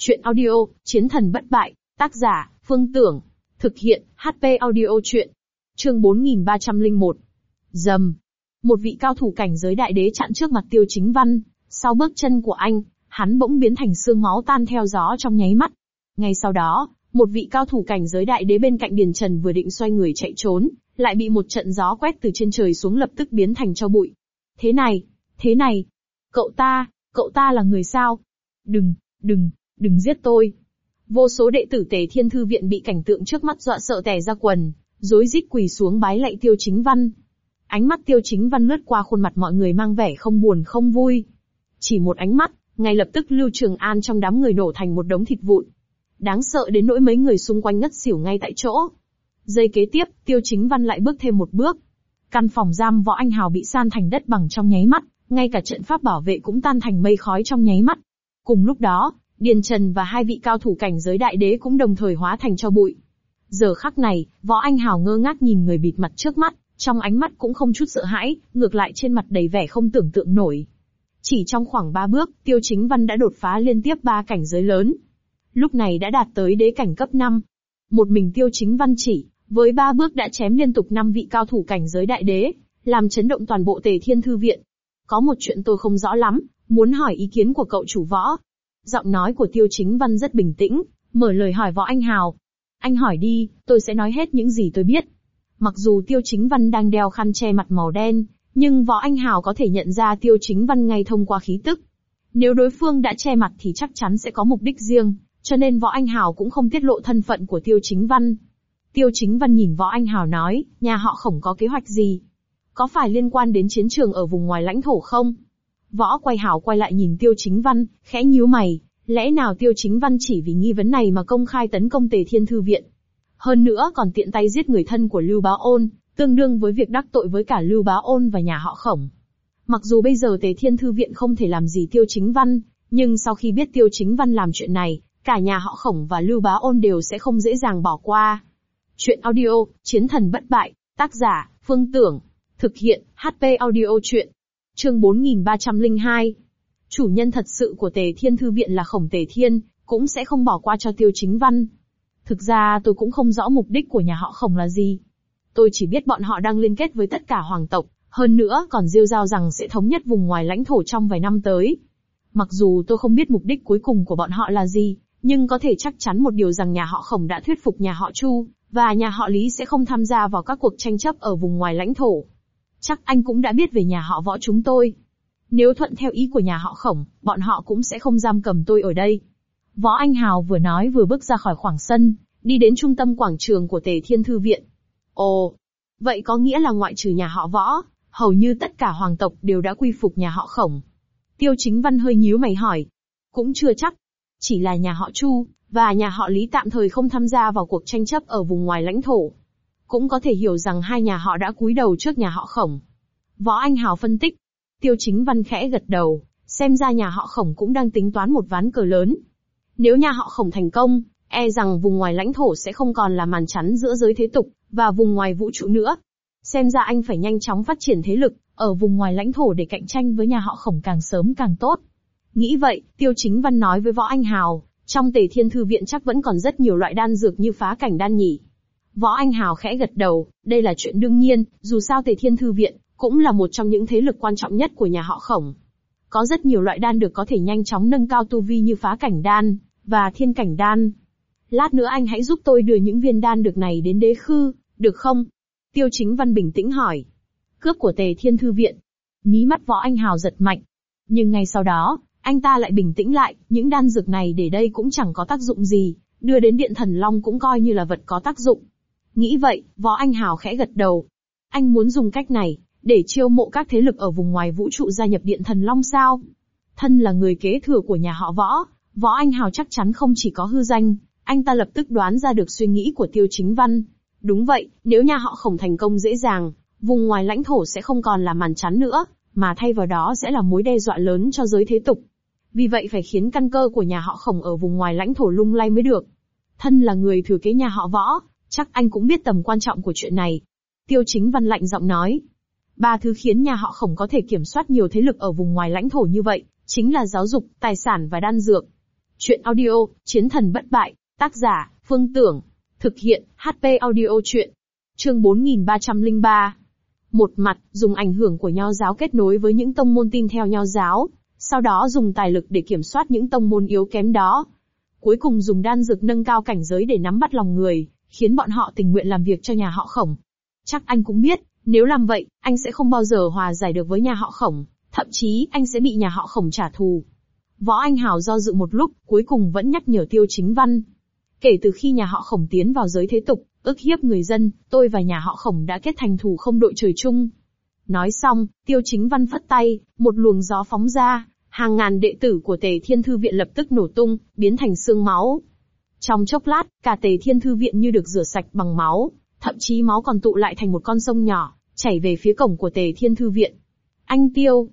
Chuyện audio, Chiến thần bất bại, tác giả, Phương Tưởng. Thực hiện, HP Audio Chuyện. Chương 4301. Rầm. Một vị cao thủ cảnh giới đại đế chặn trước mặt Tiêu Chính Văn. Sau bước chân của anh, hắn bỗng biến thành xương máu tan theo gió trong nháy mắt. Ngay sau đó, một vị cao thủ cảnh giới đại đế bên cạnh Điền Trần vừa định xoay người chạy trốn, lại bị một trận gió quét từ trên trời xuống lập tức biến thành tro bụi. Thế này, cậu ta là người sao? Đừng giết tôi. Vô số đệ tử Tề Thiên Thư Viện bị cảnh tượng trước mắt dọa sợ tè ra quần, rối rít quỳ xuống bái lạy Tiêu Chính Văn. Ánh mắt Tiêu Chính Văn lướt qua khuôn mặt mọi người mang vẻ không buồn không vui. Chỉ một ánh mắt, ngay lập tức Lưu Trường An trong đám người nổ thành một đống thịt vụn. Đáng sợ đến nỗi mấy người xung quanh ngất xỉu ngay tại chỗ. Giây kế tiếp, Tiêu Chính Văn lại bước thêm một bước. Căn phòng giam Võ Anh Hào bị san thành đất bằng trong nháy mắt, ngay cả trận pháp bảo vệ cũng tan thành mây khói trong nháy mắt. Cùng lúc đó, Điền Trần và hai vị cao thủ cảnh giới đại đế cũng đồng thời hóa thành tro bụi. Giờ khắc này, Võ Anh Hào ngơ ngác nhìn người bịt mặt trước mắt, trong ánh mắt cũng không chút sợ hãi, ngược lại trên mặt đầy vẻ không tưởng tượng nổi. Chỉ trong khoảng 3 bước, Tiêu Chính Văn đã đột phá liên tiếp 3 cảnh giới lớn. Lúc này đã đạt tới đế cảnh cấp 5. Một mình Tiêu Chính Văn chỉ, với 3 bước đã chém liên tục 5 vị cao thủ cảnh giới đại đế, làm chấn động toàn bộ Tề Thiên Thư Viện. Có một chuyện tôi không rõ lắm, muốn hỏi ý kiến của cậu chủ Võ. Giọng nói của Tiêu Chính Văn rất bình tĩnh, mở lời hỏi Võ Anh Hào. Anh hỏi đi, tôi sẽ nói hết những gì tôi biết. Mặc dù Tiêu Chính Văn đang đeo khăn che mặt màu đen, nhưng Võ Anh Hào có thể nhận ra Tiêu Chính Văn ngay thông qua khí tức. Nếu đối phương đã che mặt thì chắc chắn sẽ có mục đích riêng, cho nên Võ Anh Hào cũng không tiết lộ thân phận của Tiêu Chính Văn. Tiêu Chính Văn nhìn Võ Anh Hào nói, nhà họ Khổng có kế hoạch gì? Có phải liên quan đến chiến trường ở vùng ngoài lãnh thổ không? Võ Hào quay lại nhìn Tiêu Chính Văn, khẽ nhíu mày, lẽ nào Tiêu Chính Văn chỉ vì nghi vấn này mà công khai tấn công Tề Thiên Thư Viện? Hơn nữa còn tiện tay giết người thân của Lưu Bá Ôn, tương đương với việc đắc tội với cả Lưu Bá Ôn và nhà họ Khổng. Mặc dù bây giờ Tề Thiên Thư Viện không thể làm gì Tiêu Chính Văn, nhưng sau khi biết Tiêu Chính Văn làm chuyện này, cả nhà họ Khổng và Lưu Bá Ôn đều sẽ không dễ dàng bỏ qua. Chuyện audio, Chiến thần bất bại, tác giả, Phương Tưởng. Thực hiện, HP Audio Chuyện. Chương 4302. Chủ nhân thật sự của Tề Thiên Thư Viện là Khổng Tề Thiên, cũng sẽ không bỏ qua cho Tiêu Chính Văn. Thực ra tôi cũng không rõ mục đích của nhà họ Khổng là gì. Tôi chỉ biết bọn họ đang liên kết với tất cả hoàng tộc, hơn nữa còn rêu rao rằng sẽ thống nhất vùng ngoài lãnh thổ trong vài năm tới. Mặc dù tôi không biết mục đích cuối cùng của bọn họ là gì, nhưng có thể chắc chắn một điều rằng nhà họ Khổng đã thuyết phục nhà họ Chu, và nhà họ Lý sẽ không tham gia vào các cuộc tranh chấp ở vùng ngoài lãnh thổ. Chắc anh cũng đã biết về nhà họ Võ chúng tôi. Nếu thuận theo ý của nhà họ Khổng, bọn họ cũng sẽ không giam cầm tôi ở đây. Võ Anh Hào vừa nói vừa bước ra khỏi khoảng sân, đi đến trung tâm quảng trường của Tề Thiên Thư Viện. Ồ, vậy có nghĩa là ngoại trừ nhà họ Võ, hầu như tất cả hoàng tộc đều đã quy phục nhà họ Khổng. Tiêu Chính Văn hơi nhíu mày hỏi. Cũng chưa chắc. Chỉ là nhà họ Chu và nhà họ Lý tạm thời không tham gia vào cuộc tranh chấp ở vùng ngoài lãnh thổ. Cũng có thể hiểu rằng hai nhà họ đã cúi đầu trước nhà họ Khổng. Võ Anh Hào phân tích. Tiêu Chính Văn khẽ gật đầu, xem ra nhà họ Khổng cũng đang tính toán một ván cờ lớn. Nếu nhà họ Khổng thành công, e rằng vùng ngoài lãnh thổ sẽ không còn là màn chắn giữa giới thế tục và vùng ngoài vũ trụ nữa. Xem ra anh phải nhanh chóng phát triển thế lực ở vùng ngoài lãnh thổ để cạnh tranh với nhà họ Khổng càng sớm càng tốt. Nghĩ vậy, Tiêu Chính Văn nói với Võ Anh Hào, trong Tề Thiên Thư Viện chắc vẫn còn rất nhiều loại đan dược như phá cảnh đan nhỉ. Võ Anh Hào khẽ gật đầu, đây là chuyện đương nhiên, dù sao Tề Thiên Thư Viện cũng là một trong những thế lực quan trọng nhất của nhà họ Khổng. Có rất nhiều loại đan được có thể nhanh chóng nâng cao tu vi như phá cảnh đan và thiên cảnh đan. Lát nữa anh hãy giúp tôi đưa những viên đan dược này đến Đế Khư, được không? Tiêu Chính Văn bình tĩnh hỏi. Cướp của Tề Thiên Thư Viện. Mí mắt Võ Anh Hào giật mạnh. Nhưng ngay sau đó, anh ta lại bình tĩnh lại, những đan dược này để đây cũng chẳng có tác dụng gì, đưa đến Điện Thần Long cũng coi như là vật có tác dụng. Nghĩ vậy, Võ Anh Hào khẽ gật đầu. Anh muốn dùng cách này để chiêu mộ các thế lực ở vùng ngoài vũ trụ gia nhập Điện Thần Long sao? Thân là người kế thừa của nhà họ Võ, Võ Anh Hào chắc chắn không chỉ có hư danh, anh ta lập tức đoán ra được suy nghĩ của Tiêu Chính Văn. Đúng vậy, nếu nhà họ Khổng thành công dễ dàng, vùng ngoài lãnh thổ sẽ không còn là màn chắn nữa, mà thay vào đó sẽ là mối đe dọa lớn cho giới thế tục. Vì vậy phải khiến căn cơ của nhà họ Khổng ở vùng ngoài lãnh thổ lung lay mới được. Thân là người thừa kế nhà họ Võ, chắc anh cũng biết tầm quan trọng của chuyện này. Tiêu Chính Văn lạnh giọng nói. 3 thứ khiến nhà họ Khổng có thể kiểm soát nhiều thế lực ở vùng ngoài lãnh thổ như vậy, chính là giáo dục, tài sản và đan dược. Chuyện audio, Chiến thần bất bại, tác giả, Phương Tưởng. Thực hiện, HP audio chuyện. Chương 4303. Một mặt, dùng ảnh hưởng của Nho giáo kết nối với những tông môn tin theo Nho giáo, sau đó dùng tài lực để kiểm soát những tông môn yếu kém đó. Cuối cùng dùng đan dược nâng cao cảnh giới để nắm bắt lòng người, khiến bọn họ tình nguyện làm việc cho nhà họ Khổng. Chắc anh cũng biết, nếu làm vậy, anh sẽ không bao giờ hòa giải được với nhà họ Khổng, thậm chí anh sẽ bị nhà họ Khổng trả thù. Võ Anh Hào do dự một lúc, cuối cùng vẫn nhắc nhở Tiêu Chính Văn. Kể từ khi nhà họ Khổng tiến vào giới thế tục, ức hiếp người dân, tôi và nhà họ Khổng đã kết thành thù không đội trời chung. Nói xong, Tiêu Chính Văn phất tay, một luồng gió phóng ra, hàng ngàn đệ tử của Tề Thiên Thư Viện lập tức nổ tung, biến thành xương máu. Trong chốc lát, cả Tề Thiên Thư Viện như được rửa sạch bằng máu, thậm chí máu còn tụ lại thành một con sông nhỏ, chảy về phía cổng của Tề Thiên Thư Viện. Anh Tiêu!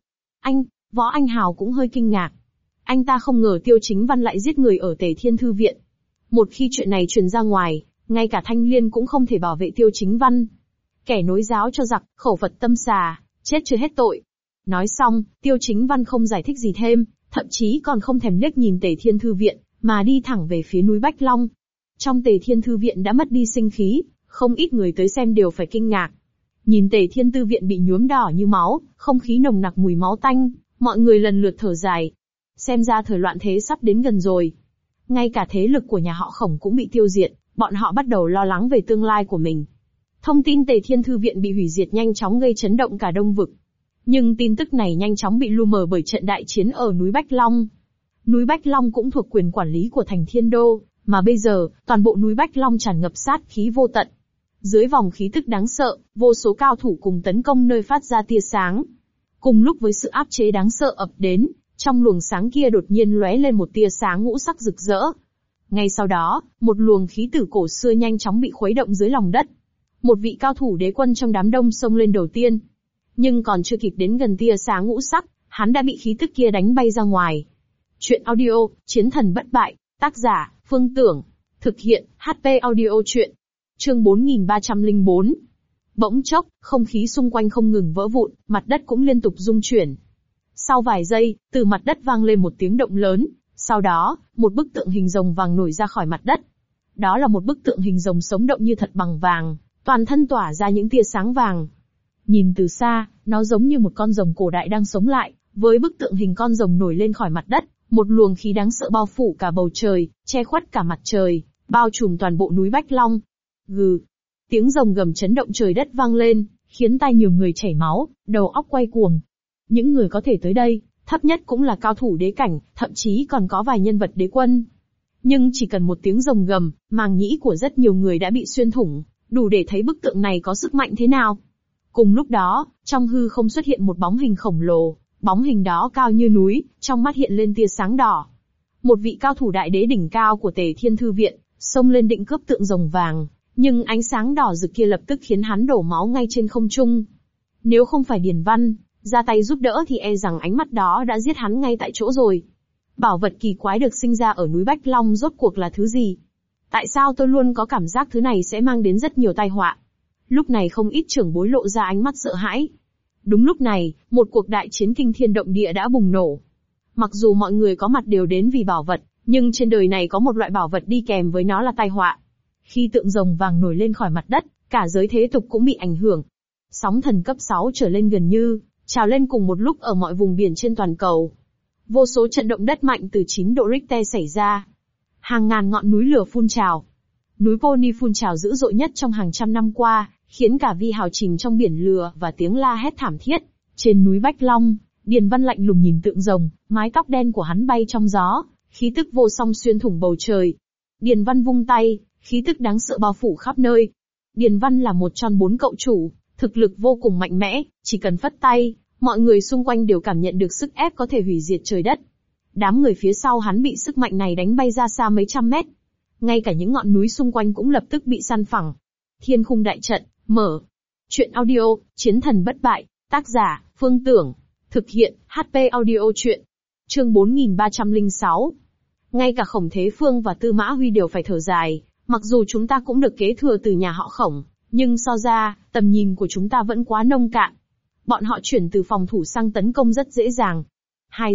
Võ Anh Hào cũng hơi kinh ngạc. Anh ta không ngờ Tiêu Chính Văn lại giết người ở Tề Thiên Thư Viện. Một khi chuyện này truyền ra ngoài, ngay cả Thanh Liên cũng không thể bảo vệ Tiêu Chính Văn. Kẻ nối giáo cho giặc, khẩu Phật tâm xà, chết chưa hết tội. Nói xong, Tiêu Chính Văn không giải thích gì thêm, thậm chí còn không thèm liếc nhìn Tề Thiên Thư Viện, mà đi thẳng về phía núi Bách Long. Trong Tề Thiên Thư Viện đã mất đi sinh khí, không ít người tới xem đều phải kinh ngạc. Nhìn Tề Thiên Thư Viện bị nhuốm đỏ như máu, không khí nồng nặc mùi máu tanh, mọi người lần lượt thở dài. Xem ra thời loạn thế sắp đến gần rồi. Ngay cả thế lực của nhà họ Khổng cũng bị tiêu diệt, bọn họ bắt đầu lo lắng về tương lai của mình. Thông tin Tề Thiên Thư Viện bị hủy diệt nhanh chóng gây chấn động cả Đông Vực. Nhưng tin tức này nhanh chóng bị lu mờ bởi trận đại chiến ở núi Bách Long. Núi Bách Long cũng thuộc quyền quản lý của thành Thiên Đô, mà bây giờ, toàn bộ núi Bách Long tràn ngập sát khí vô tận. Dưới vòng khí tức đáng sợ, vô số cao thủ cùng tấn công nơi phát ra tia sáng. Cùng lúc với sự áp chế đáng sợ ập đến, trong luồng sáng kia đột nhiên lóe lên một tia sáng ngũ sắc rực rỡ. Ngay sau đó, một luồng khí tử cổ xưa nhanh chóng bị khuấy động dưới lòng đất. Một vị cao thủ đế quân trong đám đông xông lên đầu tiên. Nhưng còn chưa kịp đến gần tia sáng ngũ sắc, hắn đã bị khí tức kia đánh bay ra ngoài. Chuyện audio, Chiến thần bất bại, tác giả, Phương Tưởng. Thực hiện, HP audio chuyện. Chương 4304. Bỗng chốc, không khí xung quanh không ngừng vỡ vụn, mặt đất cũng liên tục rung chuyển. Sau vài giây, từ mặt đất vang lên một tiếng động lớn, sau đó, một bức tượng hình rồng vàng nổi ra khỏi mặt đất. Đó là một bức tượng hình rồng sống động như thật bằng vàng, toàn thân tỏa ra những tia sáng vàng. Nhìn từ xa, nó giống như một con rồng cổ đại đang sống lại, với bức tượng hình con rồng nổi lên khỏi mặt đất, một luồng khí đáng sợ bao phủ cả bầu trời, che khuất cả mặt trời, bao trùm toàn bộ núi Bách Long. Gừ! Tiếng rồng gầm chấn động trời đất vang lên, khiến tai nhiều người chảy máu, đầu óc quay cuồng. Những người có thể tới đây, thấp nhất cũng là cao thủ đế cảnh, thậm chí còn có vài nhân vật đế quân. Nhưng chỉ cần một tiếng rồng gầm, màng nhĩ của rất nhiều người đã bị xuyên thủng, đủ để thấy bức tượng này có sức mạnh thế nào. Cùng lúc đó, trong hư không xuất hiện một bóng hình khổng lồ, bóng hình đó cao như núi, trong mắt hiện lên tia sáng đỏ. Một vị cao thủ đại đế đỉnh cao của Tề Thiên Thư Viện, xông lên định cướp tượng rồng vàng, nhưng ánh sáng đỏ rực kia lập tức khiến hắn đổ máu ngay trên không trung. Nếu không phải Điền Văn ra tay giúp đỡ thì e rằng ánh mắt đó đã giết hắn ngay tại chỗ rồi. Bảo vật kỳ quái được sinh ra ở núi Bách Long rốt cuộc là thứ gì? Tại sao tôi luôn có cảm giác thứ này sẽ mang đến rất nhiều tai họa? Lúc này không ít trưởng bối lộ ra ánh mắt sợ hãi. Đúng lúc này, một cuộc đại chiến kinh thiên động địa đã bùng nổ. Mặc dù mọi người có mặt đều đến vì bảo vật, nhưng trên đời này có một loại bảo vật đi kèm với nó là tai họa. Khi tượng rồng vàng nổi lên khỏi mặt đất, cả giới thế tục cũng bị ảnh hưởng. Sóng thần cấp 6 trở lên gần như trào lên cùng một lúc ở mọi vùng biển trên toàn cầu. Vô số trận động đất mạnh từ 9 độ Richter xảy ra. Hàng ngàn ngọn núi lửa phun trào. Núi Pony phun trào dữ dội nhất trong hàng trăm năm qua, khiến cả Vi Hào chìm trong biển lửa và tiếng la hét thảm thiết. Trên núi Bách Long, Điền Văn lạnh lùng nhìn tượng rồng, mái tóc đen của hắn bay trong gió, khí tức vô song xuyên thủng bầu trời. Điền Văn vung tay, khí tức đáng sợ bao phủ khắp nơi. Điền Văn là một trong 4 cậu chủ, thực lực vô cùng mạnh mẽ, chỉ cần phất tay, mọi người xung quanh đều cảm nhận được sức ép có thể hủy diệt trời đất. Đám người phía sau hắn bị sức mạnh này đánh bay ra xa mấy trăm mét. Ngay cả những ngọn núi xung quanh cũng lập tức bị san phẳng. Thiên khung đại trận, mở. Chuyện audio, Chiến thần bất bại, tác giả, Phương Tưởng. Thực hiện, HP audio chuyện. Chương 4306. Ngay cả Khổng Thế Phương và Tư Mã Huy đều phải thở dài, mặc dù chúng ta cũng được kế thừa từ nhà họ Khổng, nhưng so ra, tầm nhìn của chúng ta vẫn quá nông cạn. Bọn họ chuyển từ phòng thủ sang tấn công rất dễ dàng. 2Z,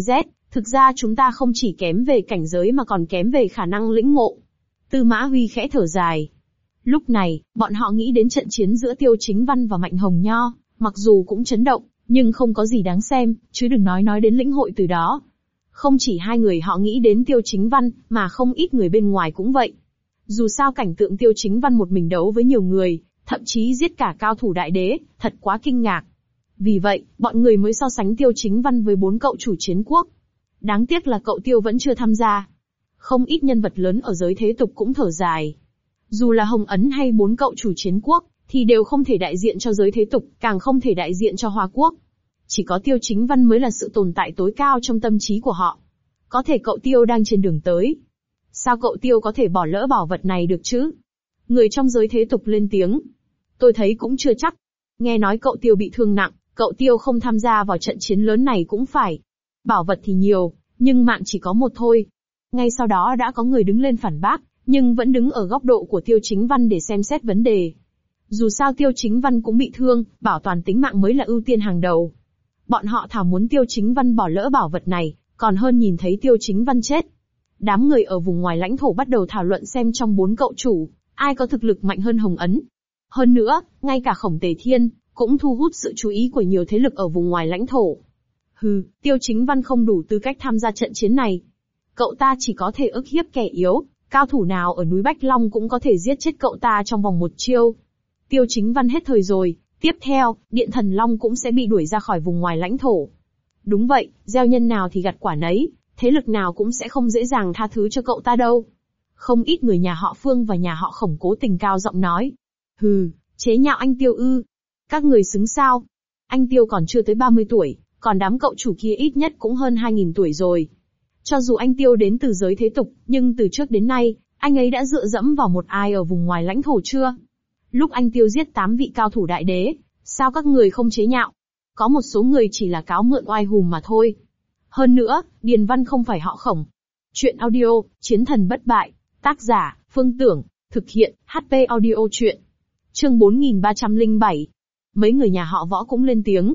Thực ra chúng ta không chỉ kém về cảnh giới mà còn kém về khả năng lĩnh ngộ. Tư Mã Huy khẽ thở dài. Lúc này, bọn họ nghĩ đến trận chiến giữa Tiêu Chính Văn và Mạnh Hồng Nho, mặc dù cũng chấn động, nhưng không có gì đáng xem, chứ đừng nói đến lĩnh hội từ đó. Không chỉ hai người họ nghĩ đến Tiêu Chính Văn, mà không ít người bên ngoài cũng vậy. Dù sao cảnh tượng Tiêu Chính Văn một mình đấu với nhiều người, thậm chí giết cả cao thủ đại đế, thật quá kinh ngạc. Vì vậy, bọn người mới so sánh Tiêu Chính Văn với 4 cậu chủ chiến quốc. Đáng tiếc là cậu Tiêu vẫn chưa tham gia. Không ít nhân vật lớn ở giới thế tục cũng thở dài. Dù là Hồng Ấn hay 4 cậu chủ chiến quốc, thì đều không thể đại diện cho giới thế tục, càng không thể đại diện cho Hoa Quốc. Chỉ có Tiêu Chính Văn mới là sự tồn tại tối cao trong tâm trí của họ. Có thể cậu Tiêu đang trên đường tới. Sao cậu Tiêu có thể bỏ lỡ bảo vật này được chứ? Người trong giới thế tục lên tiếng. Tôi thấy cũng chưa chắc. Nghe nói cậu Tiêu bị thương nặng, cậu Tiêu không tham gia vào trận chiến lớn này cũng phải. Bảo vật thì nhiều, nhưng mạng chỉ có một thôi. Ngay sau đó đã có người đứng lên phản bác, nhưng vẫn đứng ở góc độ của Tiêu Chính Văn để xem xét vấn đề. Dù sao Tiêu Chính Văn cũng bị thương, bảo toàn tính mạng mới là ưu tiên hàng đầu. Bọn họ thảo muốn Tiêu Chính Văn bỏ lỡ bảo vật này, còn hơn nhìn thấy Tiêu Chính Văn chết. Đám người ở vùng ngoài lãnh thổ bắt đầu thảo luận xem trong 4 cậu chủ, ai có thực lực mạnh hơn Hồng Ấn. Hơn nữa, ngay cả Khổng Tề Thiên, cũng thu hút sự chú ý của nhiều thế lực ở vùng ngoài lãnh thổ. Tiêu Chính Văn không đủ tư cách tham gia trận chiến này. Cậu ta chỉ có thể ức hiếp kẻ yếu, cao thủ nào ở núi Bách Long cũng có thể giết chết cậu ta trong vòng một chiêu. Tiêu Chính Văn hết thời rồi, tiếp theo, Điện Thần Long cũng sẽ bị đuổi ra khỏi vùng ngoài lãnh thổ. Đúng vậy, gieo nhân nào thì gặt quả nấy, thế lực nào cũng sẽ không dễ dàng tha thứ cho cậu ta đâu. Không ít người nhà họ Phương và nhà họ Khổng cố tình cao giọng nói. Chế nhạo anh Tiêu ư? Các người xứng sao? Anh Tiêu còn chưa tới 30 tuổi, còn đám cậu chủ kia ít nhất cũng hơn 2.000 tuổi rồi. Cho dù anh Tiêu đến từ giới thế tục, nhưng từ trước đến nay, anh ấy đã dựa dẫm vào một ai ở vùng ngoài lãnh thổ chưa? Lúc anh Tiêu giết 8 vị cao thủ đại đế, sao các người không chế nhạo? Có một số người chỉ là cáo mượn oai hùm mà thôi. Hơn nữa, Điền Văn không phải họ Khổng. Chuyện audio, Chiến thần bất bại. Tác giả, Phương Tưởng. Thực hiện, HP audio chuyện. Chương 4307. Mấy người nhà họ Võ cũng lên tiếng.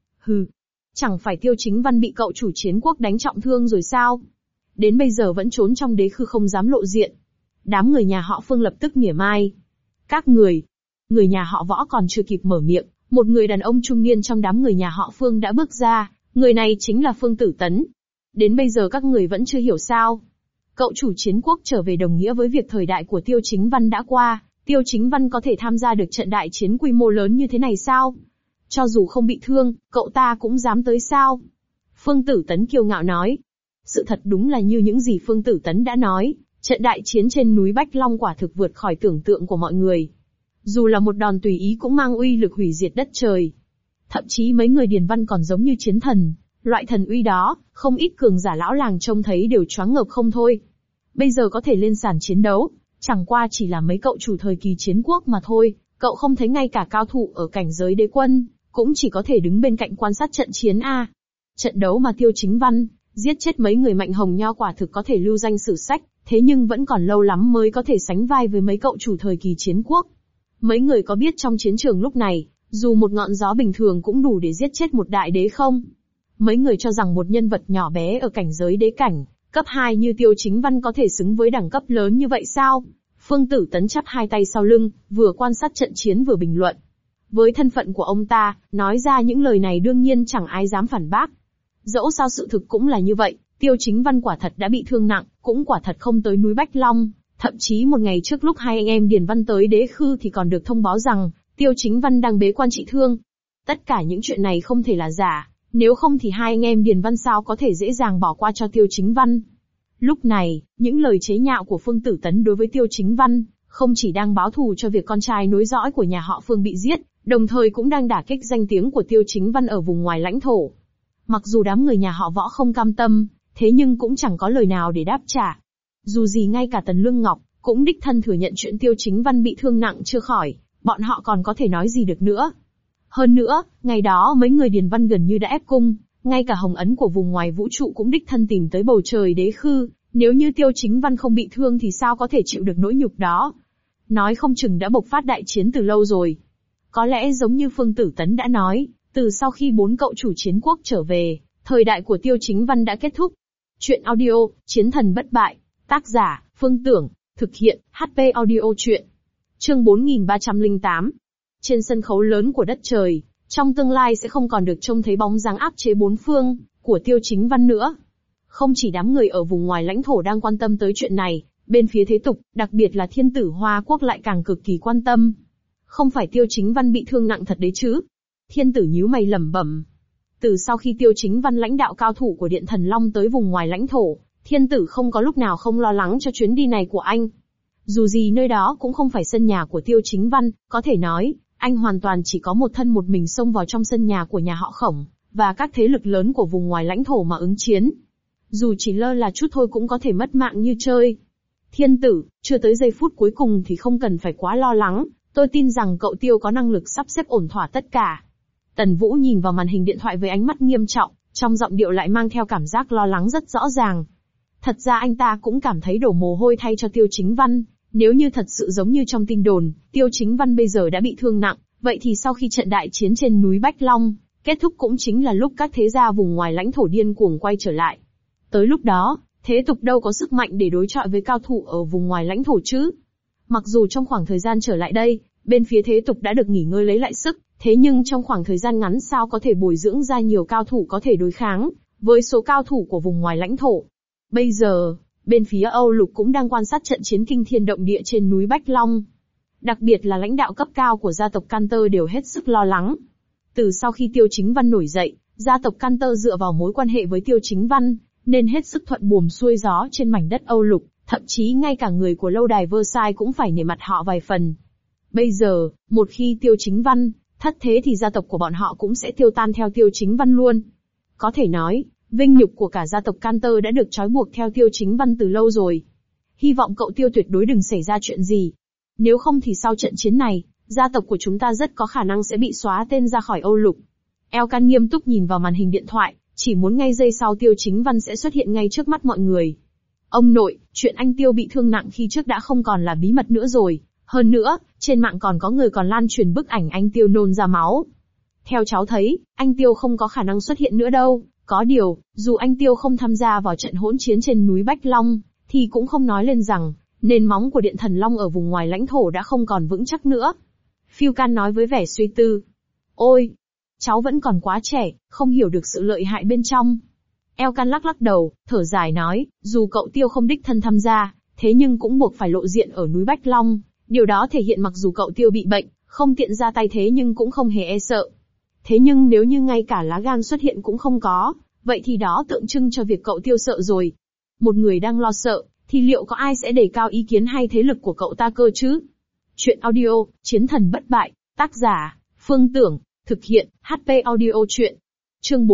Chẳng phải Tiêu Chính Văn bị cậu chủ chiến quốc đánh trọng thương rồi sao? Đến bây giờ vẫn trốn trong đế khư không dám lộ diện. Đám người nhà họ Phương lập tức mỉa mai. Các người nhà họ Võ còn chưa kịp mở miệng, một người đàn ông trung niên trong đám người nhà họ Phương đã bước ra, người này chính là Phương Tử Tấn. Đến bây giờ các người vẫn chưa hiểu sao? Cậu chủ chiến quốc trở về đồng nghĩa với việc thời đại của Tiêu Chính Văn đã qua, Tiêu Chính Văn có thể tham gia được trận đại chiến quy mô lớn như thế này sao? Cho dù không bị thương, cậu ta cũng dám tới sao? Phương Tử Tấn kiêu ngạo nói. Sự thật đúng là như những gì Phương Tử Tấn đã nói, trận đại chiến trên núi Bách Long quả thực vượt khỏi tưởng tượng của mọi người. Dù là một đòn tùy ý cũng mang uy lực hủy diệt đất trời. Thậm chí mấy người Điền Văn còn giống như chiến thần, loại thần uy đó, không ít cường giả lão làng trông thấy đều choáng ngợp không thôi. Bây giờ có thể lên sàn chiến đấu, chẳng qua chỉ là mấy cậu chủ thời kỳ chiến quốc mà thôi, cậu không thấy ngay cả cao thủ ở cảnh giới đế quân, cũng chỉ có thể đứng bên cạnh quan sát trận chiến a. Trận đấu mà Tiêu Chính Văn giết chết mấy người Mạnh Hồng Nho quả thực có thể lưu danh sử sách, thế nhưng vẫn còn lâu lắm mới có thể sánh vai với mấy cậu chủ thời kỳ chiến quốc. Mấy người có biết trong chiến trường lúc này, dù một ngọn gió bình thường cũng đủ để giết chết một đại đế không? Mấy người cho rằng một nhân vật nhỏ bé ở cảnh giới đế cảnh, cấp 2 như Tiêu Chính Văn có thể xứng với đẳng cấp lớn như vậy sao? Phương Tử Tấn chắp hai tay sau lưng, vừa quan sát trận chiến vừa bình luận. Với thân phận của ông ta, nói ra những lời này đương nhiên chẳng ai dám phản bác. Dẫu sao sự thực cũng là như vậy, Tiêu Chính Văn quả thật đã bị thương nặng, cũng quả thật không tới núi Bách Long. Thậm chí một ngày trước lúc hai anh em Điền Văn tới đế khư thì còn được thông báo rằng, Tiêu Chính Văn đang bế quan trị thương. Tất cả những chuyện này không thể là giả, nếu không thì hai anh em Điền Văn sao có thể dễ dàng bỏ qua cho Tiêu Chính Văn. Lúc này, những lời chế nhạo của Phương Tử Tấn đối với Tiêu Chính Văn, không chỉ đang báo thù cho việc con trai nối dõi của nhà họ Phương bị giết, đồng thời cũng đang đả kích danh tiếng của Tiêu Chính Văn ở vùng ngoài lãnh thổ. Mặc dù đám người nhà họ Võ không cam tâm, thế nhưng cũng chẳng có lời nào để đáp trả. Dù gì ngay cả Tần Lương Ngọc cũng đích thân thừa nhận chuyện Tiêu Chính Văn bị thương nặng chưa khỏi, bọn họ còn có thể nói gì được nữa. Hơn nữa, ngày đó mấy người Điền Văn gần như đã ép cung, ngay cả Hồng Ấn của vùng ngoài vũ trụ cũng đích thân tìm tới bầu trời đế khư, nếu như Tiêu Chính Văn không bị thương thì sao có thể chịu được nỗi nhục đó. Nói không chừng đã bộc phát đại chiến từ lâu rồi. Có lẽ giống như Phương Tử Tấn đã nói, từ sau khi 4 cậu chủ chiến quốc trở về, thời đại của Tiêu Chính Văn đã kết thúc. Chuyện audio, Chiến thần bất bại. Tác giả, Phương Tưởng. Thực hiện, HP Audio Chuyện. Chương 4308. Trên sân khấu lớn của đất trời, trong tương lai sẽ không còn được trông thấy bóng dáng áp chế bốn phương của Tiêu Chính Văn nữa. Không chỉ đám người ở vùng ngoài lãnh thổ đang quan tâm tới chuyện này, bên phía thế tục, đặc biệt là Thiên Tử Hoa Quốc lại càng cực kỳ quan tâm. Không phải Tiêu Chính Văn bị thương nặng thật đấy chứ? Thiên Tử nhíu mày lẩm bẩm. Từ sau khi Tiêu Chính Văn lãnh đạo cao thủ của Điện Thần Long tới vùng ngoài lãnh thổ, Thiên Tử không có lúc nào không lo lắng cho chuyến đi này của anh. Dù gì nơi đó cũng không phải sân nhà của Tiêu Chính Văn, có thể nói, anh hoàn toàn chỉ có một thân một mình xông vào trong sân nhà của nhà họ Khổng, và các thế lực lớn của vùng ngoài lãnh thổ mà ứng chiến. Dù chỉ lơ là chút thôi cũng có thể mất mạng như chơi. Thiên Tử, chưa tới giây phút cuối cùng thì không cần phải quá lo lắng, tôi tin rằng cậu Tiêu có năng lực sắp xếp ổn thỏa tất cả. Tần Vũ nhìn vào màn hình điện thoại với ánh mắt nghiêm trọng, trong giọng điệu lại mang theo cảm giác lo lắng rất rõ ràng. Thật ra anh ta cũng cảm thấy đổ mồ hôi thay cho Tiêu Chính Văn, nếu như thật sự giống như trong tin đồn, Tiêu Chính Văn bây giờ đã bị thương nặng, vậy thì sau khi trận đại chiến trên núi Bách Long kết thúc cũng chính là lúc các thế gia vùng ngoài lãnh thổ điên cuồng quay trở lại. Tới lúc đó, thế tục đâu có sức mạnh để đối chọi với cao thủ ở vùng ngoài lãnh thổ chứ? Mặc dù trong khoảng thời gian trở lại đây, bên phía thế tục đã được nghỉ ngơi lấy lại sức, thế nhưng trong khoảng thời gian ngắn sao có thể bồi dưỡng ra nhiều cao thủ có thể đối kháng với số cao thủ của vùng ngoài lãnh thổ. Bây giờ, bên phía Âu Lục cũng đang quan sát trận chiến kinh thiên động địa trên núi Bách Long. Đặc biệt là lãnh đạo cấp cao của gia tộc Canter đều hết sức lo lắng. Từ sau khi Tiêu Chính Văn nổi dậy, gia tộc Canter dựa vào mối quan hệ với Tiêu Chính Văn, nên hết sức thuận buồm xuôi gió trên mảnh đất Âu Lục, thậm chí ngay cả người của lâu đài Versailles cũng phải nể mặt họ vài phần. Bây giờ, một khi Tiêu Chính Văn thất thế thì gia tộc của bọn họ cũng sẽ tiêu tan theo Tiêu Chính Văn luôn. Có thể nói, vinh nhục của cả gia tộc Canter đã được trói buộc theo Tiêu Chính Văn từ lâu rồi. Hy vọng cậu Tiêu tuyệt đối đừng xảy ra chuyện gì. Nếu không thì sau trận chiến này, gia tộc của chúng ta rất có khả năng sẽ bị xóa tên ra khỏi Âu Lục. Elkan nghiêm túc nhìn vào màn hình điện thoại, chỉ muốn ngay giây sau Tiêu Chính Văn sẽ xuất hiện ngay trước mắt mọi người. Ông nội, chuyện anh Tiêu bị thương nặng khi trước đã không còn là bí mật nữa rồi. Hơn nữa, trên mạng còn có người còn lan truyền bức ảnh anh Tiêu nôn ra máu. Theo cháu thấy, anh Tiêu không có khả năng xuất hiện nữa đâu. Có điều, dù anh Tiêu không tham gia vào trận hỗn chiến trên núi Bách Long, thì cũng không nói lên rằng, nền móng của Điện Thần Long ở vùng ngoài lãnh thổ đã không còn vững chắc nữa. Phiêu nói với vẻ suy tư. Ôi, cháu vẫn còn quá trẻ, không hiểu được sự lợi hại bên trong. Elkan lắc lắc đầu, thở dài nói, dù cậu Tiêu không đích thân tham gia, thế nhưng cũng buộc phải lộ diện ở núi Bách Long. Điều đó thể hiện mặc dù cậu Tiêu bị bệnh, không tiện ra tay thế nhưng cũng không hề e sợ. Thế nhưng nếu như ngay cả lá gan xuất hiện cũng không có, vậy thì đó tượng trưng cho việc cậu Tiêu sợ rồi. Một người đang lo sợ, thì liệu có ai sẽ đề cao ý kiến hay thế lực của cậu ta cơ chứ? Chuyện audio, Chiến thần bất bại, tác giả, Phương Tưởng, thực hiện, HP Audio Chuyện. Chương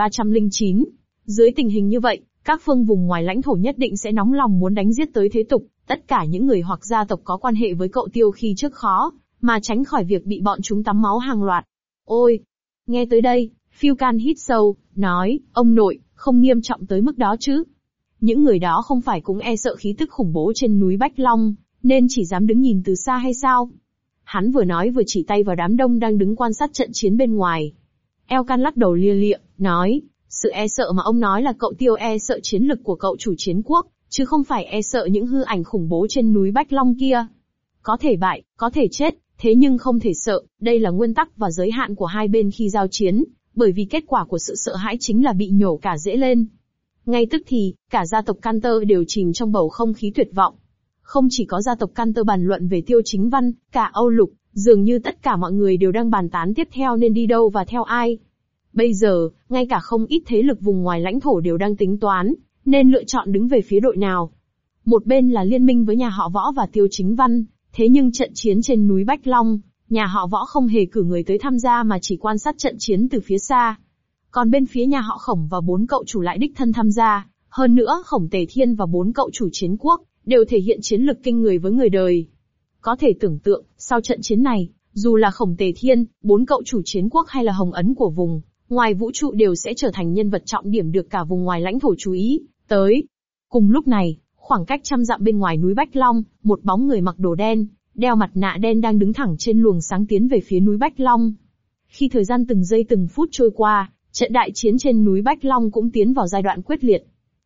4309. Dưới tình hình như vậy, các phương vùng ngoài lãnh thổ nhất định sẽ nóng lòng muốn đánh giết tới thế tục, tất cả những người hoặc gia tộc có quan hệ với cậu Tiêu khi trước khó, mà tránh khỏi việc bị bọn chúng tắm máu hàng loạt. Ôi! Nghe tới đây, Phiêu hít sâu, nói, ông nội, không nghiêm trọng tới mức đó chứ. Những người đó không phải cũng e sợ khí tức khủng bố trên núi Bách Long, nên chỉ dám đứng nhìn từ xa hay sao? Hắn vừa nói vừa chỉ tay vào đám đông đang đứng quan sát trận chiến bên ngoài. Elkan lắc đầu lia lịa, nói, sự e sợ mà ông nói là cậu Tiêu e sợ chiến lực của cậu chủ chiến quốc, chứ không phải e sợ những hư ảnh khủng bố trên núi Bách Long kia. Có thể bại, có thể chết, thế nhưng không thể sợ, đây là nguyên tắc và giới hạn của hai bên khi giao chiến, bởi vì kết quả của sự sợ hãi chính là bị nhổ cả rễ lên. Ngay tức thì, cả gia tộc Canter đều chìm trong bầu không khí tuyệt vọng. Không chỉ có gia tộc Canter bàn luận về Tiêu Chính Văn, cả Âu Lục, dường như tất cả mọi người đều đang bàn tán tiếp theo nên đi đâu và theo ai. Bây giờ, ngay cả không ít thế lực vùng ngoài lãnh thổ đều đang tính toán, nên lựa chọn đứng về phía đội nào. Một bên là liên minh với nhà họ Võ và Tiêu Chính Văn, thế nhưng trận chiến trên núi Bách Long, nhà họ Võ không hề cử người tới tham gia mà chỉ quan sát trận chiến từ phía xa. Còn bên phía nhà họ Khổng và 4 cậu chủ lại đích thân tham gia, hơn nữa Khổng Tề Thiên và 4 cậu chủ chiến quốc, đều thể hiện chiến lực kinh người với người đời. Có thể tưởng tượng, sau trận chiến này, dù là Khổng Tề Thiên, 4 cậu chủ chiến quốc hay là Hồng Ấn của vùng ngoài vũ trụ đều sẽ trở thành nhân vật trọng điểm được cả vùng ngoài lãnh thổ chú ý tới. Cùng lúc này, khoảng cách trăm dặm bên ngoài núi Bách Long, một bóng người mặc đồ đen, đeo mặt nạ đen đang đứng thẳng trên luồng sáng tiến về phía núi Bách Long. Khi thời gian từng giây từng phút trôi qua, trận đại chiến trên núi Bách Long cũng tiến vào giai đoạn quyết liệt.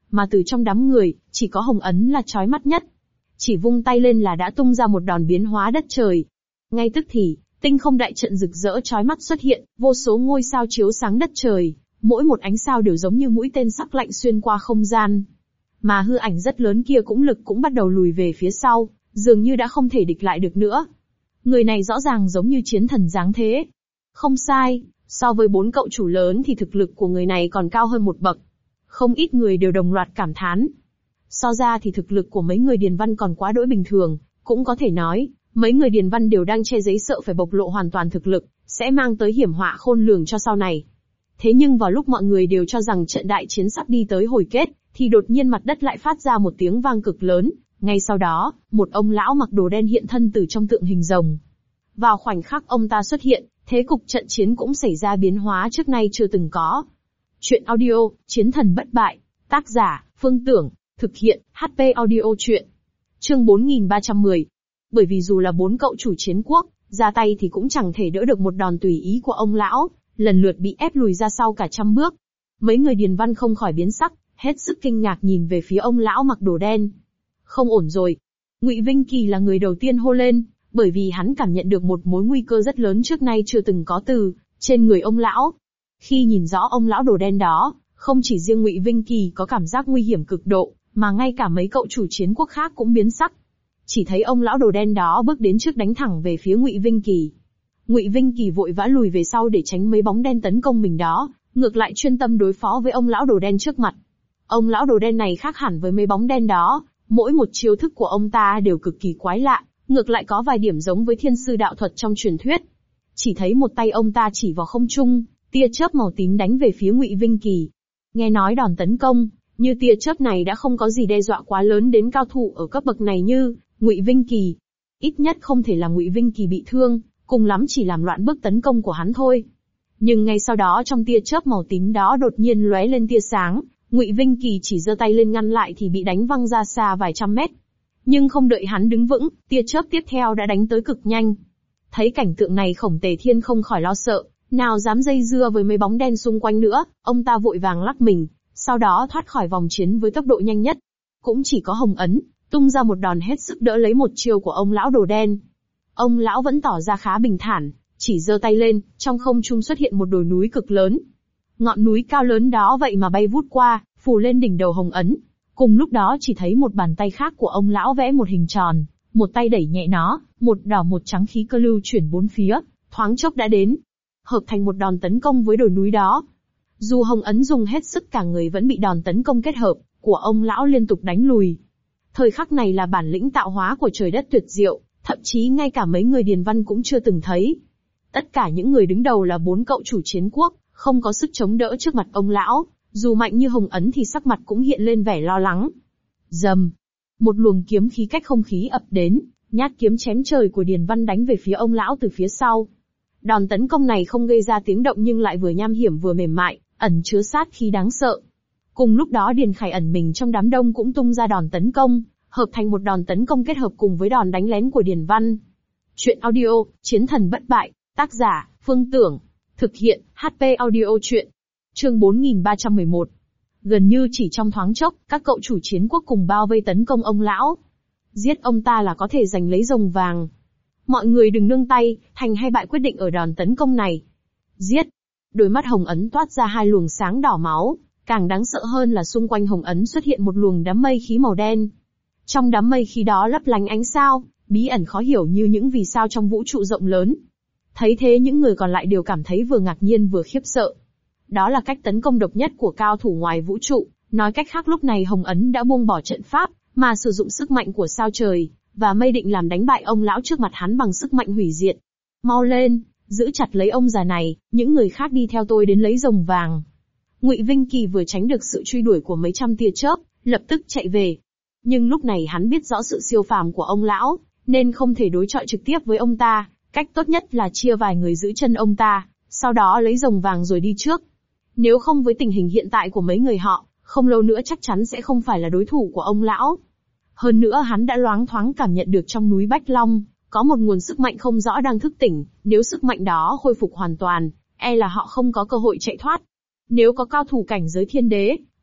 mà từ trong đám người, chỉ có Hồng Ấn là chói mắt nhất. Chỉ vung tay lên là đã tung ra một đòn biến hóa đất trời. Ngay tức thì, tinh không đại trận rực rỡ chói mắt xuất hiện, vô số ngôi sao chiếu sáng đất trời, mỗi một ánh sao đều giống như mũi tên sắc lạnh xuyên qua không gian. Mà hư ảnh rất lớn kia cũng bắt đầu lùi về phía sau, dường như đã không thể địch lại được nữa. Người này rõ ràng giống như chiến thần dáng thế. Không sai, so với 4 cậu chủ lớn thì thực lực của người này còn cao hơn một bậc. Không ít người đều đồng loạt cảm thán. So ra thì thực lực của mấy người Điền Văn còn quá đỗi bình thường, cũng có thể nói, mấy người Điền Văn đều đang che giấy sợ phải bộc lộ hoàn toàn thực lực, sẽ mang tới hiểm họa khôn lường cho sau này. Thế nhưng vào lúc mọi người đều cho rằng trận đại chiến sắp đi tới hồi kết, thì đột nhiên mặt đất lại phát ra một tiếng vang cực lớn, ngay sau đó, một ông lão mặc đồ đen hiện thân từ trong tượng hình rồng. Vào khoảnh khắc ông ta xuất hiện, thế cục trận chiến cũng xảy ra biến hóa trước nay chưa từng có. Chuyện audio, Chiến thần bất bại, tác giả, Phương Tưởng, thực hiện, HP audio chuyện. Chương 4310. Bởi vì dù là 4 cậu chủ chiến quốc, ra tay thì cũng chẳng thể đỡ được một đòn tùy ý của ông lão, lần lượt bị ép lùi ra sau cả trăm bước. Mấy người Điền Văn không khỏi biến sắc, hết sức kinh ngạc nhìn về phía ông lão mặc đồ đen. Không ổn rồi. Ngụy Vinh Kỳ là người đầu tiên hô lên, bởi vì hắn cảm nhận được một mối nguy cơ rất lớn trước nay chưa từng có từ trên người ông lão. Khi nhìn rõ ông lão đồ đen đó, không chỉ riêng Ngụy Vinh Kỳ có cảm giác nguy hiểm cực độ, mà ngay cả mấy cậu chủ chiến quốc khác cũng biến sắc. Chỉ thấy ông lão đồ đen đó bước đến trước đánh thẳng về phía Ngụy Vinh Kỳ. Ngụy Vinh Kỳ vội vã lùi về sau để tránh mấy bóng đen tấn công mình đó, ngược lại chuyên tâm đối phó với ông lão đồ đen trước mặt. Ông lão đồ đen này khác hẳn với mấy bóng đen đó, mỗi một chiêu thức của ông ta đều cực kỳ quái lạ, ngược lại có vài điểm giống với thiên sư đạo thuật trong truyền thuyết. Chỉ thấy một tay ông ta chỉ vào không trung, tia chớp màu tím đánh về phía Ngụy Vinh Kỳ. Nghe nói đòn tấn công như tia chớp này đã không có gì đe dọa quá lớn đến cao thủ ở cấp bậc này như Ngụy Vinh Kỳ. Ít nhất không thể làm Ngụy Vinh Kỳ bị thương, cùng lắm chỉ làm loạn bước tấn công của hắn thôi. Nhưng ngay sau đó trong tia chớp màu tím đó đột nhiên lóe lên tia sáng, Ngụy Vinh Kỳ chỉ giơ tay lên ngăn lại thì bị đánh văng ra xa vài trăm mét. Nhưng không đợi hắn đứng vững, tia chớp tiếp theo đã đánh tới cực nhanh. Thấy cảnh tượng này Khổng Tề Thiên không khỏi lo sợ, nào dám dây dưa với mấy bóng đen xung quanh nữa, ông ta vội vàng lắc mình, sau đó thoát khỏi vòng chiến với tốc độ nhanh nhất. Cũng chỉ có Hồng Ấn tung ra một đòn hết sức đỡ lấy một chiêu của ông lão đồ đen. Ông lão vẫn tỏ ra khá bình thản, chỉ giơ tay lên, trong không trung xuất hiện một đồi núi cực lớn. Ngọn núi cao lớn đó vậy mà bay vút qua, phủ lên đỉnh đầu Hồng Ấn. Cùng lúc đó chỉ thấy một bàn tay khác của ông lão vẽ một hình tròn, một tay đẩy nhẹ nó, một đỏ một trắng khí cơ lưu chuyển bốn phía, thoáng chốc đã đến, hợp thành một đòn tấn công với đồi núi đó. Dù Hồng Ấn dùng hết sức cả người vẫn bị đòn tấn công kết hợp của ông lão liên tục đánh lùi. Thời khắc này là bản lĩnh tạo hóa của trời đất tuyệt diệu, thậm chí ngay cả mấy người Điền Văn cũng chưa từng thấy. Tất cả những người đứng đầu là 4 cậu chủ chiến quốc, không có sức chống đỡ trước mặt ông lão, dù mạnh như Hồng Ấn thì sắc mặt cũng hiện lên vẻ lo lắng. Rầm, một luồng kiếm khí cách không khí ập đến, nhát kiếm chém trời của Điền Văn đánh về phía ông lão từ phía sau. Đòn tấn công này không gây ra tiếng động nhưng lại vừa nham hiểm vừa mềm mại, ẩn chứa sát khí đáng sợ. Cùng lúc đó Điền Khải ẩn mình trong đám đông cũng tung ra đòn tấn công, hợp thành một đòn tấn công kết hợp cùng với đòn đánh lén của Điền Văn. Chuyện audio, Chiến thần bất bại, tác giả, Phương Tưởng, thực hiện, HP audio chuyện. Chương 4311. Gần như chỉ trong thoáng chốc, các cậu chủ chiến quốc cùng bao vây tấn công ông lão. Giết ông ta là có thể giành lấy rồng vàng. Mọi người đừng nương tay, thành hay bại quyết định ở đòn tấn công này. Giết! Đôi mắt Hồng Ấn toát ra hai luồng sáng đỏ máu, càng đáng sợ hơn là xung quanh Hồng Ấn xuất hiện một luồng đám mây khí màu đen. Trong đám mây khí đó lấp lánh ánh sao, bí ẩn khó hiểu như những vì sao trong vũ trụ rộng lớn. Thấy thế những người còn lại đều cảm thấy vừa ngạc nhiên vừa khiếp sợ. Đó là cách tấn công độc nhất của cao thủ ngoài vũ trụ, nói cách khác lúc này Hồng Ấn đã buông bỏ trận pháp, mà sử dụng sức mạnh của sao trời, và mây định làm đánh bại ông lão trước mặt hắn bằng sức mạnh hủy diệt. Mau lên, giữ chặt lấy ông già này, những người khác đi theo tôi đến lấy rồng vàng. Ngụy Vinh Kỳ vừa tránh được sự truy đuổi của mấy trăm tia chớp, lập tức chạy về. Nhưng lúc này hắn biết rõ sự siêu phàm của ông lão, nên không thể đối chọi trực tiếp với ông ta, cách tốt nhất là chia vài người giữ chân ông ta, sau đó lấy rồng vàng rồi đi trước. Nếu không với tình hình hiện tại của mấy người họ, không lâu nữa chắc chắn sẽ không phải là đối thủ của ông lão. Hơn nữa hắn đã loáng thoáng cảm nhận được trong núi Bách Long, có một nguồn sức mạnh không rõ đang thức tỉnh, nếu sức mạnh đó khôi phục hoàn toàn, e là họ không có cơ hội chạy thoát. Nếu có cao thủ cảnh giới thiên đế,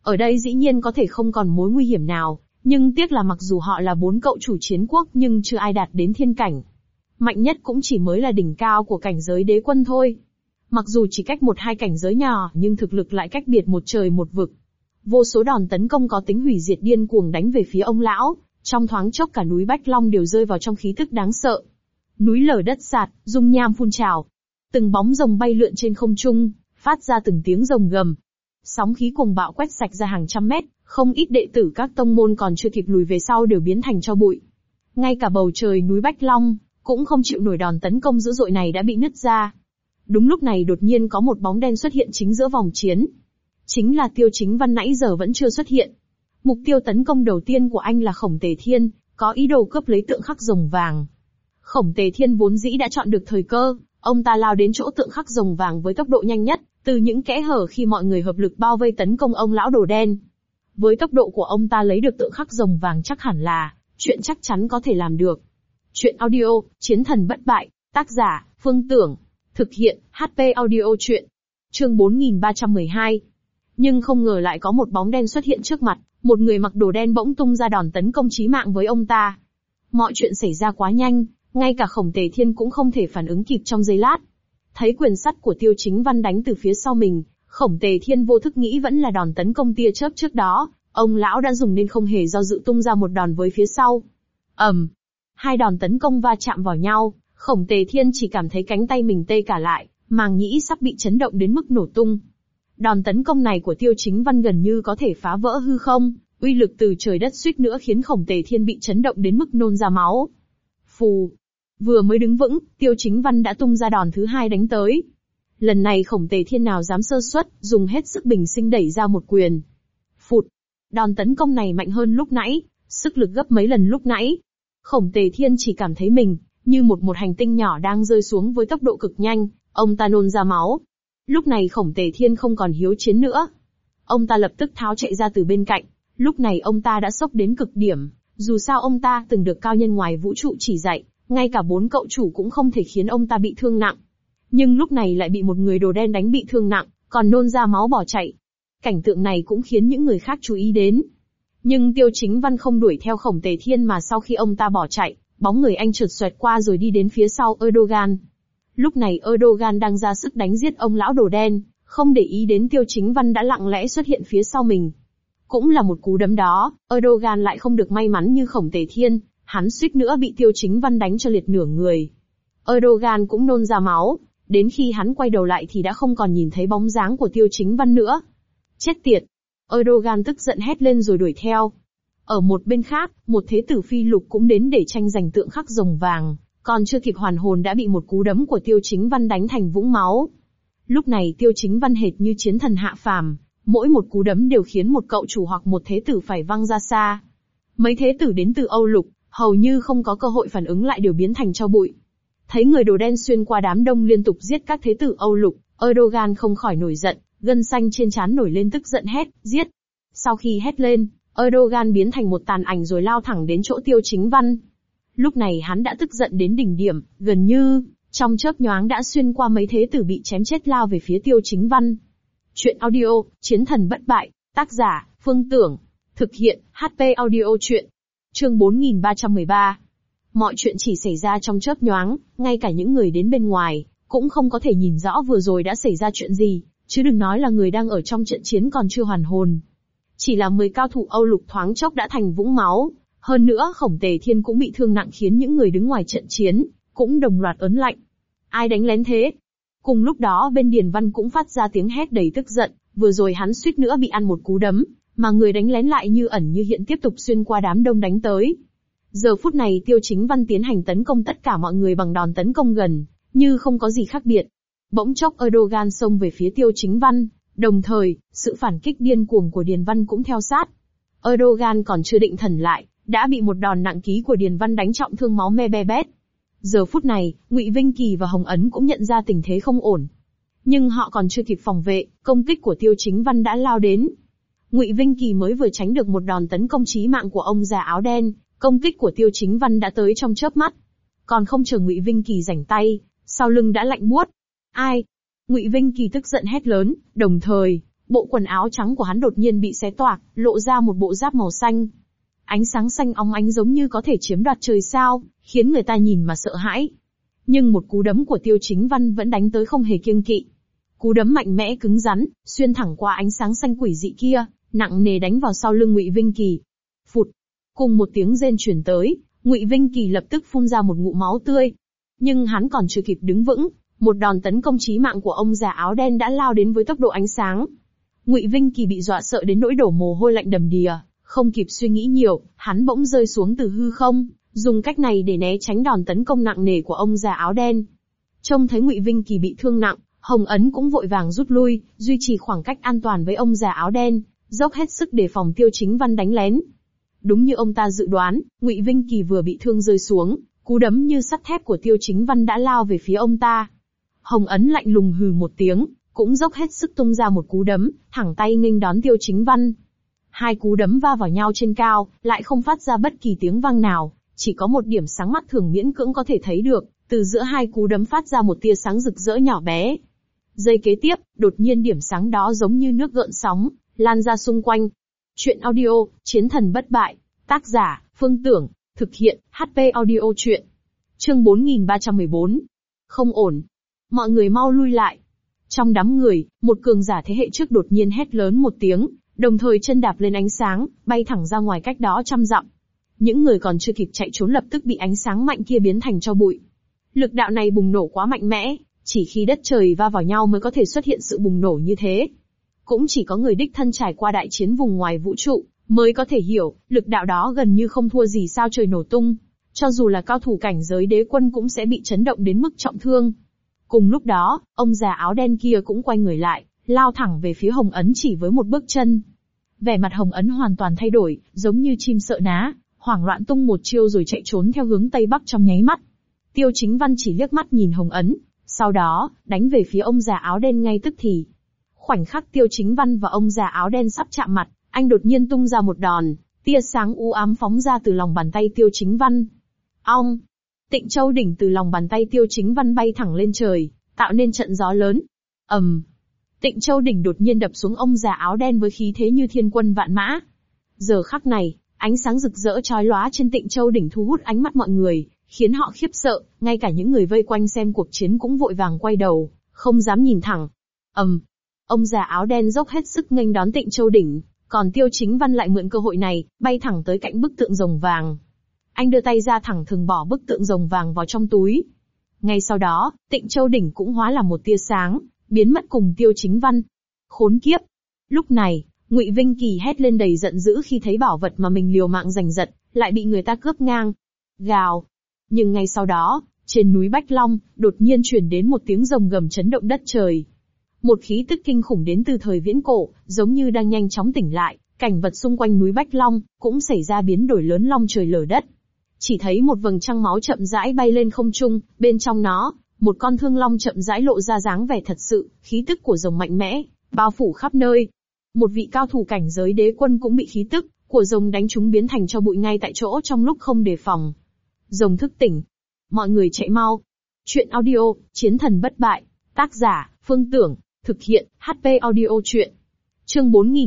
Ở đây dĩ nhiên có thể không còn mối nguy hiểm nào, nhưng tiếc là mặc dù họ là 4 cậu chủ chiến quốc nhưng chưa ai đạt đến thiên cảnh. Mạnh nhất cũng chỉ mới là đỉnh cao của cảnh giới đế quân thôi. Mặc dù chỉ cách 1-2 cảnh giới nhỏ nhưng thực lực lại cách biệt một trời một vực. Vô số đòn tấn công có tính hủy diệt điên cuồng đánh về phía ông lão, trong thoáng chốc cả núi Bách Long đều rơi vào trong khí tức đáng sợ. Núi lở đất sạt, dung nham phun trào. Từng bóng rồng bay lượn trên không trung, phát ra từng tiếng rồng gầm. Sóng khí cuồng bạo quét sạch ra hàng trăm mét, không ít đệ tử các tông môn còn chưa kịp lùi về sau đều biến thành tro bụi. Ngay cả bầu trời núi Bách Long cũng không chịu nổi đòn tấn công dữ dội này đã bị nứt ra. Đúng lúc này đột nhiên có một bóng đen xuất hiện chính giữa vòng chiến. Chính là Tiêu Chính Văn nãy giờ vẫn chưa xuất hiện. Mục tiêu tấn công đầu tiên của anh là Khổng Tề Thiên, có ý đồ cướp lấy tượng khắc rồng vàng. Khổng Tề Thiên vốn dĩ đã chọn được thời cơ, ông ta lao đến chỗ tượng khắc rồng vàng với tốc độ nhanh nhất, từ những kẽ hở khi mọi người hợp lực bao vây tấn công ông lão đồ đen. Với tốc độ của ông ta lấy được tượng khắc rồng vàng chắc hẳn là chuyện chắc chắn có thể làm được. Chuyện audio, Chiến thần bất bại, tác giả, Phương Tưởng. Thực hiện, HP audio chuyện. Chương 4312. Nhưng không ngờ lại có một bóng đen xuất hiện trước mặt, một người mặc đồ đen bỗng tung ra đòn tấn công chí mạng với ông ta. Mọi chuyện xảy ra quá nhanh, ngay cả Khổng Tề Thiên cũng không thể phản ứng kịp trong giây lát. Thấy quyền sắt của Tiêu Chính Văn đánh từ phía sau mình, Khổng Tề Thiên vô thức nghĩ vẫn là đòn tấn công tia chớp trước đó, ông lão đã dùng nên không hề do dự tung ra một đòn với phía sau. Hai đòn tấn công va chạm vào nhau, Khổng Tề Thiên chỉ cảm thấy cánh tay mình tê cả lại, màng nhĩ sắp bị chấn động đến mức nổ tung. Đòn tấn công này của Tiêu Chính Văn gần như có thể phá vỡ hư không, uy lực từ trời đất suýt nữa khiến Khổng Tề Thiên bị chấn động đến mức nôn ra máu. Phù! Vừa mới đứng vững, Tiêu Chính Văn đã tung ra đòn thứ hai đánh tới. Lần này Khổng Tề Thiên nào dám sơ suất, dùng hết sức bình sinh đẩy ra một quyền. Phụt! Đòn tấn công này mạnh hơn lúc nãy, sức lực gấp mấy lần lúc nãy. Khổng Tề Thiên chỉ cảm thấy mình như một hành tinh nhỏ đang rơi xuống với tốc độ cực nhanh, ông ta nôn ra máu. Lúc này Khổng Tề Thiên không còn hiếu chiến nữa. Ông ta lập tức tháo chạy ra từ bên cạnh. Lúc này ông ta đã sốc đến cực điểm, dù sao ông ta từng được cao nhân ngoài vũ trụ chỉ dạy, ngay cả 4 cậu chủ cũng không thể khiến ông ta bị thương nặng. Nhưng lúc này lại bị một người đồ đen đánh bị thương nặng, còn nôn ra máu bỏ chạy. Cảnh tượng này cũng khiến những người khác chú ý đến. Nhưng Tiêu Chính Văn không đuổi theo Khổng Tề Thiên mà sau khi ông ta bỏ chạy, bóng người anh trượt xoẹt qua rồi đi đến phía sau Erdogan. Lúc này Erdogan đang ra sức đánh giết ông lão đồ đen, không để ý đến Tiêu Chính Văn đã lặng lẽ xuất hiện phía sau mình. Cũng là một cú đấm đó, Erdogan lại không được may mắn như Khổng Tề Thiên, hắn suýt nữa bị Tiêu Chính Văn đánh cho liệt nửa người. Erdogan cũng nôn ra máu, đến khi hắn quay đầu lại thì đã không còn nhìn thấy bóng dáng của Tiêu Chính Văn nữa. Chết tiệt! Erdogan tức giận hét lên rồi đuổi theo. Ở một bên khác, một thế tử phi lục cũng đến để tranh giành tượng khắc rồng vàng, còn chưa kịp hoàn hồn đã bị một cú đấm của Tiêu Chính Văn đánh thành vũng máu. Lúc này Tiêu Chính Văn hệt như chiến thần hạ phàm, mỗi một cú đấm đều khiến một cậu chủ hoặc một thế tử phải văng ra xa. Mấy thế tử đến từ Âu Lục, hầu như không có cơ hội phản ứng lại đều biến thành tro bụi. Thấy người đồ đen xuyên qua đám đông liên tục giết các thế tử Âu Lục, Erdogan không khỏi nổi giận, gân xanh trên trán nổi lên tức giận hét, giết. Sau khi hét lên, Erdogan biến thành một tàn ảnh rồi lao thẳng đến chỗ Tiêu Chính Văn. Lúc này hắn đã tức giận đến đỉnh điểm, gần như trong chớp nhoáng đã xuyên qua mấy thế tử bị chém chết lao về phía Tiêu Chính Văn. Chuyện audio, Chiến thần bất bại, tác giả, Phương Tưởng. Thực hiện, HP audio chuyện. Chương 4313. Mọi chuyện chỉ xảy ra trong chớp nhoáng, ngay cả những người đến bên ngoài cũng không có thể nhìn rõ vừa rồi đã xảy ra chuyện gì, chứ đừng nói là người đang ở trong trận chiến còn chưa hoàn hồn. Chỉ là 10 cao thủ Âu Lục thoáng chốc đã thành vũng máu, hơn nữa Khổng Tề Thiên cũng bị thương nặng khiến những người đứng ngoài trận chiến cũng đồng loạt ớn lạnh. Ai đánh lén thế? Cùng lúc đó bên Điền Văn cũng phát ra tiếng hét đầy tức giận, vừa rồi hắn suýt nữa bị ăn một cú đấm, mà người đánh lén lại như ẩn như hiện tiếp tục xuyên qua đám đông đánh tới. Giờ phút này Tiêu Chính Văn tiến hành tấn công tất cả mọi người bằng đòn tấn công gần như không có gì khác biệt. Bỗng chốc Erdogan xông về phía Tiêu Chính Văn, đồng thời, sự phản kích điên cuồng của Điền Văn cũng theo sát. Erdogan còn chưa định thần lại, đã bị một đòn nặng ký của Điền Văn đánh trọng thương máu me be bét. Giờ phút này, Ngụy Vinh Kỳ và Hồng Ấn cũng nhận ra tình thế không ổn. Nhưng họ còn chưa kịp phòng vệ, công kích của Tiêu Chính Văn đã lao đến. Ngụy Vinh Kỳ mới vừa tránh được một đòn tấn công chí mạng của ông già áo đen, công kích của Tiêu Chính Văn đã tới trong chớp mắt. Còn không chờ Ngụy Vinh Kỳ rảnh tay, sau lưng đã lạnh buốt. Ai? Ngụy Vinh Kỳ tức giận hét lớn, đồng thời, Bộ quần áo trắng của hắn đột nhiên bị xé toạc, lộ ra một bộ giáp màu xanh. Ánh sáng xanh óng ánh giống như có thể chiếm đoạt trời sao, khiến người ta nhìn mà sợ hãi. Nhưng một cú đấm của Tiêu Chính Văn vẫn đánh tới không hề kiêng kỵ. Cú đấm mạnh mẽ cứng rắn, xuyên thẳng qua ánh sáng xanh quỷ dị kia, nặng nề đánh vào sau lưng Ngụy Vinh Kỳ. Phụt! Cùng một tiếng rên truyền tới, Ngụy Vinh Kỳ lập tức phun ra một ngụm máu tươi. Nhưng hắn còn chưa kịp đứng vững, một đòn tấn công chí mạng của ông già áo đen đã lao đến với tốc độ ánh sáng. Ngụy Vinh Kỳ bị dọa sợ đến nỗi đổ mồ hôi lạnh đầm đìa, không kịp suy nghĩ nhiều, hắn bỗng rơi xuống từ hư không, dùng cách này để né tránh đòn tấn công nặng nề của ông già áo đen. Trông thấy Ngụy Vinh Kỳ bị thương nặng, Hồng Ấn cũng vội vàng rút lui, duy trì khoảng cách an toàn với ông già áo đen, dốc hết sức đề phòng Tiêu Chính Văn đánh lén. Đúng như ông ta dự đoán, Ngụy Vinh Kỳ vừa bị thương rơi xuống, cú đấm như sắt thép của Tiêu Chính Văn đã lao về phía ông ta. Hồng Ấn lạnh lùng hừ một tiếng, cũng dốc hết sức tung ra một cú đấm, thẳng tay nghênh đón Tiêu Chính Văn. Hai cú đấm va vào nhau trên cao, lại không phát ra bất kỳ tiếng vang nào, chỉ có một điểm sáng mắt thường miễn cưỡng có thể thấy được, từ giữa hai cú đấm phát ra một tia sáng rực rỡ nhỏ bé. Giây kế tiếp, đột nhiên điểm sáng đó giống như nước gợn sóng, lan ra xung quanh. Chuyện audio, Chiến thần bất bại, tác giả, Phương Tưởng, thực hiện, HP audio chuyện. Chương 4314. Không ổn. Mọi người mau lui lại. Trong đám người, một cường giả thế hệ trước đột nhiên hét lớn một tiếng, đồng thời chân đạp lên ánh sáng, bay thẳng ra ngoài cách đó trăm dặm. Những người còn chưa kịp chạy trốn lập tức bị ánh sáng mạnh kia biến thành tro bụi. Lực đạo này bùng nổ quá mạnh mẽ, chỉ khi đất trời va vào nhau mới có thể xuất hiện sự bùng nổ như thế. Cũng chỉ có người đích thân trải qua đại chiến vùng ngoài vũ trụ, mới có thể hiểu, lực đạo đó gần như không thua gì sao trời nổ tung. Cho dù là cao thủ cảnh giới đế quân cũng sẽ bị chấn động đến mức trọng thương. Cùng lúc đó, ông già áo đen kia cũng quay người lại, lao thẳng về phía Hồng Ấn chỉ với một bước chân. Vẻ mặt Hồng Ấn hoàn toàn thay đổi, giống như chim sợ ná, hoảng loạn tung một chiêu rồi chạy trốn theo hướng Tây Bắc trong nháy mắt. Tiêu Chính Văn chỉ liếc mắt nhìn Hồng Ấn, sau đó, đánh về phía ông già áo đen ngay tức thì. Khoảnh khắc Tiêu Chính Văn và ông già áo đen sắp chạm mặt, anh đột nhiên tung ra một đòn, tia sáng u ám phóng ra từ lòng bàn tay Tiêu Chính Văn. Ong! Tịnh Châu đỉnh từ lòng bàn tay Tiêu Chính Văn bay thẳng lên trời, tạo nên trận gió lớn. Tịnh Châu đỉnh đột nhiên đập xuống ông già áo đen với khí thế như thiên quân vạn mã. Giờ khắc này, ánh sáng rực rỡ chói lóa trên Tịnh Châu đỉnh thu hút ánh mắt mọi người, khiến họ khiếp sợ, ngay cả những người vây quanh xem cuộc chiến cũng vội vàng quay đầu, không dám nhìn thẳng. Ông già áo đen dốc hết sức nghênh đón Tịnh Châu đỉnh, còn Tiêu Chính Văn lại mượn cơ hội này, bay thẳng tới cạnh bức tượng rồng vàng. Anh đưa tay ra thẳng thừng bỏ bức tượng rồng vàng vào trong túi. Ngay sau đó, Tịnh Châu đỉnh cũng hóa làm một tia sáng, biến mất cùng Tiêu Chính Văn. Khốn kiếp! Lúc này, Ngụy Vinh Kỳ hét lên đầy giận dữ khi thấy bảo vật mà mình liều mạng giành giật, lại bị người ta cướp ngang. Gào! Nhưng ngay sau đó, trên núi Bách Long, đột nhiên truyền đến một tiếng rồng gầm chấn động đất trời. Một khí tức kinh khủng đến từ thời viễn cổ, giống như đang nhanh chóng tỉnh lại, cảnh vật xung quanh núi Bách Long, cũng xảy ra biến đổi lớn long trời lở đất. Chỉ thấy một vầng trăng máu chậm rãi bay lên không trung, bên trong nó, một con thương long chậm rãi lộ ra dáng vẻ thật sự, khí tức của rồng mạnh mẽ, bao phủ khắp nơi. Một vị cao thủ cảnh giới đế quân cũng bị khí tức của rồng đánh trúng biến thành tro bụi ngay tại chỗ trong lúc không đề phòng. Rồng thức tỉnh. Mọi người chạy mau. Chuyện audio, Chiến thần bất bại. Tác giả, Phương Tưởng. Thực hiện, HP audio chuyện. Chương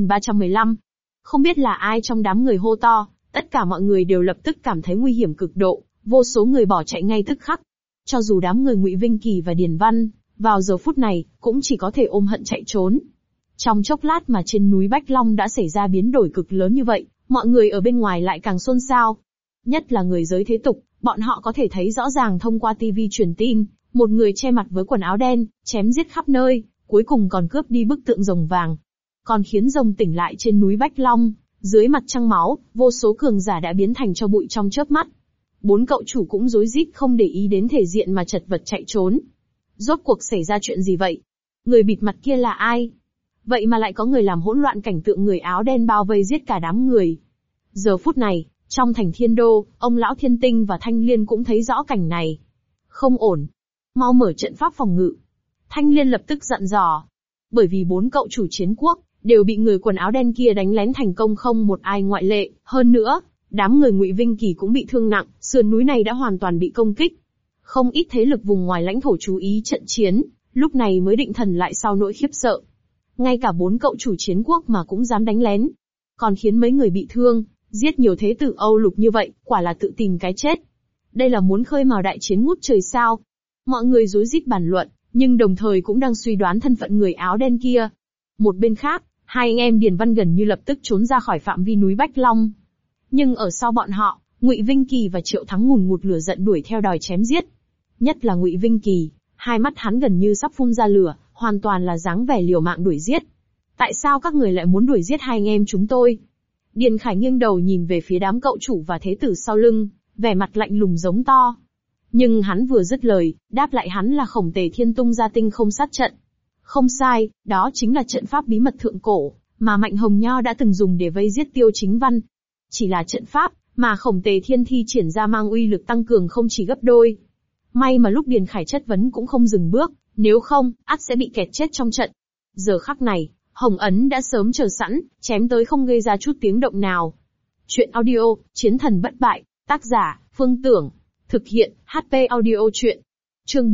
4315. Không biết là ai trong đám người hô to, tất cả mọi người đều lập tức cảm thấy nguy hiểm cực độ, vô số người bỏ chạy ngay tức khắc. Cho dù đám người Ngụy Vinh Kỳ và Điền Văn, vào giờ phút này, cũng chỉ có thể ôm hận chạy trốn. Trong chốc lát mà trên núi Bách Long đã xảy ra biến đổi cực lớn như vậy, mọi người ở bên ngoài lại càng xôn xao. Nhất là người giới thế tục, bọn họ có thể thấy rõ ràng thông qua TV truyền tin, một người che mặt với quần áo đen, chém giết khắp nơi, cuối cùng còn cướp đi bức tượng rồng vàng. Còn khiến rồng tỉnh lại trên núi Bách Long, dưới mặt trăng máu, vô số cường giả đã biến thành tro bụi trong chớp mắt. 4 cậu chủ cũng rối rít không để ý đến thể diện mà chật vật chạy trốn. Rốt cuộc xảy ra chuyện gì vậy? Người bịt mặt kia là ai? Vậy mà lại có người làm hỗn loạn cảnh tượng người áo đen bao vây giết cả đám người. Giờ phút này, trong thành Thiên Đô, ông lão Thiên Tinh và Thanh Liên cũng thấy rõ cảnh này. Không ổn. Mau mở trận pháp phòng ngự. Thanh Liên lập tức dặn dò. Bởi vì 4 cậu chủ chiến quốc, đều bị người quần áo đen kia đánh lén thành công không một ai ngoại lệ. Hơn nữa, đám người Ngụy Vinh Kỳ cũng bị thương nặng, sườn núi này đã hoàn toàn bị công kích. Không ít thế lực vùng ngoài lãnh thổ chú ý trận chiến, lúc này mới định thần lại sau nỗi khiếp sợ. Ngay cả 4 cậu chủ chiến quốc mà cũng dám đánh lén. Còn khiến mấy người bị thương, giết nhiều thế tử Âu Lục như vậy, quả là tự tìm cái chết. Đây là muốn khơi mào đại chiến ngút trời sao? Mọi người rối rít bàn luận, nhưng đồng thời cũng đang suy đoán thân phận người áo đen kia. Một bên khác, hai anh em Điền Văn gần như lập tức trốn ra khỏi phạm vi núi Bách Long. Nhưng ở sau bọn họ, Ngụy Vinh Kỳ và Triệu Thắng ngùn ngụt lửa giận đuổi theo đòi chém giết. Nhất là Ngụy Vinh Kỳ, hai mắt hắn gần như sắp phun ra lửa, hoàn toàn là dáng vẻ liều mạng đuổi giết. Tại sao các người lại muốn đuổi giết hai anh em chúng tôi? Điền Khải nghiêng đầu nhìn về phía đám cậu chủ và thế tử sau lưng, vẻ mặt lạnh lùng giống to. Nhưng hắn vừa dứt lời, đáp lại hắn là Khổng Tề Thiên tung ra tinh không sát trận. Không sai, đó chính là trận pháp bí mật thượng cổ, mà Mạnh Hồng Nho đã từng dùng để vây giết Tiêu Chính Văn. Chỉ là trận pháp, mà Khổng Tề Thiên thi triển ra mang uy lực tăng cường không chỉ gấp đôi. May mà lúc Điền Khải chất vấn cũng không dừng bước, nếu không, ắt sẽ bị kẹt chết trong trận. Giờ khắc này, Hồng Ấn đã sớm chờ sẵn, chém tới không gây ra chút tiếng động nào. Chuyện audio, Chiến thần bất bại, tác giả, Phương Tưởng. Thực hiện, HP audio chuyện. Chương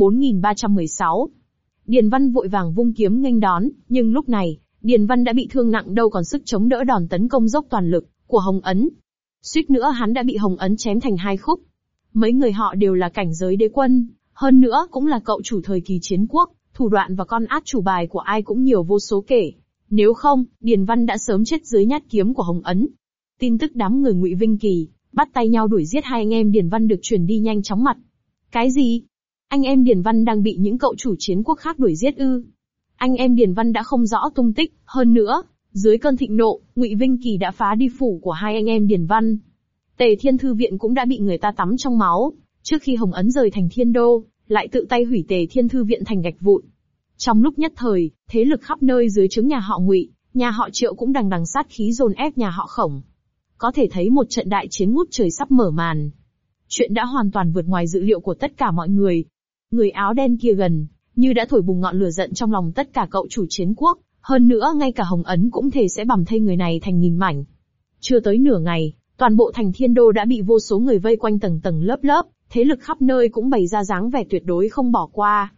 4316. Điền Văn vội vàng vung kiếm nghênh đón, nhưng lúc này, Điền Văn đã bị thương nặng đâu còn sức chống đỡ đòn tấn công dốc toàn lực của Hồng Ấn. Suýt nữa hắn đã bị Hồng Ấn chém thành hai khúc. Mấy người họ đều là cảnh giới đế quân, hơn nữa cũng là cậu chủ thời kỳ chiến quốc, thủ đoạn và con át chủ bài của ai cũng nhiều vô số kể. Nếu không, Điền Văn đã sớm chết dưới nhát kiếm của Hồng Ấn. Tin tức đám người Ngụy Vinh Kỳ bắt tay nhau đuổi giết hai anh em Điền Văn được truyền đi nhanh chóng mặt. Cái gì? Anh em Điền Văn đang bị những cậu chủ chiến quốc khác đuổi giết ư? Anh em Điền Văn đã không rõ tung tích, hơn nữa, dưới cơn thịnh nộ, Ngụy Vinh Kỳ đã phá đi phủ của hai anh em Điền Văn. Tề Thiên Thư Viện cũng đã bị người ta tắm trong máu, trước khi Hồng Ấn rời thành Thiên Đô, lại tự tay hủy Tề Thiên Thư Viện thành gạch vụn. Trong lúc nhất thời, thế lực khắp nơi dưới trướng nhà họ Ngụy, nhà họ Triệu cũng đằng đằng sát khí dồn ép nhà họ Khổng. Có thể thấy một trận đại chiến ngút trời sắp mở màn. Chuyện đã hoàn toàn vượt ngoài dự liệu của tất cả mọi người. Người áo đen kia gần như đã thổi bùng ngọn lửa giận trong lòng tất cả cậu chủ chiến quốc, hơn nữa ngay cả Hồng Ấn cũng thề sẽ bằm thây người này thành nghìn mảnh. Chưa tới nửa ngày, toàn bộ thành Thiên Đô đã bị vô số người vây quanh tầng tầng lớp lớp, thế lực khắp nơi cũng bày ra dáng vẻ tuyệt đối không bỏ qua.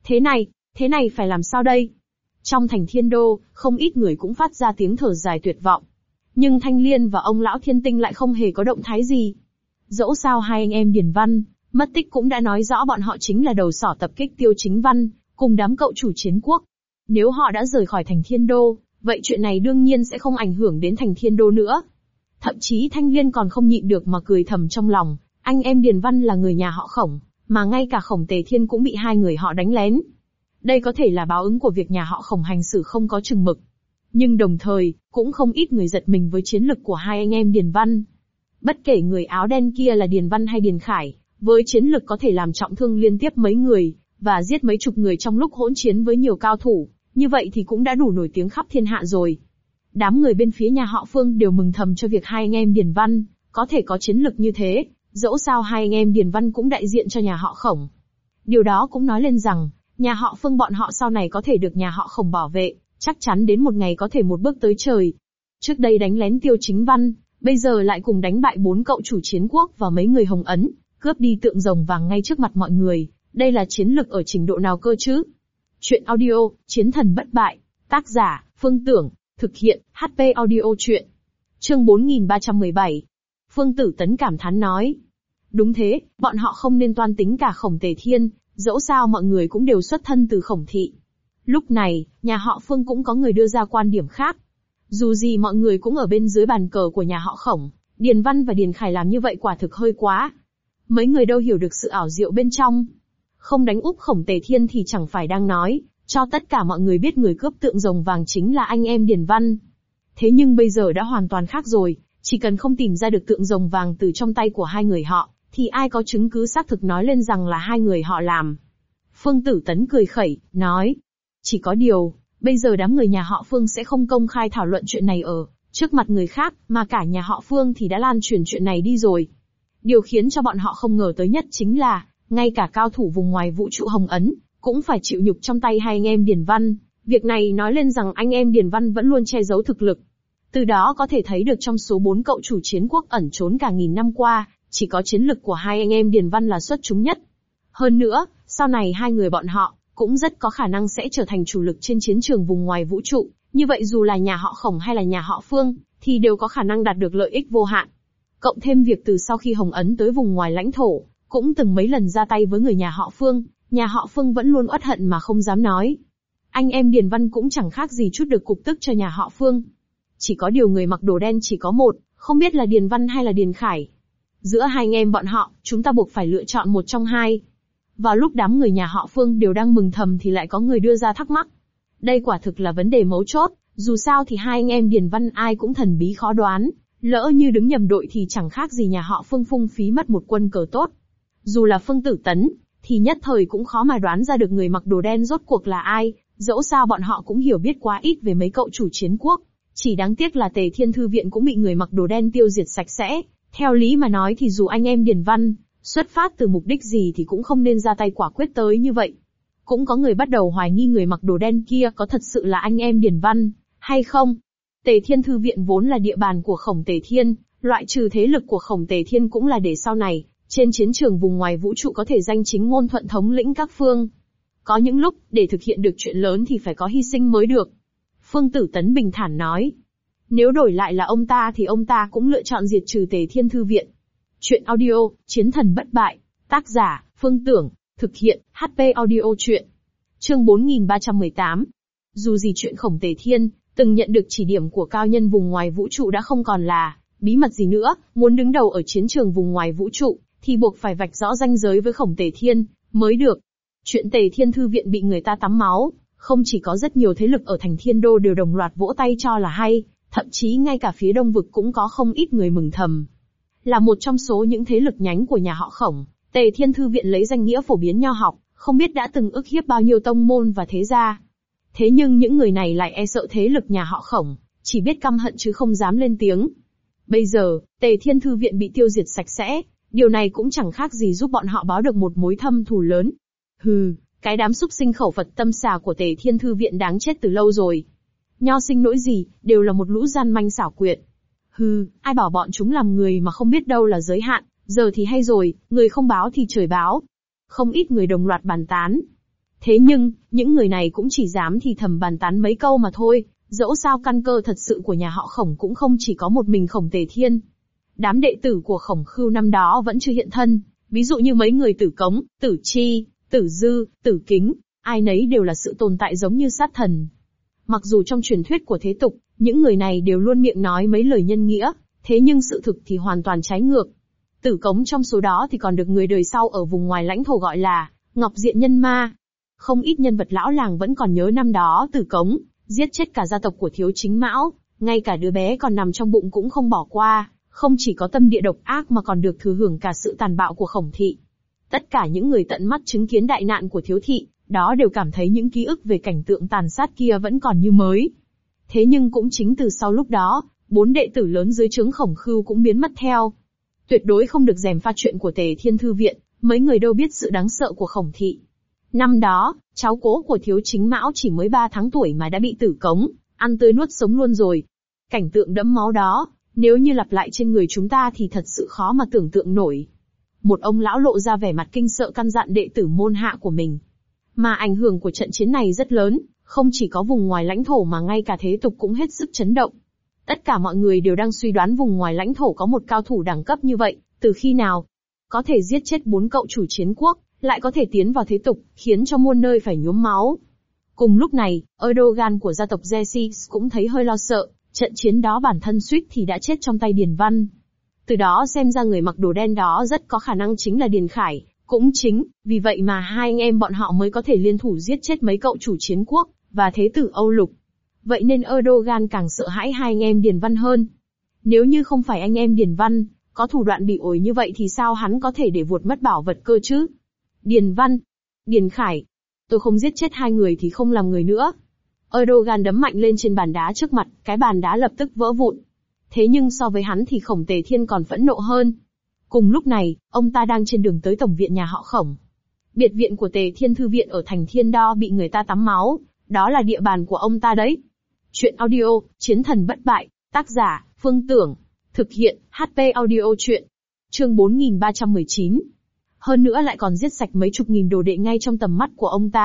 Thế này phải làm sao đây? Trong thành Thiên Đô, không ít người cũng phát ra tiếng thở dài tuyệt vọng. Nhưng Thanh Liên và ông lão Thiên Tinh lại không hề có động thái gì. Dẫu sao hai anh em Điền Văn mất tích cũng đã nói rõ bọn họ chính là đầu sỏ tập kích Tiêu Chính Văn, cùng đám cậu chủ chiến quốc. Nếu họ đã rời khỏi thành Thiên Đô, vậy chuyện này đương nhiên sẽ không ảnh hưởng đến thành Thiên Đô nữa. Thậm chí Thanh Liên còn không nhịn được mà cười thầm trong lòng, anh em Điền Văn là người nhà họ Khổng, mà ngay cả Khổng Tề Thiên cũng bị hai người họ đánh lén. Đây có thể là báo ứng của việc nhà họ Khổng hành xử không có chừng mực. Nhưng đồng thời, cũng không ít người giật mình với chiến lực của hai anh em Điền Văn. Bất kể người áo đen kia là Điền Văn hay Điền Khải, với chiến lực có thể làm trọng thương liên tiếp mấy người, và giết mấy chục người trong lúc hỗn chiến với nhiều cao thủ, như vậy thì cũng đã đủ nổi tiếng khắp thiên hạ rồi. Đám người bên phía nhà họ Phương đều mừng thầm cho việc hai anh em Điền Văn có thể có chiến lực như thế, dẫu sao hai anh em Điền Văn cũng đại diện cho nhà họ Khổng. Điều đó cũng nói lên rằng, nhà họ Phương bọn họ sau này có thể được nhà họ Khổng bảo vệ, chắc chắn đến một ngày có thể một bước tới trời. Trước đây đánh lén Tiêu Chính Văn, bây giờ lại cùng đánh bại 4 cậu chủ chiến quốc và mấy người Hồng Ấn, cướp đi tượng rồng vàng ngay trước mặt mọi người, đây là chiến lực ở trình độ nào cơ chứ? Chuyện audio, Chiến thần bất bại, tác giả, Phương Tưởng, thực hiện, HP audio chuyện. Chương 4317. Phương Tử Tấn cảm thán nói. Đúng thế, bọn họ không nên toan tính cả Khổng Tề Thiên, dẫu sao mọi người cũng đều xuất thân từ Khổng thị. Lúc này, nhà họ Phương cũng có người đưa ra quan điểm khác. Dù gì mọi người cũng ở bên dưới bàn cờ của nhà họ Khổng, Điền Văn và Điền Khải làm như vậy quả thực hơi quá. Mấy người đâu hiểu được sự ảo diệu bên trong. Không đánh úp Khổng Tề Thiên thì chẳng phải đang nói, cho tất cả mọi người biết người cướp tượng rồng vàng chính là anh em Điền Văn. Thế nhưng bây giờ đã hoàn toàn khác rồi, chỉ cần không tìm ra được tượng rồng vàng từ trong tay của hai người họ, thì ai có chứng cứ xác thực nói lên rằng là hai người họ làm. Phương Tử Tấn cười khẩy, nói. Chỉ có điều, bây giờ đám người nhà họ Phương sẽ không công khai thảo luận chuyện này ở trước mặt người khác, mà cả nhà họ Phương thì đã lan truyền chuyện này đi rồi. Điều khiến cho bọn họ không ngờ tới nhất chính là, ngay cả cao thủ vùng ngoài vũ trụ Hồng Ấn, cũng phải chịu nhục trong tay hai anh em Điền Văn. Việc này nói lên rằng anh em Điền Văn vẫn luôn che giấu thực lực. Từ đó có thể thấy được trong số 4 cậu chủ chiến quốc ẩn trốn cả nghìn năm qua, chỉ có chiến lực của hai anh em Điền Văn là xuất chúng nhất. Hơn nữa, sau này hai người bọn họ cũng rất có khả năng sẽ trở thành chủ lực trên chiến trường vùng ngoài vũ trụ, như vậy dù là nhà họ Khổng hay là nhà họ Phương, thì đều có khả năng đạt được lợi ích vô hạn. Cộng thêm việc từ sau khi Hồng Ấn tới vùng ngoài lãnh thổ, cũng từng mấy lần ra tay với người nhà họ Phương vẫn luôn uất hận mà không dám nói. Anh em Điền Văn cũng chẳng khác gì chút được cục tức cho nhà họ Phương. Chỉ có điều người mặc đồ đen chỉ có một, không biết là Điền Văn hay là Điền Khải. Giữa hai anh em bọn họ, chúng ta buộc phải lựa chọn một trong hai. Vào lúc đám người nhà họ Phương đều đang mừng thầm thì lại có người đưa ra thắc mắc. Đây quả thực là vấn đề mấu chốt, dù sao thì hai anh em Điền Văn ai cũng thần bí khó đoán, lỡ như đứng nhầm đội thì chẳng khác gì nhà họ Phương phung phí mất một quân cờ tốt. Dù là Phương Tử Tấn, thì nhất thời cũng khó mà đoán ra được người mặc đồ đen rốt cuộc là ai, dẫu sao bọn họ cũng hiểu biết quá ít về mấy cậu chủ chiến quốc. Chỉ đáng tiếc là Tề Thiên Thư Viện cũng bị người mặc đồ đen tiêu diệt sạch sẽ. Theo lý mà nói thì dù anh em Điền Văn, xuất phát từ mục đích gì thì cũng không nên ra tay quả quyết tới như vậy. Cũng có người bắt đầu hoài nghi người mặc đồ đen kia có thật sự là anh em Điền Văn, hay không. Tề Thiên Thư Viện vốn là địa bàn của Khổng Tề Thiên, loại trừ thế lực của Khổng Tề Thiên cũng là để sau này, trên chiến trường vùng ngoài vũ trụ có thể danh chính ngôn thuận thống lĩnh các phương. Có những lúc, để thực hiện được chuyện lớn thì phải có hy sinh mới được. Phương Tử Tấn bình thản nói. Nếu đổi lại là ông ta thì ông ta cũng lựa chọn diệt trừ Tề Thiên Thư Viện. Chuyện audio, Chiến thần bất bại. Tác giả, Phương Tưởng. Thực hiện, HP audio chuyện. Chương 4318. Dù gì chuyện Khổng Tề Thiên, từng nhận được chỉ điểm của cao nhân vùng ngoài vũ trụ đã không còn là bí mật gì nữa, muốn đứng đầu ở chiến trường vùng ngoài vũ trụ, thì buộc phải vạch rõ ranh giới với Khổng Tề Thiên, mới được. Chuyện Tề Thiên Thư Viện bị người ta tắm máu, không chỉ có rất nhiều thế lực ở thành Thiên Đô đều đồng loạt vỗ tay cho là hay, thậm chí ngay cả phía Đông Vực cũng có không ít người mừng thầm. Là một trong số những thế lực nhánh của nhà họ Khổng, Tề Thiên Thư Viện lấy danh nghĩa phổ biến nho học, không biết đã từng ức hiếp bao nhiêu tông môn và thế gia. Thế nhưng những người này lại e sợ thế lực nhà họ Khổng, chỉ biết căm hận chứ không dám lên tiếng. Bây giờ, Tề Thiên Thư Viện bị tiêu diệt sạch sẽ, điều này cũng chẳng khác gì giúp bọn họ báo được một mối thâm thù lớn. Hừ, cái đám súc sinh khẩu Phật tâm xà của Tề Thiên Thư Viện đáng chết từ lâu rồi. Nho sinh nỗi gì, đều là một lũ gian manh xảo quyệt. Hừ, ai bảo bọn chúng làm người mà không biết đâu là giới hạn, giờ thì hay rồi, người không báo thì trời báo. Không ít người đồng loạt bàn tán. Thế nhưng, những người này cũng chỉ dám thì thầm bàn tán mấy câu mà thôi, dẫu sao căn cơ thật sự của nhà họ Khổng cũng không chỉ có một mình Khổng Tề Thiên. Đám đệ tử của Khổng Khưu năm đó vẫn chưa hiện thân, ví dụ như mấy người Tử Cống, Tử Chi, Tử Dư, Tử Kính, ai nấy đều là sự tồn tại giống như sát thần. Mặc dù trong truyền thuyết của thế tục, những người này đều luôn miệng nói mấy lời nhân nghĩa, thế nhưng sự thực thì hoàn toàn trái ngược. Tử Cống trong số đó thì còn được người đời sau ở vùng ngoài lãnh thổ gọi là Ngọc Diện Nhân Ma. Không ít nhân vật lão làng vẫn còn nhớ năm đó Tử Cống giết chết cả gia tộc của Thiếu Chính Mão, ngay cả đứa bé còn nằm trong bụng cũng không bỏ qua, không chỉ có tâm địa độc ác mà còn được thừa hưởng cả sự tàn bạo của Khổng thị. Tất cả những người tận mắt chứng kiến đại nạn của Thiếu thị, đó đều cảm thấy những ký ức về cảnh tượng tàn sát kia vẫn còn như mới. Thế nhưng cũng chính từ sau lúc đó, 4 đệ tử lớn dưới trướng Khổng Khưu cũng biến mất theo. Tuyệt đối không được gièm pha chuyện của Tề Thiên Thư Viện, mấy người đâu biết sự đáng sợ của Khổng thị. Năm đó, cháu cố của Thiếu Chính Mão chỉ mới 3 tháng tuổi mà đã bị Tử Cống ăn tươi nuốt sống luôn rồi. Cảnh tượng đẫm máu đó, nếu như lặp lại trên người chúng ta thì thật sự khó mà tưởng tượng nổi. Một ông lão lộ ra vẻ mặt kinh sợ căn dặn đệ tử môn hạ của mình. Mà ảnh hưởng của trận chiến này rất lớn, không chỉ có vùng ngoài lãnh thổ mà ngay cả thế tục cũng hết sức chấn động. Tất cả mọi người đều đang suy đoán vùng ngoài lãnh thổ có một cao thủ đẳng cấp như vậy, từ khi nào? Có thể giết chết 4 cậu chủ chiến quốc, lại có thể tiến vào thế tục, khiến cho muôn nơi phải nhuốm máu. Cùng lúc này, Erdogan của gia tộc Xerxes cũng thấy hơi lo sợ, trận chiến đó bản thân suýt thì đã chết trong tay Điền Văn. Từ đó xem ra người mặc đồ đen đó rất có khả năng chính là Điền Khải, cũng chính, vì vậy mà hai anh em bọn họ mới có thể liên thủ giết chết mấy cậu chủ chiến quốc, và thế tử Âu Lục. Vậy nên Erdogan càng sợ hãi hai anh em Điền Văn hơn. Nếu như không phải anh em Điền Văn, có thủ đoạn bị ổi như vậy thì sao hắn có thể để vuột mất bảo vật cơ chứ? Điền Văn, Điền Khải, tôi không giết chết hai người thì không làm người nữa. Erdogan đấm mạnh lên trên bàn đá trước mặt, cái bàn đá lập tức vỡ vụn. Thế nhưng so với hắn thì Khổng Tề Thiên còn phẫn nộ hơn. Cùng lúc này, ông ta đang trên đường tới tổng viện nhà họ Khổng. Biệt viện của Tề Thiên Thư Viện ở thành Thiên Đo bị người ta tắm máu, đó là địa bàn của ông ta đấy. Chuyện audio, Chiến thần bất bại, tác giả, Phương Tưởng. Thực hiện, HP audio chuyện. Chương 4319. Hơn nữa lại còn giết sạch mấy chục nghìn đồ đệ ngay trong tầm mắt của ông ta,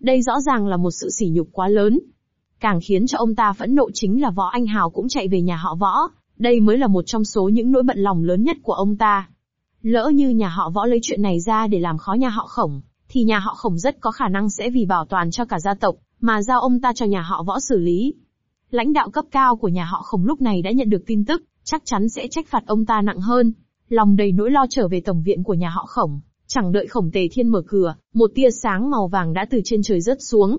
Đây rõ ràng là một sự sỉ nhục quá lớn. Càng khiến cho ông ta phẫn nộ chính là Võ Anh Hào cũng chạy về nhà họ Võ, đây mới là một trong số những nỗi bận lòng lớn nhất của ông ta. Lỡ như nhà họ Võ lấy chuyện này ra để làm khó nhà họ Khổng, thì nhà họ Khổng rất có khả năng sẽ vì bảo toàn cho cả gia tộc, mà giao ông ta cho nhà họ Võ xử lý. Lãnh đạo cấp cao của nhà họ Khổng lúc này đã nhận được tin tức, chắc chắn sẽ trách phạt ông ta nặng hơn. Lòng đầy nỗi lo trở về tổng viện của nhà họ Khổng, chẳng đợi Khổng Tề Thiên mở cửa, một tia sáng màu vàng đã từ trên trời rớt xuống.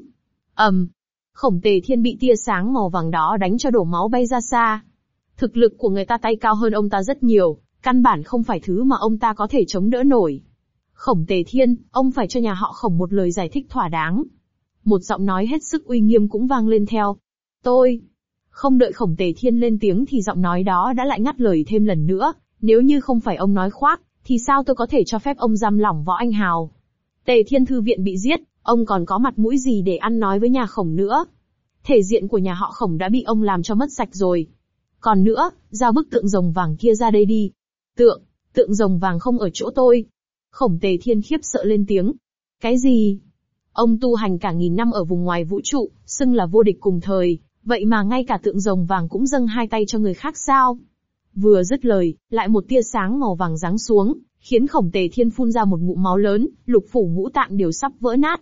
Khổng Tề Thiên bị tia sáng màu vàng đó đánh cho đổ máu bay ra xa. Thực lực của người ta tay cao hơn ông ta rất nhiều, căn bản không phải thứ mà ông ta có thể chống đỡ nổi. Khổng Tề Thiên, ông phải cho nhà họ Khổng một lời giải thích thỏa đáng. Một giọng nói hết sức uy nghiêm cũng vang lên theo. Tôi. Không đợi Khổng Tề Thiên lên tiếng thì giọng nói đó đã lại ngắt lời thêm lần nữa. Nếu như không phải ông nói khoác, thì sao tôi có thể cho phép ông giam lỏng Võ Anh Hào? Tề Thiên Thư viện bị giết, ông còn có mặt mũi gì để ăn nói với nhà Khổng nữa? Thể diện của nhà họ Khổng đã bị ông làm cho mất sạch rồi. Còn nữa, giao bức tượng rồng vàng kia ra đây đi. Tượng rồng vàng không ở chỗ tôi. Khổng Tề Thiên khiếp sợ lên tiếng. Cái gì? Ông tu hành cả nghìn năm ở vùng ngoài vũ trụ, xưng là vô địch cùng thời, vậy mà ngay cả tượng rồng vàng cũng dâng hai tay cho người khác sao? Vừa dứt lời, lại một tia sáng màu vàng giáng xuống, khiến Khổng Tề Thiên phun ra một ngụm máu lớn, lục phủ ngũ tạng đều sắp vỡ nát.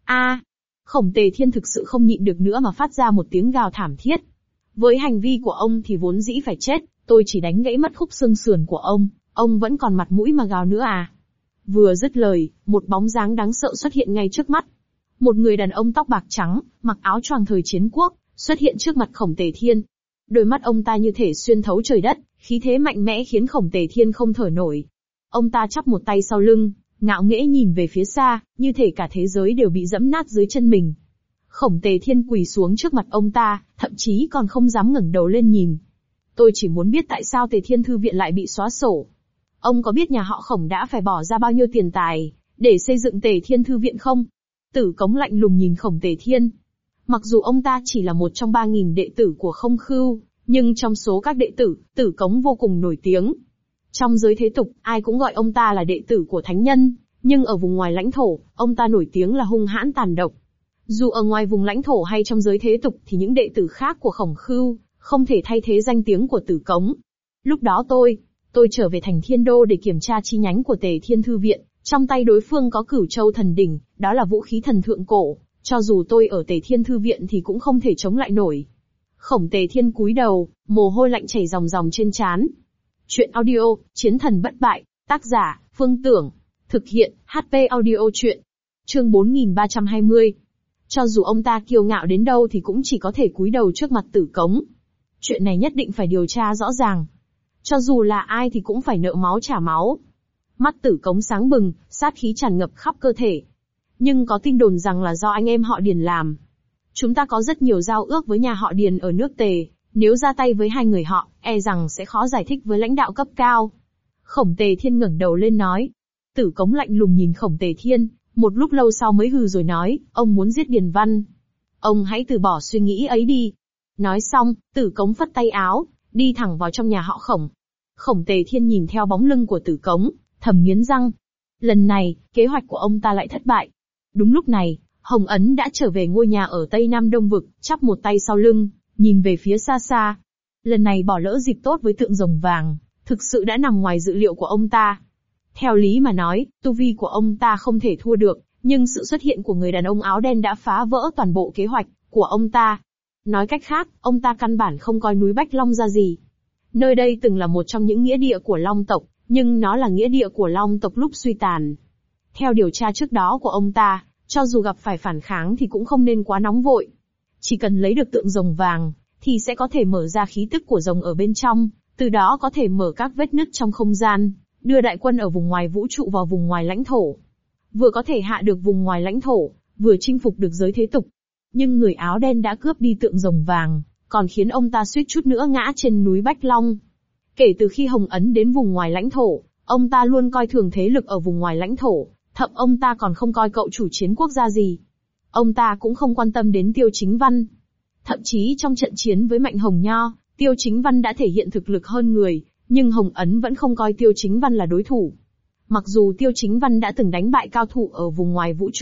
Khổng Tề Thiên thực sự không nhịn được nữa mà phát ra một tiếng gào thảm thiết. Với hành vi của ông thì vốn dĩ phải chết, tôi chỉ đánh gãy mất khúc xương sườn của ông vẫn còn mặt mũi mà gào nữa à? Vừa dứt lời, một bóng dáng đáng sợ xuất hiện ngay trước mắt. Một người đàn ông tóc bạc trắng, mặc áo choàng thời chiến quốc, xuất hiện trước mặt Khổng Tề Thiên. Đôi mắt ông ta như thể xuyên thấu trời đất, khí thế mạnh mẽ khiến Khổng Tề Thiên không thở nổi. Ông ta chắp một tay sau lưng, ngạo nghễ nhìn về phía xa, như thể cả thế giới đều bị dẫm nát dưới chân mình. Khổng Tề Thiên quỳ xuống trước mặt ông ta, thậm chí còn không dám ngẩng đầu lên nhìn. Tôi chỉ muốn biết tại sao Tề Thiên Thư viện lại bị xóa sổ. Ông có biết nhà họ Khổng đã phải bỏ ra bao nhiêu tiền tài để xây dựng Tề Thiên Thư viện không? Tử Cống lạnh lùng nhìn Khổng Tề Thiên. Mặc dù ông ta chỉ là một trong 3.000 đệ tử của Không Khưu, nhưng trong số các đệ tử, Tử Cống vô cùng nổi tiếng. Trong giới thế tục, ai cũng gọi ông ta là đệ tử của thánh nhân, nhưng ở vùng ngoài lãnh thổ, ông ta nổi tiếng là hung hãn tàn độc. Dù ở ngoài vùng lãnh thổ hay trong giới thế tục thì những đệ tử khác của Khổng Khưu không thể thay thế danh tiếng của Tử Cống. Lúc đó tôi trở về thành Thiên Đô để kiểm tra chi nhánh của Tề Thiên Thư viện, trong tay đối phương có Cửu Châu Thần Đỉnh, đó là vũ khí thần thượng cổ, cho dù tôi ở Tề Thiên Thư viện thì cũng không thể chống lại nổi. Khổng Tề Thiên cúi đầu, mồ hôi lạnh chảy ròng ròng trên trán. Chuyện audio, Chiến thần bất bại, tác giả, Phương Tưởng, thực hiện, HP audio chuyện. Chương 4320. Cho dù ông ta kiêu ngạo đến đâu thì cũng chỉ có thể cúi đầu trước mặt Tử Cống. Chuyện này nhất định phải điều tra rõ ràng. Cho dù là ai thì cũng phải nợ máu trả máu. Mắt Tử Cống sáng bừng, sát khí tràn ngập khắp cơ thể. Nhưng có tin đồn rằng là do anh em họ Điền làm. Chúng ta có rất nhiều giao ước với nhà họ Điền ở nước Tề, nếu ra tay với hai người họ, e rằng sẽ khó giải thích với lãnh đạo cấp cao. Khổng Tề Thiên ngẩng đầu lên nói. Tử Cống lạnh lùng nhìn Khổng Tề Thiên, một lúc lâu sau mới hừ rồi nói, ông muốn giết Điền Văn. Ông hãy từ bỏ suy nghĩ ấy đi. Nói xong, Tử Cống phất tay áo, đi thẳng vào trong nhà họ Khổng. Khổng Tề Thiên nhìn theo bóng lưng của Tử Cống, thầm nghiến răng. Lần này, kế hoạch của ông ta lại thất bại. Đúng lúc này, Hồng Ấn đã trở về ngôi nhà ở Tây Nam Đông Vực, chắp một tay sau lưng, nhìn về phía xa xa. Lần này bỏ lỡ dịp tốt với tượng rồng vàng, thực sự đã nằm ngoài dự liệu của ông ta. Theo lý mà nói, tu vi của ông ta không thể thua được, nhưng sự xuất hiện của người đàn ông áo đen đã phá vỡ toàn bộ kế hoạch của ông ta. Nói cách khác, ông ta căn bản không coi núi Bách Long ra gì. Nơi đây từng là một trong những nghĩa địa của Long tộc, nhưng nó là nghĩa địa của Long tộc lúc suy tàn. Theo điều tra trước đó của ông ta, cho dù gặp phải phản kháng thì cũng không nên quá nóng vội. Chỉ cần lấy được tượng rồng vàng, thì sẽ có thể mở ra khí tức của rồng ở bên trong, từ đó có thể mở các vết nứt trong không gian, đưa đại quân ở vùng ngoài vũ trụ vào vùng ngoài lãnh thổ. Vừa có thể hạ được vùng ngoài lãnh thổ, vừa chinh phục được giới thế tục. Nhưng người áo đen đã cướp đi tượng rồng vàng, còn khiến ông ta suýt chút nữa ngã trên núi Bách Long. Kể từ khi Hồng Ấn đến vùng ngoài lãnh thổ, ông ta luôn coi thường thế lực ở vùng ngoài lãnh thổ, thậm ông ta còn không coi cậu chủ chiến quốc gia gì. Ông ta cũng không quan tâm đến Tiêu Chính Văn. Thậm chí trong trận chiến với Mạnh Hồng Nho, Tiêu Chính Văn đã thể hiện thực lực hơn người, nhưng Hồng Ấn vẫn không coi Tiêu Chính Văn là đối thủ. Mặc dù Tiêu Chính Văn đã từng đánh bại cao thủ ở vùng ngoài vũ trụ,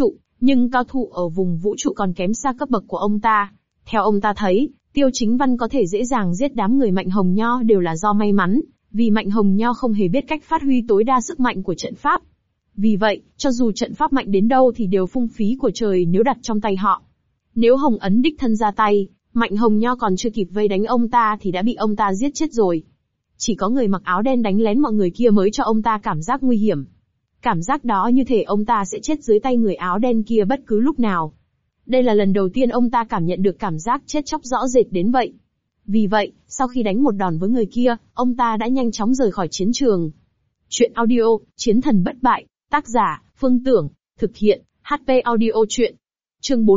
nhưng cao thủ ở vùng vũ trụ còn kém xa cấp bậc của ông ta. Theo ông ta thấy, Tiêu Chính Văn có thể dễ dàng giết đám người Mạnh Hồng Nho đều là do may mắn, vì Mạnh Hồng Nho không hề biết cách phát huy tối đa sức mạnh của trận pháp. Vì vậy, cho dù trận pháp mạnh đến đâu thì đều phung phí của trời nếu đặt trong tay họ. Nếu Hồng Ấn đích thân ra tay, Mạnh Hồng Nho còn chưa kịp vây đánh ông ta thì đã bị ông ta giết chết rồi. Chỉ có người mặc áo đen đánh lén mọi người kia mới cho ông ta cảm giác nguy hiểm. Cảm giác đó như thể ông ta sẽ chết dưới tay người áo đen kia bất cứ lúc nào. Đây là lần đầu tiên ông ta cảm nhận được cảm giác chết chóc rõ rệt đến vậy. Vì vậy, sau khi đánh một đòn với người kia, ông ta đã nhanh chóng rời khỏi chiến trường. Chuyện audio, Chiến thần bất bại, tác giả, Phương Tưởng, thực hiện, HP audio chuyện. Chương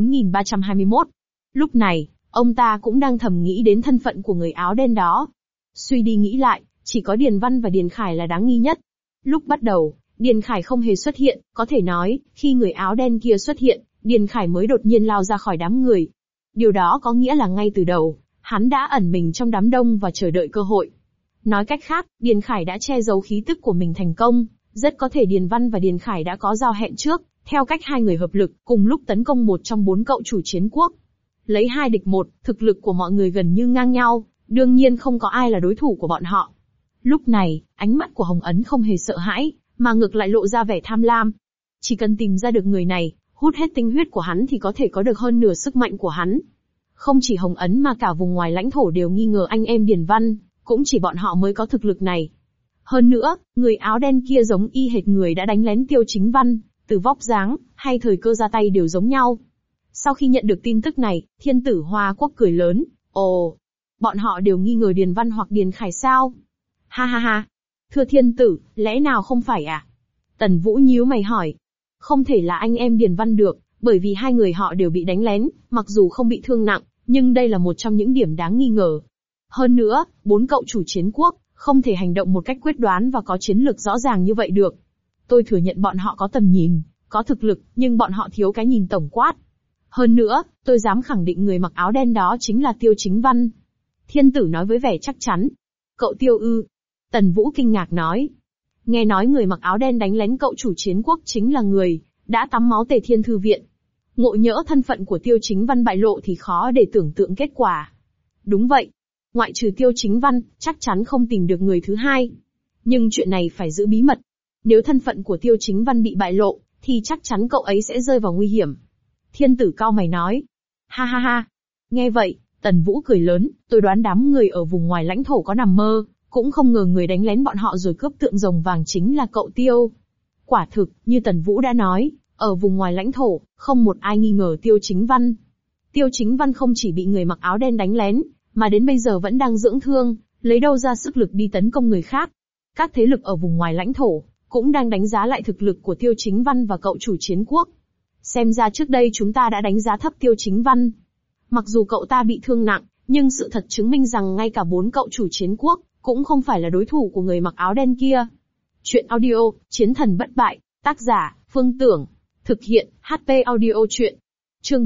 4321. Lúc này, ông ta cũng đang thầm nghĩ đến thân phận của người áo đen đó. Suy đi nghĩ lại, chỉ có Điền Văn và Điền Khải là đáng nghi nhất. Lúc bắt đầu, Điền Khải không hề xuất hiện, có thể nói, khi người áo đen kia xuất hiện, Điền Khải mới đột nhiên lao ra khỏi đám người. Điều đó có nghĩa là ngay từ đầu, hắn đã ẩn mình trong đám đông và chờ đợi cơ hội. Nói cách khác, Điền Khải đã che giấu khí tức của mình thành công, rất có thể Điền Văn và Điền Khải đã có giao hẹn trước, theo cách hai người hợp lực, cùng lúc tấn công một trong 4 cậu chủ chiến quốc. Lấy 2 địch 1, thực lực của mọi người gần như ngang nhau, đương nhiên không có ai là đối thủ của bọn họ. Lúc này, ánh mắt của Hồng Ấn không hề sợ hãi, mà ngược lại lộ ra vẻ tham lam. Chỉ cần tìm ra được người này, hút hết tinh huyết của hắn thì có thể có được hơn nửa sức mạnh của hắn. Không chỉ Hồng Ấn mà cả vùng ngoài lãnh thổ đều nghi ngờ anh em Điền Văn, cũng chỉ bọn họ mới có thực lực này. Hơn nữa, người áo đen kia giống y hệt người đã đánh lén Tiêu Chính Văn, từ vóc dáng, hay thời cơ ra tay đều giống nhau. Sau khi nhận được tin tức này, Thiên tử Hoa Quốc cười lớn, ồ, bọn họ đều nghi ngờ Điền Văn hoặc Điền Khải sao? Ha ha ha, thưa thiên tử, lẽ nào không phải à? Tần Vũ nhíu mày hỏi. Không thể là anh em Điền Văn được, bởi vì hai người họ đều bị đánh lén, mặc dù không bị thương nặng, nhưng đây là một trong những điểm đáng nghi ngờ. Hơn nữa, 4 cậu chủ chiến quốc, không thể hành động một cách quyết đoán và có chiến lược rõ ràng như vậy được. Tôi thừa nhận bọn họ có tầm nhìn, có thực lực, nhưng bọn họ thiếu cái nhìn tổng quát. Hơn nữa, tôi dám khẳng định người mặc áo đen đó chính là Tiêu Chính Văn. Thiên tử nói với vẻ chắc chắn. Cậu Tiêu ư? Tần Vũ kinh ngạc nói. Nghe nói người mặc áo đen đánh lén cậu chủ chiến quốc chính là người đã tắm máu Tề Thiên Thư Viện. Ngộ nhỡ thân phận của Tiêu Chính Văn bại lộ thì khó để tưởng tượng kết quả. Đúng vậy. Ngoại trừ Tiêu Chính Văn, chắc chắn không tìm được người thứ hai. Nhưng chuyện này phải giữ bí mật. Nếu thân phận của Tiêu Chính Văn bị bại lộ, thì chắc chắn cậu ấy sẽ rơi vào nguy hiểm. Thiên tử cau mày nói. Ha ha ha. Nghe vậy, Tần Vũ cười lớn, tôi đoán đám người ở vùng ngoài lãnh thổ có nằm mơ, cũng không ngờ người đánh lén bọn họ rồi cướp tượng rồng vàng chính là cậu Tiêu. Quả thực, như Tần Vũ đã nói, ở vùng ngoài lãnh thổ, không một ai nghi ngờ Tiêu Chính Văn. Tiêu Chính Văn không chỉ bị người mặc áo đen đánh lén, mà đến bây giờ vẫn đang dưỡng thương, lấy đâu ra sức lực đi tấn công người khác. Các thế lực ở vùng ngoài lãnh thổ, cũng đang đánh giá lại thực lực của Tiêu Chính Văn và cậu chủ chiến quốc. Xem ra trước đây chúng ta đã đánh giá thấp Tiêu Chính Văn. Mặc dù cậu ta bị thương nặng, nhưng sự thật chứng minh rằng ngay cả 4 cậu chủ chiến quốc, cũng không phải là đối thủ của người mặc áo đen kia. Chuyện audio, Chiến thần bất bại, tác giả, Phương Tưởng, thực hiện, HP audio chuyện. Chương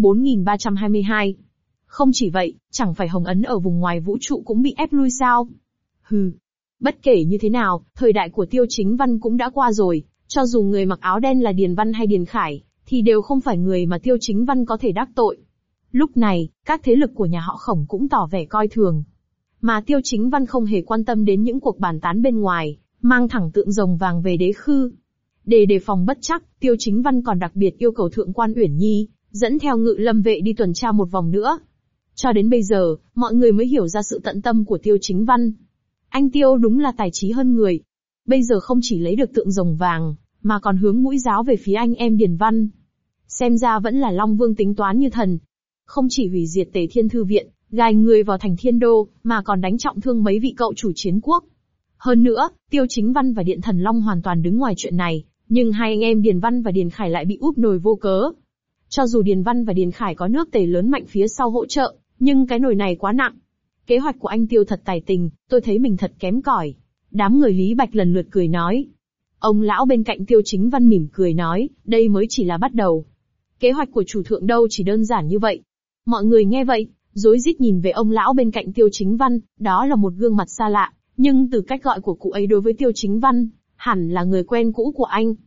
4322. Không chỉ vậy, chẳng phải Hồng Ấn ở vùng ngoài vũ trụ cũng bị ép lui sao? Hừ. Bất kể như thế nào, thời đại của Tiêu Chính Văn cũng đã qua rồi, cho dù người mặc áo đen là Điền Văn hay Điền Khải, thì đều không phải người mà Tiêu Chính Văn có thể đắc tội. Lúc này, các thế lực của nhà họ Khổng cũng tỏ vẻ coi thường. Mà Tiêu Chính Văn không hề quan tâm đến những cuộc bàn tán bên ngoài, mang thẳng tượng rồng vàng về đế khư. Để đề phòng bất trắc, Tiêu Chính Văn còn đặc biệt yêu cầu Thượng quan Uyển Nhi, dẫn theo Ngự Lâm vệ đi tuần tra một vòng nữa. Cho đến bây giờ, mọi người mới hiểu ra sự tận tâm của Tiêu Chính Văn. Anh Tiêu đúng là tài trí hơn người. Bây giờ không chỉ lấy được tượng rồng vàng, mà còn hướng mũi giáo về phía anh em Điền Văn. Xem ra vẫn là Long Vương tính toán như thần. Không chỉ hủy diệt Tề Thiên Thư Viện, gài người vào thành Thiên Đô, mà còn đánh trọng thương mấy vị cậu chủ chiến quốc. Hơn nữa, Tiêu Chính Văn và Điện Thần Long hoàn toàn đứng ngoài chuyện này, nhưng hai anh em Điền Văn và Điền Khải lại bị úp nồi vô cớ. Cho dù Điền Văn và Điền Khải có nước Tề lớn mạnh phía sau hỗ trợ, nhưng cái nồi này quá nặng. Kế hoạch của anh Tiêu thật tài tình, tôi thấy mình thật kém cỏi. Đám người Lý Bạch lần lượt cười nói. Ông lão bên cạnh Tiêu Chính Văn mỉm cười nói, đây mới chỉ là bắt đầu. Kế hoạch của chủ thượng đâu chỉ đơn giản như vậy. Mọi người nghe vậy, rối rít nhìn về ông lão bên cạnh Tiêu Chính Văn, đó là một gương mặt xa lạ, nhưng từ cách gọi của cụ ấy đối với Tiêu Chính Văn, hẳn là người quen cũ của anh.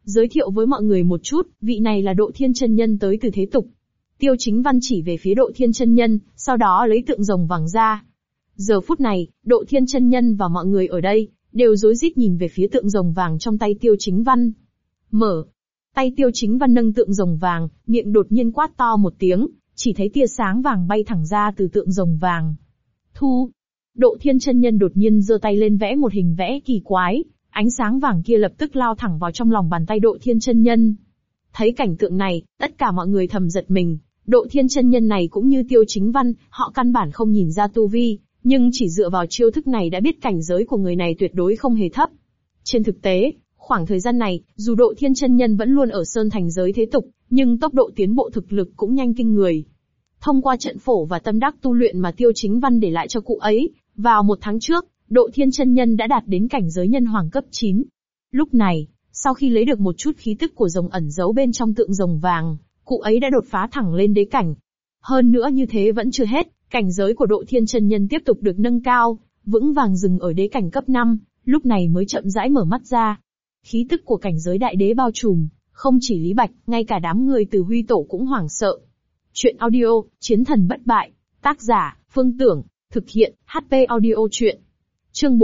Giới thiệu với mọi người một chút, vị này là Độ Thiên chân nhân tới từ thế tục. Tiêu Chính Văn chỉ về phía Độ Thiên chân nhân, sau đó lấy tượng rồng vàng ra. Giờ phút này, Độ Thiên chân nhân và mọi người ở đây, đều rối rít nhìn về phía tượng rồng vàng trong tay Tiêu Chính Văn. Mở. Tay Tiêu Chính Văn nâng tượng rồng vàng, miệng đột nhiên quát to một tiếng, chỉ thấy tia sáng vàng bay thẳng ra từ tượng rồng vàng. Thu. Độ Thiên chân nhân đột nhiên giơ tay lên vẽ một hình vẽ kỳ quái, ánh sáng vàng kia lập tức lao thẳng vào trong lòng bàn tay Độ Thiên chân nhân. Thấy cảnh tượng này, tất cả mọi người thầm giật mình, Độ Thiên chân nhân này cũng như Tiêu Chính Văn, họ căn bản không nhìn ra tu vi, nhưng chỉ dựa vào chiêu thức này đã biết cảnh giới của người này tuyệt đối không hề thấp. Trên thực tế, khoảng thời gian này, dù Độ Thiên chân nhân vẫn luôn ở sơn thành giới thế tục, nhưng tốc độ tiến bộ thực lực cũng nhanh kinh người. Thông qua trận phổ và tâm đắc tu luyện mà Tiêu Chính Văn để lại cho cụ ấy, vào 1 tháng trước, Độ Thiên chân nhân đã đạt đến cảnh giới nhân hoàng cấp 9. Lúc này, sau khi lấy được một chút khí tức của rồng ẩn giấu bên trong tượng rồng vàng, cụ ấy đã đột phá thẳng lên đế cảnh. Hơn nữa như thế vẫn chưa hết, cảnh giới của Độ Thiên chân nhân tiếp tục được nâng cao, vững vàng dừng ở đế cảnh cấp 5, lúc này mới chậm rãi mở mắt ra. Khí tức của cảnh giới đại đế bao trùm, không chỉ Lý Bạch, ngay cả đám người từ Huy Tổ cũng hoảng sợ. Chuyện audio, Chiến thần bất bại, tác giả, Phương Tưởng, thực hiện, HP audio chuyện. Chương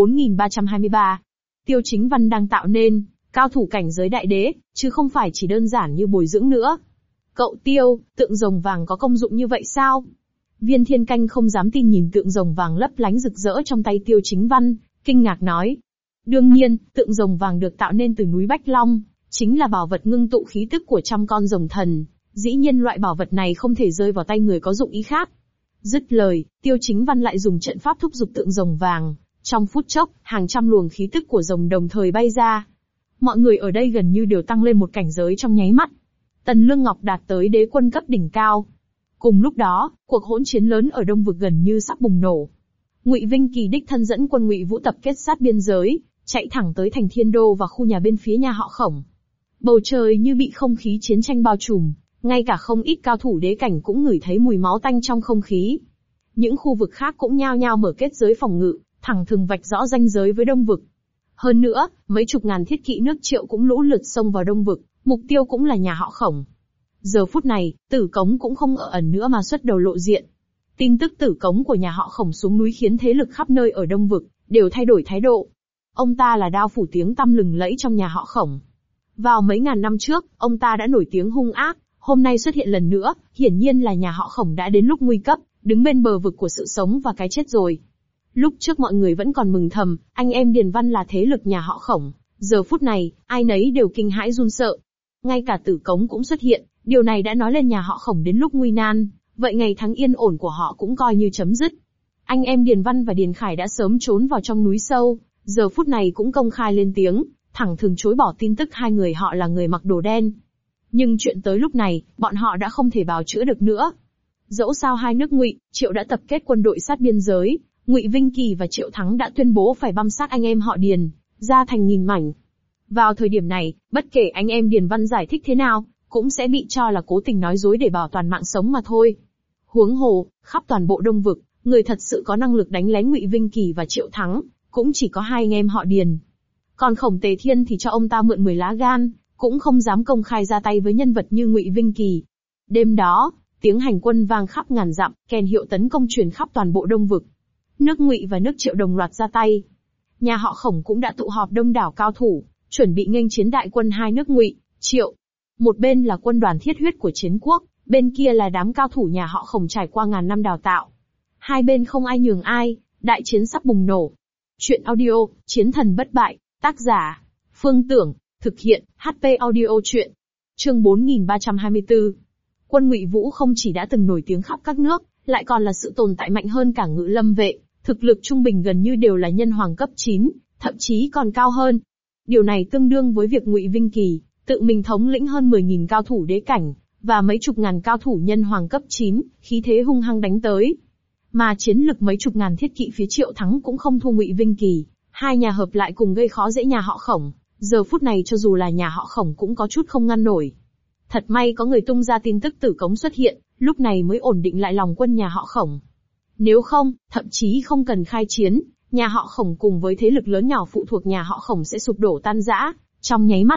4323. Tiêu Chính Văn đang tạo nên cao thủ cảnh giới đại đế, chứ không phải chỉ đơn giản như bồi dưỡng nữa. Cậu Tiêu, tượng rồng vàng có công dụng như vậy sao? Viên Thiên Canh không dám tin nhìn tượng rồng vàng lấp lánh rực rỡ trong tay Tiêu Chính Văn, kinh ngạc nói. Đương nhiên, tượng rồng vàng được tạo nên từ núi Bách Long, chính là bảo vật ngưng tụ khí tức của trăm con rồng thần. Dĩ nhiên loại bảo vật này không thể rơi vào tay người có dụng ý khác. Dứt lời, Tiêu Chính Văn lại dùng trận pháp thúc giục tượng rồng vàng. Trong phút chốc, hàng trăm luồng khí tức của rồng đồng thời bay ra. Mọi người ở đây gần như đều tăng lên một cảnh giới trong nháy mắt. Tần Lương Ngọc đạt tới đế quân cấp đỉnh cao. Cùng lúc đó, cuộc hỗn chiến lớn ở Đông Vực gần như sắp bùng nổ. Ngụy Vinh Kỳ đích thân dẫn quân Ngụy Vũ tập kết sát biên giới, chạy thẳng tới thành Thiên Đô và khu nhà bên phía nhà họ Khổng. Bầu trời như bị không khí chiến tranh bao trùm, ngay cả không ít cao thủ đế cảnh cũng ngửi thấy mùi máu tanh trong không khí. Những khu vực khác cũng nhao nhao mở kết giới phòng ngự, thẳng thừng vạch rõ ranh giới với Đông Vực. Hơn nữa, mấy chục ngàn thiết kỵ nước Triệu cũng lũ lượt xông vào Đông Vực, mục tiêu cũng là nhà họ Khổng. Giờ phút này, Tử Cống cũng không ở ẩn nữa mà xuất đầu lộ diện. Tin tức Tử Cống của nhà họ Khổng xuống núi khiến thế lực khắp nơi ở Đông Vực đều thay đổi thái độ. Ông ta là đao phủ tiếng tăm lừng lẫy trong nhà họ Khổng. Vào mấy ngàn năm trước, ông ta đã nổi tiếng hung ác, hôm nay xuất hiện lần nữa, hiển nhiên là nhà họ Khổng đã đến lúc nguy cấp, đứng bên bờ vực của sự sống và cái chết rồi. Lúc trước mọi người vẫn còn mừng thầm, anh em Điền Văn là thế lực nhà họ Khổng, giờ phút này, ai nấy đều kinh hãi run sợ. Ngay cả Tử Cống cũng xuất hiện, điều này đã nói lên nhà họ Khổng đến lúc nguy nan, vậy ngày tháng yên ổn của họ cũng coi như chấm dứt. Anh em Điền Văn và Điền Khải đã sớm trốn vào trong núi sâu, giờ phút này cũng công khai lên tiếng, thẳng thừng chối bỏ tin tức hai người họ là người mặc đồ đen. Nhưng chuyện tới lúc này, bọn họ đã không thể bào chữa được nữa. Dẫu sao hai nước Ngụy, Triệu đã tập kết quân đội sát biên giới, Ngụy Vinh Kỳ và Triệu Thắng đã tuyên bố phải băm xác anh em họ Điền, ra thành nghìn mảnh. Vào thời điểm này, bất kể anh em Điền Văn giải thích thế nào, cũng sẽ bị cho là cố tình nói dối để bảo toàn mạng sống mà thôi. Huống hồ, khắp toàn bộ Đông Vực, người thật sự có năng lực đánh lén Ngụy Vinh Kỳ và Triệu Thắng, cũng chỉ có hai anh em họ Điền. Còn Khổng Tề Thiên thì cho ông ta mượn 10 lá gan, cũng không dám công khai ra tay với nhân vật như Ngụy Vinh Kỳ. Đêm đó, tiếng hành quân vang khắp ngàn dặm, kèn hiệu tấn công truyền khắp toàn bộ Đông Vực. Nước Ngụy và nước Triệu đồng loạt ra tay. Nhà họ Khổng cũng đã tụ họp đông đảo cao thủ, chuẩn bị nghênh chiến đại quân hai nước Ngụy, Triệu. Một bên là quân đoàn thiết huyết của chiến quốc, bên kia là đám cao thủ nhà họ Khổng trải qua ngàn năm đào tạo. Hai bên không ai nhường ai, đại chiến sắp bùng nổ. Chuyện audio, Chiến thần bất bại, tác giả, Phương Tưởng, thực hiện, HP audio chuyện. Chương 4324. Quân Ngụy Vũ không chỉ đã từng nổi tiếng khắp các nước, lại còn là sự tồn tại mạnh hơn cả Ngự Lâm vệ, thực lực trung bình gần như đều là nhân hoàng cấp 9, thậm chí còn cao hơn. Điều này tương đương với việc Ngụy Vinh Kỳ tự mình thống lĩnh hơn 10.000 cao thủ đế cảnh, và mấy chục ngàn cao thủ nhân hoàng cấp 9, khí thế hung hăng đánh tới. Mà chiến lực mấy chục ngàn thiết kỵ phía Triệu Thắng cũng không thua Ngụy Vinh Kỳ, hai nhà hợp lại cùng gây khó dễ nhà họ Khổng, giờ phút này cho dù là nhà họ Khổng cũng có chút không ngăn nổi. Thật may có người tung ra tin tức Tử Cống xuất hiện, lúc này mới ổn định lại lòng quân nhà họ Khổng. Nếu không, thậm chí không cần khai chiến, nhà họ Khổng cùng với thế lực lớn nhỏ phụ thuộc nhà họ Khổng sẽ sụp đổ tan rã, trong nháy mắt.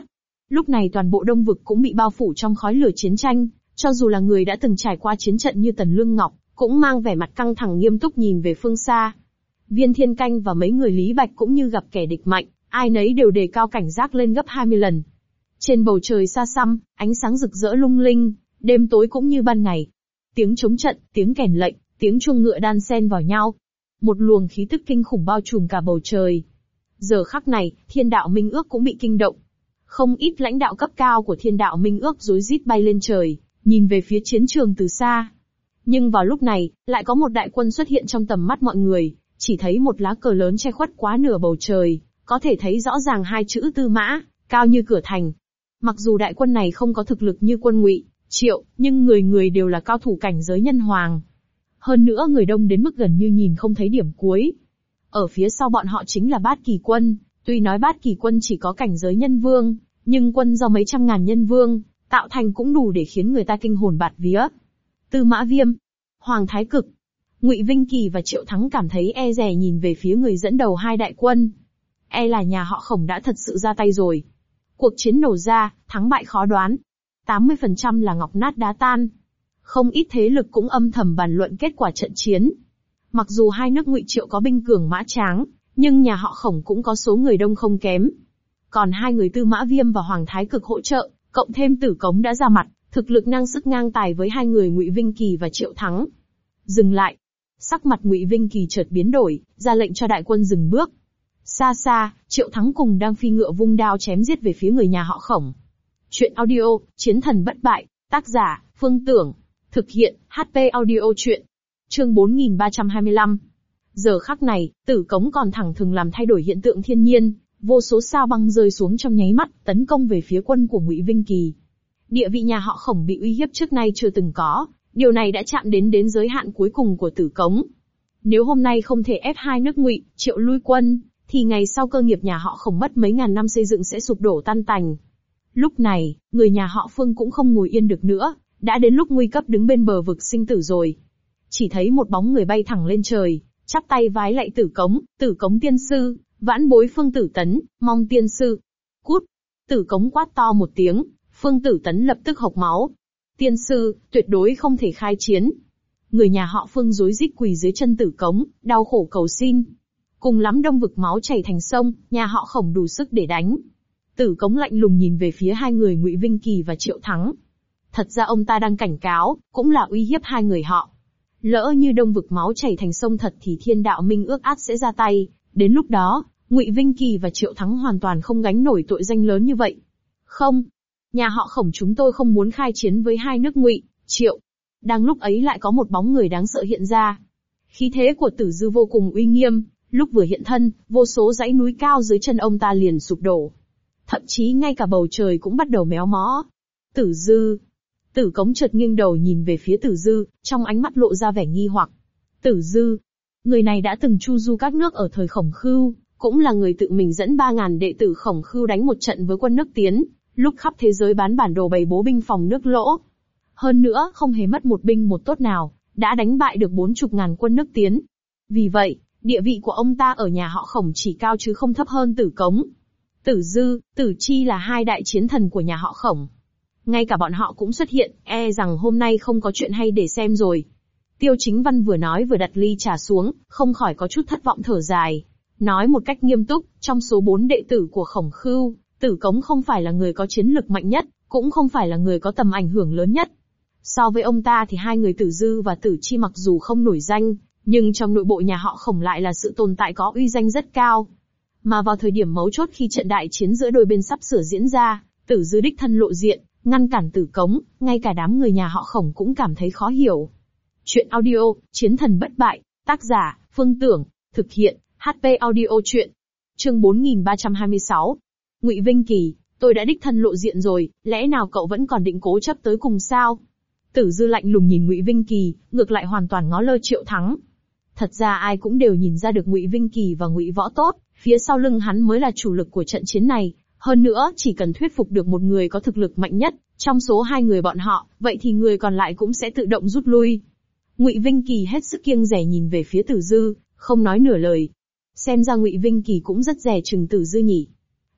Lúc này toàn bộ Đông vực cũng bị bao phủ trong khói lửa chiến tranh, cho dù là người đã từng trải qua chiến trận như Tần Lương Ngọc, cũng mang vẻ mặt căng thẳng nghiêm túc nhìn về phương xa. Viên Thiên Canh và mấy người Lý Bạch cũng như gặp kẻ địch mạnh, ai nấy đều đề cao cảnh giác lên gấp 20 lần. Trên bầu trời xa xăm, ánh sáng rực rỡ lung linh, đêm tối cũng như ban ngày. Tiếng trống trận, tiếng kèn lệnh, tiếng chuông ngựa đan xen vào nhau. Một luồng khí tức kinh khủng bao trùm cả bầu trời. Giờ khắc này, Thiên Đạo Minh Ước cũng bị kinh động. Không ít lãnh đạo cấp cao của Thiên Đạo Minh Ước rối rít bay lên trời, nhìn về phía chiến trường từ xa. Nhưng vào lúc này, lại có một đại quân xuất hiện trong tầm mắt mọi người, chỉ thấy một lá cờ lớn che khuất quá nửa bầu trời, có thể thấy rõ ràng hai chữ Tư Mã, cao như cửa thành. Mặc dù đại quân này không có thực lực như quân Ngụy, Triệu, nhưng người người đều là cao thủ cảnh giới nhân hoàng. Hơn nữa người đông đến mức gần như nhìn không thấy điểm cuối. Ở phía sau bọn họ chính là Bát Kỳ quân, tuy nói Bát Kỳ quân chỉ có cảnh giới nhân vương, nhưng quân do mấy trăm ngàn nhân vương, tạo thành cũng đủ để khiến người ta kinh hồn bạt vía. Tư Mã Viêm, Hoàng Thái Cực, Ngụy Vinh Kỳ và Triệu Thắng cảm thấy e dè nhìn về phía người dẫn đầu hai đại quân. E là nhà họ Khổng đã thật sự ra tay rồi. Cuộc chiến nổ ra, thắng bại khó đoán. 80% là ngọc nát đá tan. Không ít thế lực cũng âm thầm bàn luận kết quả trận chiến. Mặc dù hai nước Ngụy Triệu có binh cường mã tráng, nhưng nhà họ Khổng cũng có số người đông không kém. Còn hai người Tư Mã Viêm và Hoàng Thái Cực hỗ trợ, cộng thêm Tử Cống đã ra mặt, thực lực ngang sức ngang tài với hai người Ngụy Vinh Kỳ và Triệu Thắng. Dừng lại. Sắc mặt Ngụy Vinh Kỳ chợt biến đổi, ra lệnh cho đại quân dừng bước. Xa xa, Triệu Thắng cùng đang phi ngựa vung đao chém giết về phía người nhà họ Khổng. Chuyện audio, Chiến thần bất bại, tác giả, Phương Tưởng. Thực hiện, HP audio chuyện. Chương 4325. Giờ khắc này, Tử Cống còn thẳng thừng làm thay đổi hiện tượng thiên nhiên, vô số sao băng rơi xuống trong nháy mắt, tấn công về phía quân của Ngụy Vinh Kỳ. Địa vị nhà họ Khổng bị uy hiếp trước nay chưa từng có, điều này đã chạm đến giới hạn cuối cùng của Tử Cống. Nếu hôm nay không thể ép hai nước Ngụy, Triệu lui quân, thì ngày sau cơ nghiệp nhà họ Khổng mất mấy ngàn năm xây dựng sẽ sụp đổ tan tành. Lúc này, người nhà họ Phương cũng không ngồi yên được nữa, đã đến lúc nguy cấp đứng bên bờ vực sinh tử rồi. Chỉ thấy một bóng người bay thẳng lên trời, chắp tay vái lạy Tử Cống tiên sư, vãn bối Phương Tử Tấn, mong tiên sư. Cút! Tử Cống quát to một tiếng, Phương Tử Tấn lập tức hộc máu. Tiên sư, tuyệt đối không thể khai chiến. Người nhà họ Phương rối rít quỳ dưới chân Tử Cống, đau khổ cầu xin. Cùng lắm Đông vực máu chảy thành sông, nhà họ Khổng đủ sức để đánh. Tử Cống lạnh lùng nhìn về phía hai người Ngụy Vinh Kỳ và Triệu Thắng. Thật ra ông ta đang cảnh cáo, cũng là uy hiếp hai người họ. Lỡ như Đông vực máu chảy thành sông thật thì Thiên Đạo Minh Ước ắt sẽ ra tay, đến lúc đó, Ngụy Vinh Kỳ và Triệu Thắng hoàn toàn không gánh nổi tội danh lớn như vậy. Không, nhà họ Khổng chúng tôi không muốn khai chiến với hai nước Ngụy, Triệu. Đang lúc ấy lại có một bóng người đáng sợ hiện ra. Khí thế của Tử Dư vô cùng uy nghiêm, lúc vừa hiện thân, vô số dãy núi cao dưới chân ông ta liền sụp đổ. Thậm chí ngay cả bầu trời cũng bắt đầu méo mó. Tử Dư. Tử Cống chợt nghiêng đầu nhìn về phía Tử Dư, trong ánh mắt lộ ra vẻ nghi hoặc. Tử Dư. Người này đã từng chu du các nước ở thời Khổng Khưu, cũng là người tự mình dẫn 3.000 đệ tử Khổng Khưu đánh một trận với quân nước Tiến, lúc khắp thế giới bán bản đồ bày bố binh phòng nước Lỗ. Hơn nữa, không hề mất một binh một tốt nào, đã đánh bại được 40.000 quân nước Tiến. Vì vậy, địa vị của ông ta ở nhà họ Khổng chỉ cao chứ không thấp hơn Tử Cống. Tử Dư, Tử Chi là hai đại chiến thần của nhà họ Khổng. Ngay cả bọn họ cũng xuất hiện, e rằng hôm nay không có chuyện hay để xem rồi. Tiêu Chính Văn vừa nói vừa đặt ly trà xuống, không khỏi có chút thất vọng thở dài. Nói một cách nghiêm túc, trong số 4 đệ tử của Khổng Khưu, Tử Cống không phải là người có chiến lực mạnh nhất, cũng không phải là người có tầm ảnh hưởng lớn nhất. So với ông ta thì hai người Tử Dư và Tử Chi mặc dù không nổi danh, nhưng trong nội bộ nhà họ Khổng lại là sự tồn tại có uy danh rất cao. Mà vào thời điểm mấu chốt khi trận đại chiến giữa đôi bên sắp sửa diễn ra, Tử Dư đích thân lộ diện, ngăn cản Tử Cống, ngay cả đám người nhà họ Khổng cũng cảm thấy khó hiểu. Chuyện audio, Chiến thần bất bại, tác giả, Phương Tưởng, thực hiện, HP audio chuyện. Chương 4326. Ngụy Vinh Kỳ, tôi đã đích thân lộ diện rồi, lẽ nào cậu vẫn còn định cố chấp tới cùng sao? Tử Dư lạnh lùng nhìn Ngụy Vinh Kỳ, ngược lại hoàn toàn ngó lơ Triệu Thắng. Thật ra ai cũng đều nhìn ra được Ngụy Vinh Kỳ và Ngụy Võ Tốt, phía sau lưng hắn mới là chủ lực của trận chiến này. Hơn nữa, chỉ cần thuyết phục được một người có thực lực mạnh nhất, trong số hai người bọn họ, vậy thì người còn lại cũng sẽ tự động rút lui. Ngụy Vinh Kỳ hết sức kiêng dè nhìn về phía Tử Dư, không nói nửa lời. Xem ra Ngụy Vinh Kỳ cũng rất dè chừng Tử Dư nhỉ.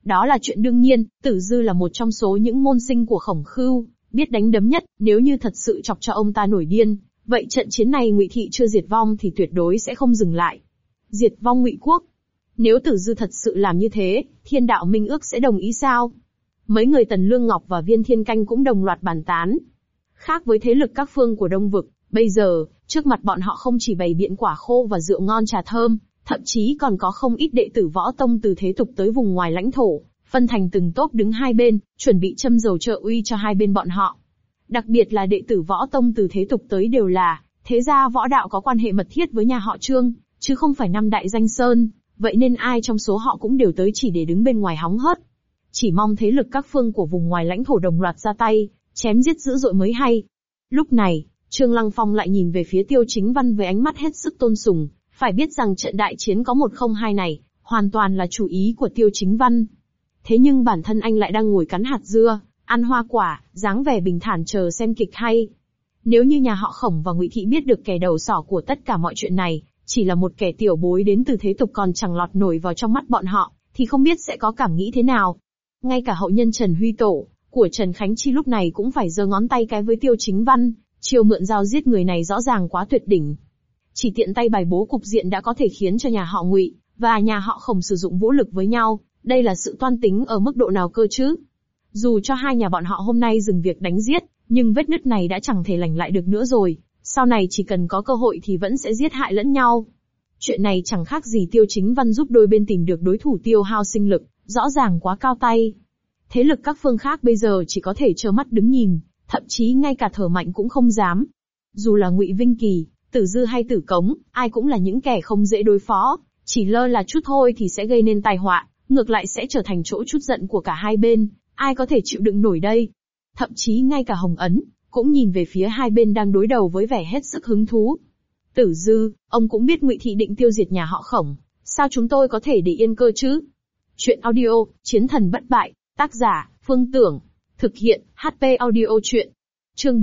Đó là chuyện đương nhiên, Tử Dư là một trong số những môn sinh của Khổng Khưu, biết đánh đấm nhất, nếu như thật sự chọc cho ông ta nổi điên, vậy trận chiến này Ngụy thị chưa diệt vong thì tuyệt đối sẽ không dừng lại. Diệt vong Ngụy quốc. Nếu Tử Dư thật sự làm như thế, Thiên Đạo Minh Ước sẽ đồng ý sao? Mấy người Tần Lương Ngọc và Viên Thiên Canh cũng đồng loạt bàn tán. Khác với thế lực các phương của Đông Vực, bây giờ, trước mặt bọn họ không chỉ bày biện quả khô và rượu ngon trà thơm, thậm chí còn có không ít đệ tử võ tông từ thế tục tới vùng ngoài lãnh thổ, phân thành từng tốp đứng hai bên, chuẩn bị châm dầu trợ uy cho hai bên bọn họ. Đặc biệt là đệ tử võ tông từ thế tục tới đều là thế gia võ đạo có quan hệ mật thiết với nhà họ Trương, chứ không phải năm đại danh sơn, vậy nên ai trong số họ cũng đều tới chỉ để đứng bên ngoài hóng hớt. Chỉ mong thế lực các phương của vùng ngoài lãnh thổ đồng loạt ra tay, chém giết dữ dội mới hay. Lúc này, Trương Lăng Phong lại nhìn về phía Tiêu Chính Văn với ánh mắt hết sức tôn sùng, phải biết rằng trận đại chiến có 1-0-2 này, hoàn toàn là chủ ý của Tiêu Chính Văn. Thế nhưng bản thân anh lại đang ngồi cắn hạt dưa, ăn hoa quả, dáng vẻ bình thản chờ xem kịch hay. Nếu như nhà họ Khổng và Ngụy thị biết được kẻ đầu sỏ của tất cả mọi chuyện này, chỉ là một kẻ tiểu bối đến từ thế tục còn chẳng lọt nổi vào trong mắt bọn họ, thì không biết sẽ có cảm nghĩ thế nào. Ngay cả hậu nhân Trần Huy Tổ của Trần Khánh Chi lúc này cũng phải giơ ngón tay cái với Tiêu Chính Văn, chiêu mượn dao giết người này rõ ràng quá tuyệt đỉnh. Chỉ tiện tay bày bố cục diện đã có thể khiến cho nhà họ Ngụy và nhà họ Khổng sử dụng vũ lực với nhau, đây là sự toan tính ở mức độ nào cơ chứ? Dù cho hai nhà bọn họ hôm nay dừng việc đánh giết, nhưng vết nứt này đã chẳng thể lành lại được nữa rồi, sau này chỉ cần có cơ hội thì vẫn sẽ giết hại lẫn nhau. Chuyện này chẳng khác gì Tiêu Chính Văn giúp đôi bên tìm được đối thủ tiêu hao sinh lực, rõ ràng quá cao tay. Thế lực các phương khác bây giờ chỉ có thể trơ mắt đứng nhìn, thậm chí ngay cả thở mạnh cũng không dám. Dù là Ngụy Vinh Kỳ, Tử Dư hay Tử Cống, ai cũng là những kẻ không dễ đối phó, chỉ lơ là chút thôi thì sẽ gây nên tai họa, ngược lại sẽ trở thành chỗ trút giận của cả hai bên, ai có thể chịu đựng nổi đây. Thậm chí ngay cả Hồng Ấn cũng nhìn về phía hai bên đang đối đầu với vẻ hết sức hứng thú. Tử Dư, ông cũng biết Ngụy thị định tiêu diệt nhà họ Khổng, sao chúng tôi có thể để yên cơ chứ? Chuyện audio, Chiến thần bất bại, tác giả, Phương Tưởng, thực hiện, HP audio chuyện. Chương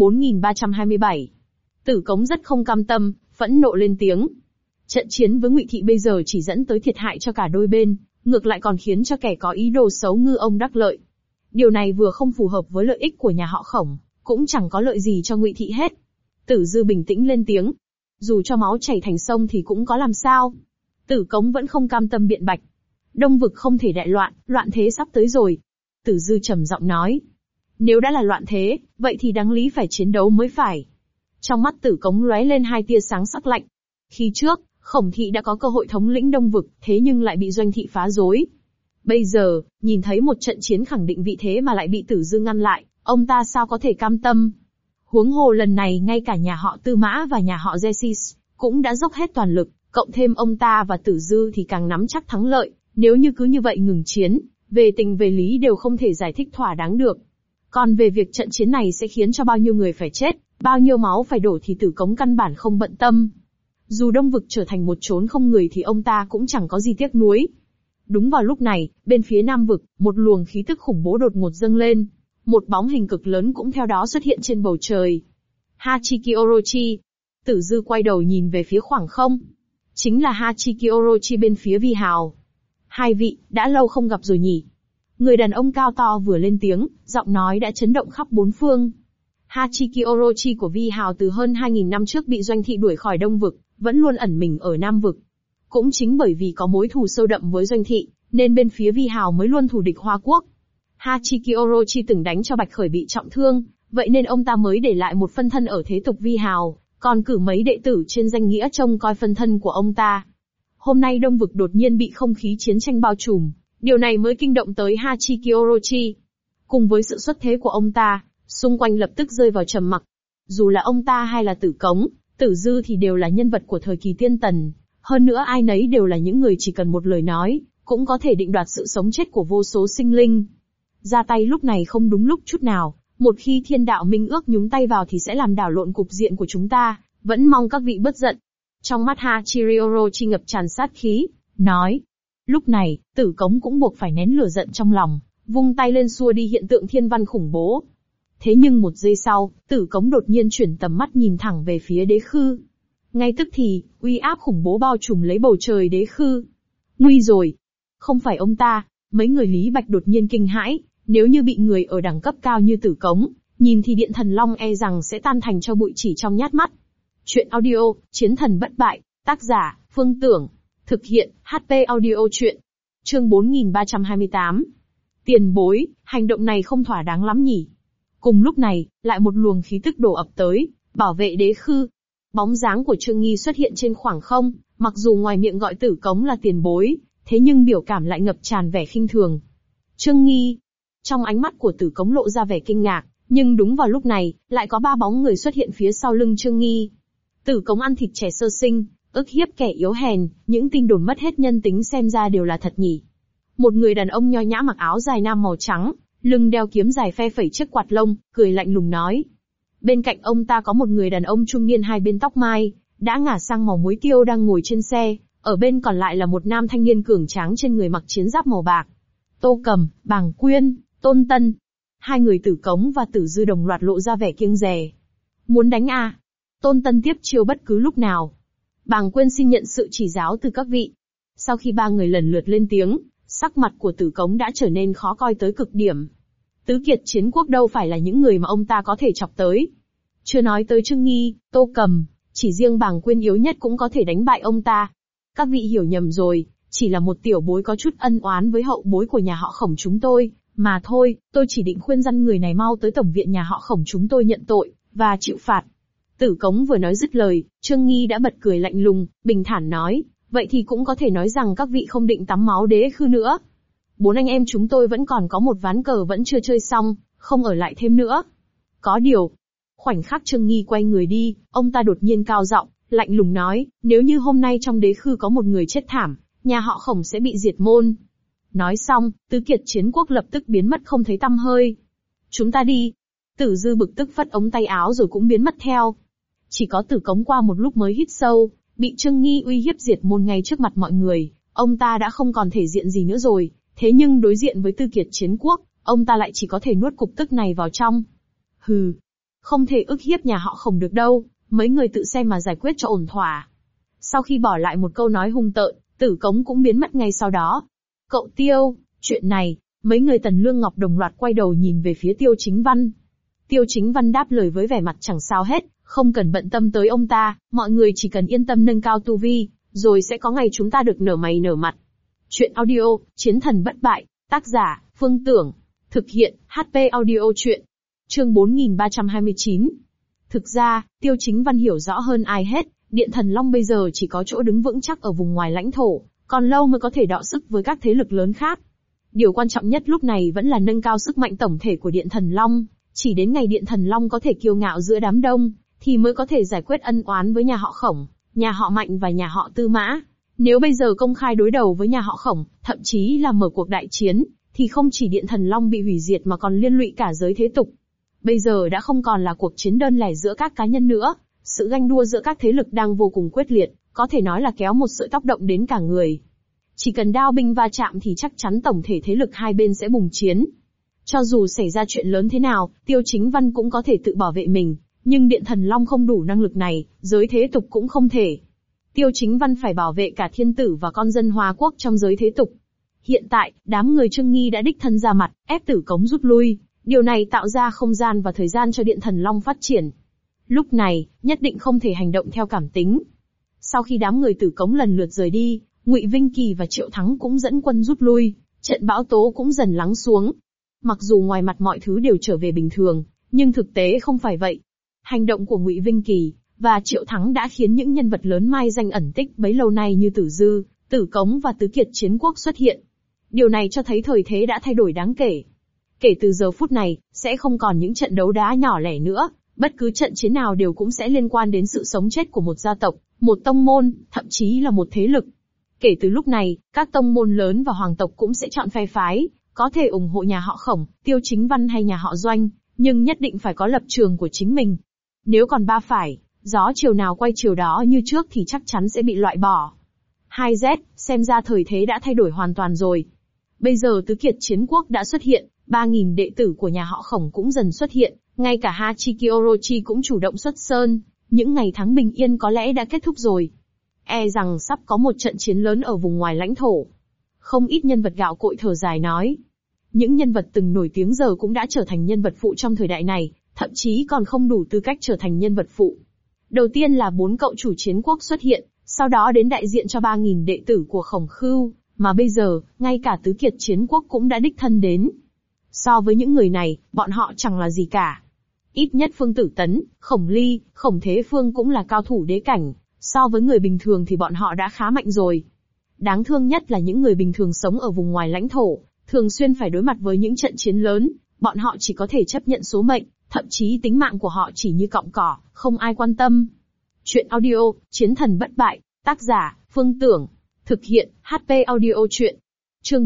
4327. Tử Cống rất không cam tâm, phẫn nộ lên tiếng. Trận chiến với Ngụy thị bây giờ chỉ dẫn tới thiệt hại cho cả đôi bên, ngược lại còn khiến cho kẻ có ý đồ xấu ngư ông đắc lợi. Điều này vừa không phù hợp với lợi ích của nhà họ Khổng, cũng chẳng có lợi gì cho Ngụy thị hết. Tử Dư bình tĩnh lên tiếng. Dù cho máu chảy thành sông thì cũng có làm sao. Tử Cống vẫn không cam tâm biện bạch. Đông vực không thể đại loạn, loạn thế sắp tới rồi. Tử Dư trầm giọng nói. Nếu đã là loạn thế, vậy thì đáng lý phải chiến đấu mới phải. Trong mắt Tử Cống lóe lên hai tia sáng sắc lạnh. Khi trước, Khổng thị đã có cơ hội thống lĩnh Đông vực, thế nhưng lại bị Doanh thị phá rối. Bây giờ, nhìn thấy một trận chiến khẳng định vị thế mà lại bị Tử Dư ngăn lại, ông ta sao có thể cam tâm. Huống hồ lần này ngay cả nhà họ Tư Mã và nhà họ Jessis cũng đã dốc hết toàn lực, cộng thêm ông ta và Tử Dư thì càng nắm chắc thắng lợi, nếu như cứ như vậy ngừng chiến, về tình về lý đều không thể giải thích thỏa đáng được. Còn về việc trận chiến này sẽ khiến cho bao nhiêu người phải chết, bao nhiêu máu phải đổ thì Tử Cống căn bản không bận tâm. Dù Đông vực trở thành một chốn không người thì ông ta cũng chẳng có gì tiếc nuối. Đúng vào lúc này, bên phía Nam vực, một luồng khí tức khủng bố đột ngột dâng lên. Một bóng hình cực lớn cũng theo đó xuất hiện trên bầu trời. Hachiki Orochi. Tử Dư quay đầu nhìn về phía khoảng không. Chính là Hachiki Orochi bên phía Vi Hào. Hai vị, đã lâu không gặp rồi nhỉ? Người đàn ông cao to vừa lên tiếng, giọng nói đã chấn động khắp bốn phương. Hachiki Orochi của Vi Hào từ hơn 2.000 năm trước bị Doanh thị đuổi khỏi Đông vực, vẫn luôn ẩn mình ở Nam vực. Cũng chính bởi vì có mối thù sâu đậm với Doanh thị, nên bên phía Vi Hào mới luôn thù địch Hoa Quốc. Hachiki Orochi từng đánh cho Bạch Khởi bị trọng thương, vậy nên ông ta mới để lại một phân thân ở thế tục Vi Hào, còn cử mấy đệ tử trên danh nghĩa trông coi phân thân của ông ta. Hôm nay Đông vực đột nhiên bị không khí chiến tranh bao trùm, điều này mới kinh động tới Hachiki Orochi. Cùng với sự xuất thế của ông ta, xung quanh lập tức rơi vào trầm mặc. Dù là ông ta hay là Tử Cống, Tử Dư thì đều là nhân vật của thời kỳ tiên tần, hơn nữa ai nấy đều là những người chỉ cần một lời nói, cũng có thể định đoạt sự sống chết của vô số sinh linh. Ra tay lúc này không đúng lúc chút nào, một khi Thiên Đạo Minh Ước nhúng tay vào thì sẽ làm đảo lộn cục diện của chúng ta, vẫn mong các vị bớt giận. Trong mắt Hachiki Orochi ngập tràn sát khí, nói. Lúc này, Tử Cống cũng buộc phải nén lửa giận trong lòng, vung tay lên xua đi hiện tượng thiên văn khủng bố. Thế nhưng một giây sau, Tử Cống đột nhiên chuyển tầm mắt nhìn thẳng về phía Đế Khư. Ngay tức thì, uy áp khủng bố bao trùm lấy bầu trời Đế Khư. Nguy rồi! Không phải ông ta, Mấy người Lý Bạch đột nhiên kinh hãi, nếu như bị người ở đẳng cấp cao như Tử Cống, nhìn thì Điện Thần Long e rằng sẽ tan thành cho bụi chỉ trong nhát mắt. Chuyện audio, Chiến thần bất bại, tác giả, Phương Tưởng. Thực hiện, HP audio chuyện. Chương 4328. Tiền bối, hành động này không thỏa đáng lắm nhỉ. Cùng lúc này, lại một luồng khí tức đổ ập tới, bảo vệ đế khư. Bóng dáng của Trương Nghi xuất hiện trên khoảng không, mặc dù ngoài miệng gọi Tử Cống là tiền bối, thế nhưng biểu cảm lại ngập tràn vẻ khinh thường. Trương Nghi. Trong ánh mắt của Tử Cống lộ ra vẻ kinh ngạc, nhưng đúng vào lúc này, lại có 3 bóng người xuất hiện phía sau lưng Trương Nghi. Tử Cống ăn thịt trẻ sơ sinh, ức hiếp kẻ yếu hèn, những tin đồn mất hết nhân tính xem ra đều là thật nhỉ. Một người đàn ông nho nhã mặc áo dài nam màu trắng, lưng đeo kiếm dài phe phẩy chiếc quạt lông, cười lạnh lùng nói. Bên cạnh ông ta có một người đàn ông trung niên hai bên tóc mai, đã ngả sang màu muối tiêu đang ngồi trên xe, ở bên còn lại là một nam thanh niên cường tráng trên người mặc chiến giáp màu bạc. Tô Cầm, Bàng Quyên, Tôn Tân. Hai người Tử Cống và Tử Dư đồng loạt lộ ra vẻ kiêng dè. Muốn đánh à? Tôn Tân tiếp chiêu bất cứ lúc nào. Bàng Quyên xin nhận sự chỉ giáo từ các vị. Sau khi 3 người lần lượt lên tiếng, sắc mặt của Tử Cống đã trở nên khó coi tới cực điểm. Tứ kiệt chiến quốc đâu phải là những người mà ông ta có thể chọc tới. Chưa nói tới Trương Nghi, Tô Cầm, chỉ riêng Bàng Quyên yếu nhất cũng có thể đánh bại ông ta. Các vị hiểu nhầm rồi, chỉ là một tiểu bối có chút ân oán với hậu bối của nhà họ Khổng chúng tôi, mà thôi, tôi chỉ định khuyên răn người này mau tới tổng viện nhà họ Khổng chúng tôi nhận tội, và chịu phạt. Tử Cống vừa nói dứt lời, Trương Nghi đã bật cười lạnh lùng, bình thản nói, vậy thì cũng có thể nói rằng các vị không định tắm máu đế khư nữa. 4 anh em chúng tôi vẫn còn có một ván cờ vẫn chưa chơi xong, không ở lại thêm nữa. Có điều, khoảnh khắc Trương Nghi quay người đi, ông ta đột nhiên cao giọng, lạnh lùng nói, nếu như hôm nay trong đế khư có một người chết thảm, nhà họ Khổng sẽ bị diệt môn. Nói xong, tứ kiệt chiến quốc lập tức biến mất không thấy tăm hơi. Chúng ta đi. Tử Dư bực tức phất ống tay áo rồi cũng biến mất theo. Chỉ có Tử Cống qua một lúc mới hít sâu, bị Trương Nghi uy hiếp diệt môn ngay trước mặt mọi người, ông ta đã không còn thể diện gì nữa rồi, thế nhưng đối diện với tứ kiệt chiến quốc, ông ta lại chỉ có thể nuốt cục tức này vào trong. Hừ, không thể ức hiếp nhà họ Khổng được đâu, mấy người tự xem mà giải quyết cho ổn thỏa. Sau khi bỏ lại một câu nói hung tợn, Tử Cống cũng biến mất ngay sau đó. Cậu Tiêu, chuyện này, mấy người Tần Lương Ngọc đồng loạt quay đầu nhìn về phía Tiêu Chính Văn. Tiêu Chính Văn đáp lời với vẻ mặt chẳng sao hết, không cần bận tâm tới ông ta, mọi người chỉ cần yên tâm nâng cao tu vi, rồi sẽ có ngày chúng ta được nở mày nở mặt. Chuyện audio, Chiến thần bất bại, tác giả, Phương Tưởng. Thực hiện, HP audio chuyện. Chương 4329. Thực ra, Tiêu Chính Văn hiểu rõ hơn ai hết, Điện Thần Long bây giờ chỉ có chỗ đứng vững chắc ở vùng ngoài lãnh thổ, còn lâu mới có thể đọ sức với các thế lực lớn khác. Điều quan trọng nhất lúc này vẫn là nâng cao sức mạnh tổng thể của Điện Thần Long, chỉ đến ngày Điện Thần Long có thể kiêu ngạo giữa đám đông, thì mới có thể giải quyết ân oán với nhà họ Khổng, nhà họ Mạnh và nhà họ Tư Mã. Nếu bây giờ công khai đối đầu với nhà họ Khổng, thậm chí là mở cuộc đại chiến, thì không chỉ Điện Thần Long bị hủy diệt mà còn liên lụy cả giới thế tục. Bây giờ đã không còn là cuộc chiến đơn lẻ giữa các cá nhân nữa, sự ganh đua giữa các thế lực đang vô cùng quyết liệt, có thể nói là kéo một sợi tóc động đến cả người. Chỉ cần đao binh va chạm thì chắc chắn tổng thể thế lực hai bên sẽ bùng chiến. Cho dù xảy ra chuyện lớn thế nào, Tiêu Chính Văn cũng có thể tự bảo vệ mình, nhưng Điện Thần Long không đủ năng lực này, giới thế tục cũng không thể. Tiêu Chính Văn phải bảo vệ cả thiên tử và con dân Hoa Quốc trong giới thế tục. Hiện tại, đám người Trương Nghi đã đích thân ra mặt, ép Tử Cống rút lui, điều này tạo ra không gian và thời gian cho Điện Thần Long phát triển. Lúc này, nhất định không thể hành động theo cảm tính. Sau khi đám người Tử Cống lần lượt rời đi, Ngụy Vinh Kỳ và Triệu Thắng cũng dẫn quân rút lui, trận bão tố cũng dần lắng xuống. Mặc dù ngoài mặt mọi thứ đều trở về bình thường, nhưng thực tế không phải vậy. Hành động của Ngụy Vinh Kỳ và Triệu Thắng đã khiến những nhân vật lớn mai danh ẩn tích bấy lâu nay như Tử Dư, Tử Cống và Tứ Kiệt Chiến Quốc xuất hiện. Điều này cho thấy thời thế đã thay đổi đáng kể. Kể từ giờ phút này, sẽ không còn những trận đấu đá nhỏ lẻ nữa, bất cứ trận chiến nào đều cũng sẽ liên quan đến sự sống chết của một gia tộc, một tông môn, thậm chí là một thế lực. Kể từ lúc này, các tông môn lớn và hoàng tộc cũng sẽ chọn phe phái, có thể ủng hộ nhà họ Khổng, Tiêu Chính Văn hay nhà họ Doanh, nhưng nhất định phải có lập trường của chính mình. Nếu còn ba phải, gió chiều nào quay chiều đó như trước thì chắc chắn sẽ bị loại bỏ. 2Z, xem ra thời thế đã thay đổi hoàn toàn rồi. Bây giờ Tứ Kiệt Chiến Quốc đã xuất hiện, 3.000 đệ tử của nhà họ Khổng cũng dần xuất hiện, ngay cả Hachiki Orochi cũng chủ động xuất sơn, những ngày tháng bình yên có lẽ đã kết thúc rồi. E rằng sắp có một trận chiến lớn ở vùng ngoài lãnh thổ. Không ít nhân vật gạo cội thở dài nói. Những nhân vật từng nổi tiếng giờ cũng đã trở thành nhân vật phụ trong thời đại này, thậm chí còn không đủ tư cách trở thành nhân vật phụ. Đầu tiên là 4 cậu chủ chiến quốc xuất hiện, sau đó đến đại diện cho 3.000 đệ tử của Khổng Khưu, mà bây giờ, ngay cả tứ kiệt chiến quốc cũng đã đích thân đến. So với những người này, bọn họ chẳng là gì cả. Ít nhất Phương Tử Tấn, Khổng Ly, Khổng Thế Phương cũng là cao thủ đế cảnh, so với người bình thường thì bọn họ đã khá mạnh rồi. Đáng thương nhất là những người bình thường sống ở vùng ngoài lãnh thổ, thường xuyên phải đối mặt với những trận chiến lớn, bọn họ chỉ có thể chấp nhận số mệnh, thậm chí tính mạng của họ chỉ như cọng cỏ, không ai quan tâm. Chuyện audio, Chiến thần bất bại, tác giả, Phương Tưởng, thực hiện, HP audio chuyện. Chương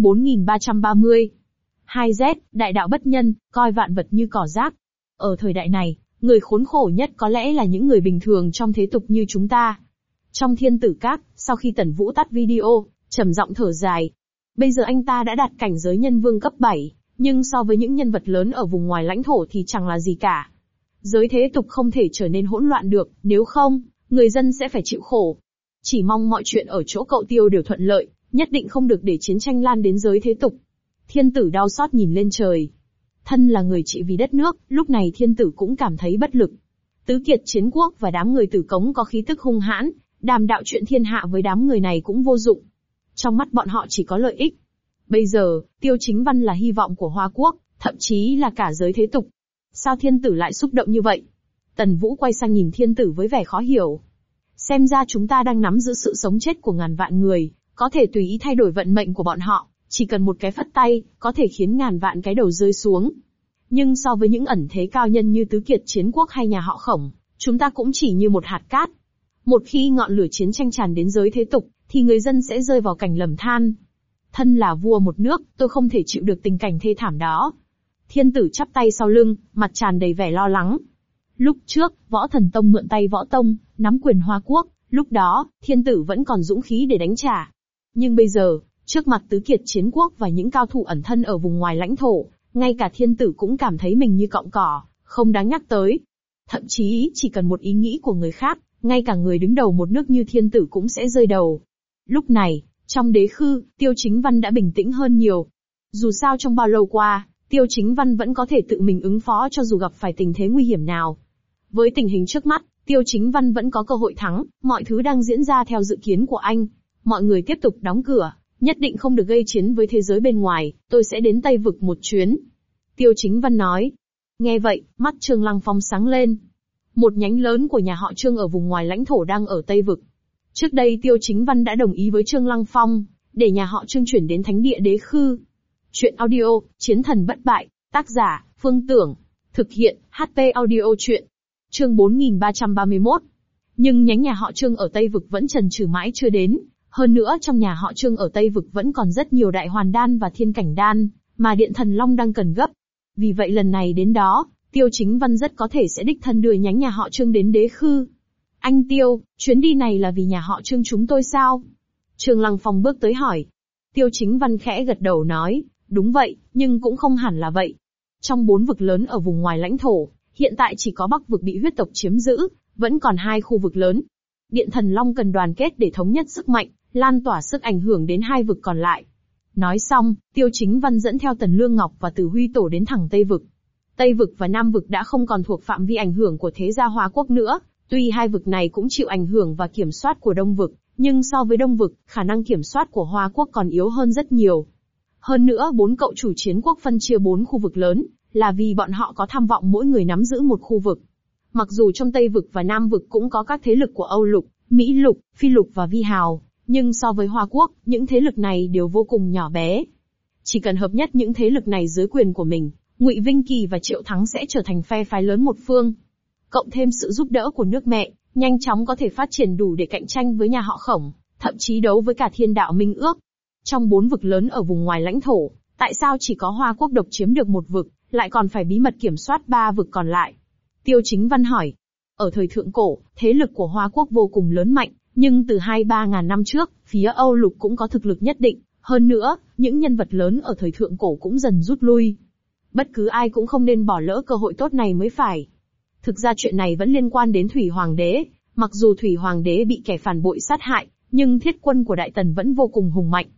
4330. 2Z, đại đạo bất nhân, coi vạn vật như cỏ rác. Ở thời đại này, người khốn khổ nhất có lẽ là những người bình thường trong thế tục như chúng ta. Trong Thiên Tử Các, sau khi Tần Vũ tắt video, trầm giọng thở dài. Bây giờ anh ta đã đạt cảnh giới nhân vương cấp 7, nhưng so với những nhân vật lớn ở vùng ngoài lãnh thổ thì chẳng là gì cả. Giới thế tục không thể trở nên hỗn loạn được, nếu không, người dân sẽ phải chịu khổ. Chỉ mong mọi chuyện ở chỗ cậu Tiêu đều thuận lợi, nhất định không được để chiến tranh lan đến giới thế tục. Thiên tử đau xót nhìn lên trời. Thân là người trị vì đất nước, lúc này thiên tử cũng cảm thấy bất lực. Tứ kiệt chiến quốc và đám người Tử Cống có khí tức hung hãn, đàm đạo chuyện thiên hạ với đám người này cũng vô dụng. Trong mắt bọn họ chỉ có lợi ích. Bây giờ, Tiêu Chính Văn là hy vọng của Hoa Quốc, thậm chí là cả giới thế tục. Sao thiên tử lại xúc động như vậy? Tần Vũ quay sang nhìn thiên tử với vẻ khó hiểu. Xem ra chúng ta đang nắm giữ sự sống chết của ngàn vạn người, có thể tùy ý thay đổi vận mệnh của bọn họ, chỉ cần một cái phất tay, có thể khiến ngàn vạn cái đầu rơi xuống. Nhưng so với những ẩn thế cao nhân như tứ kiệt chiến quốc hay nhà họ Khổng, chúng ta cũng chỉ như một hạt cát. Một khi ngọn lửa chiến tranh tràn đến giới thế tục, thì người dân sẽ rơi vào cảnh lầm than. Thân là vua một nước, tôi không thể chịu được tình cảnh thê thảm đó. Thiên tử chắp tay sau lưng, mặt tràn đầy vẻ lo lắng. Lúc trước, Võ Thần Tông mượn tay Võ Tông, nắm quyền Hoa Quốc, lúc đó, thiên tử vẫn còn dũng khí để đánh trả. Nhưng bây giờ, trước mặt tứ kiệt chiến quốc và những cao thủ ẩn thân ở vùng ngoài lãnh thổ, ngay cả thiên tử cũng cảm thấy mình như cọng cỏ, không đáng nhắc tới. Thậm chí, chỉ cần một ý nghĩ của người khác, ngay cả người đứng đầu một nước như thiên tử cũng sẽ rơi đầu. Lúc này, trong đế khư, Tiêu Chính Văn đã bình tĩnh hơn nhiều. Dù sao trong bao lâu qua, Tiêu Chính Văn vẫn có thể tự mình ứng phó cho dù gặp phải tình thế nguy hiểm nào. Với tình hình trước mắt, Tiêu Chính Văn vẫn có cơ hội thắng, mọi thứ đang diễn ra theo dự kiến của anh. Mọi người tiếp tục đóng cửa, nhất định không được gây chiến với thế giới bên ngoài, tôi sẽ đến Tây Vực một chuyến. Tiêu Chính Văn nói. Nghe vậy, mắt Trương Lăng Phong sáng lên. Một nhánh lớn của nhà họ Trương ở vùng ngoài lãnh thổ đang ở Tây Vực. Trước đây Tiêu Chính Văn đã đồng ý với Trương Lăng Phong, để nhà họ Trương chuyển đến thánh địa đế khư. Chuyện audio, Chiến thần bất bại, tác giả, Phương Tưởng, thực hiện, HP audio chuyện. Chương 4331. Nhưng nhánh nhà họ Trương ở Tây Vực vẫn chần chừ mãi chưa đến. Hơn nữa trong nhà họ Trương ở Tây Vực vẫn còn rất nhiều đại hoàn đan và thiên cảnh đan, mà Điện Thần Long đang cần gấp. Vì vậy lần này đến đó, Tiêu Chính Văn rất có thể sẽ đích thân đưa nhánh nhà họ Trương đến đế khư. Anh Tiêu, chuyến đi này là vì nhà họ Trương chúng tôi sao? Trương Lăng Phong bước tới hỏi. Tiêu Chính Văn khẽ gật đầu nói, đúng vậy, nhưng cũng không hẳn là vậy. Trong 4 vực lớn ở vùng ngoài lãnh thổ, hiện tại chỉ có Bắc vực bị huyết tộc chiếm giữ, vẫn còn 2 khu vực lớn. Điện Thần Long cần đoàn kết để thống nhất sức mạnh, lan tỏa sức ảnh hưởng đến 2 vực còn lại. Nói xong, Tiêu Chính Văn dẫn theo Tần Lương Ngọc và Từ Huy Tổ đến thẳng Tây vực. Tây vực và Nam vực đã không còn thuộc phạm vi ảnh hưởng của thế gia Hoa Quốc nữa, tuy 2 vực này cũng chịu ảnh hưởng và kiểm soát của Đông vực, nhưng so với Đông vực, khả năng kiểm soát của Hoa Quốc còn yếu hơn rất nhiều. Hơn nữa 4 cậu chủ chiến quốc phân chia 4 khu vực lớn, là vì bọn họ có tham vọng mỗi người nắm giữ một khu vực. Mặc dù trong Tây vực và Nam vực cũng có các thế lực của Âu lục, Mỹ lục, Phi lục và Vi hào, nhưng so với Hoa Quốc, những thế lực này đều vô cùng nhỏ bé. Chỉ cần hợp nhất những thế lực này dưới quyền của mình, Ngụy Vinh Kỳ và Triệu Thắng sẽ trở thành phe phái lớn một phương. Cộng thêm sự giúp đỡ của nước mẹ, nhanh chóng có thể phát triển đủ để cạnh tranh với nhà họ Khổng, thậm chí đấu với cả Thiên Đạo Minh Ước. Trong 4 vực lớn ở vùng ngoài lãnh thổ, tại sao chỉ có Hoa Quốc độc chiếm được một vực, lại còn phải bí mật kiểm soát 3 vực còn lại? Tiêu Chính Văn hỏi. Ở thời thượng cổ, thế lực của Hoa Quốc vô cùng lớn mạnh, nhưng từ 2-3 ngàn năm trước, phía Âu lục cũng có thực lực nhất định. Hơn nữa, những nhân vật lớn ở thời thượng cổ cũng dần rút lui. Bất cứ ai cũng không nên bỏ lỡ cơ hội tốt này mới phải. Thực ra chuyện này vẫn liên quan đến Thủy Hoàng đế, mặc dù Thủy Hoàng đế bị kẻ phản bội sát hại, nhưng thiết quân của Đại Tần vẫn vô cùng hùng mạnh.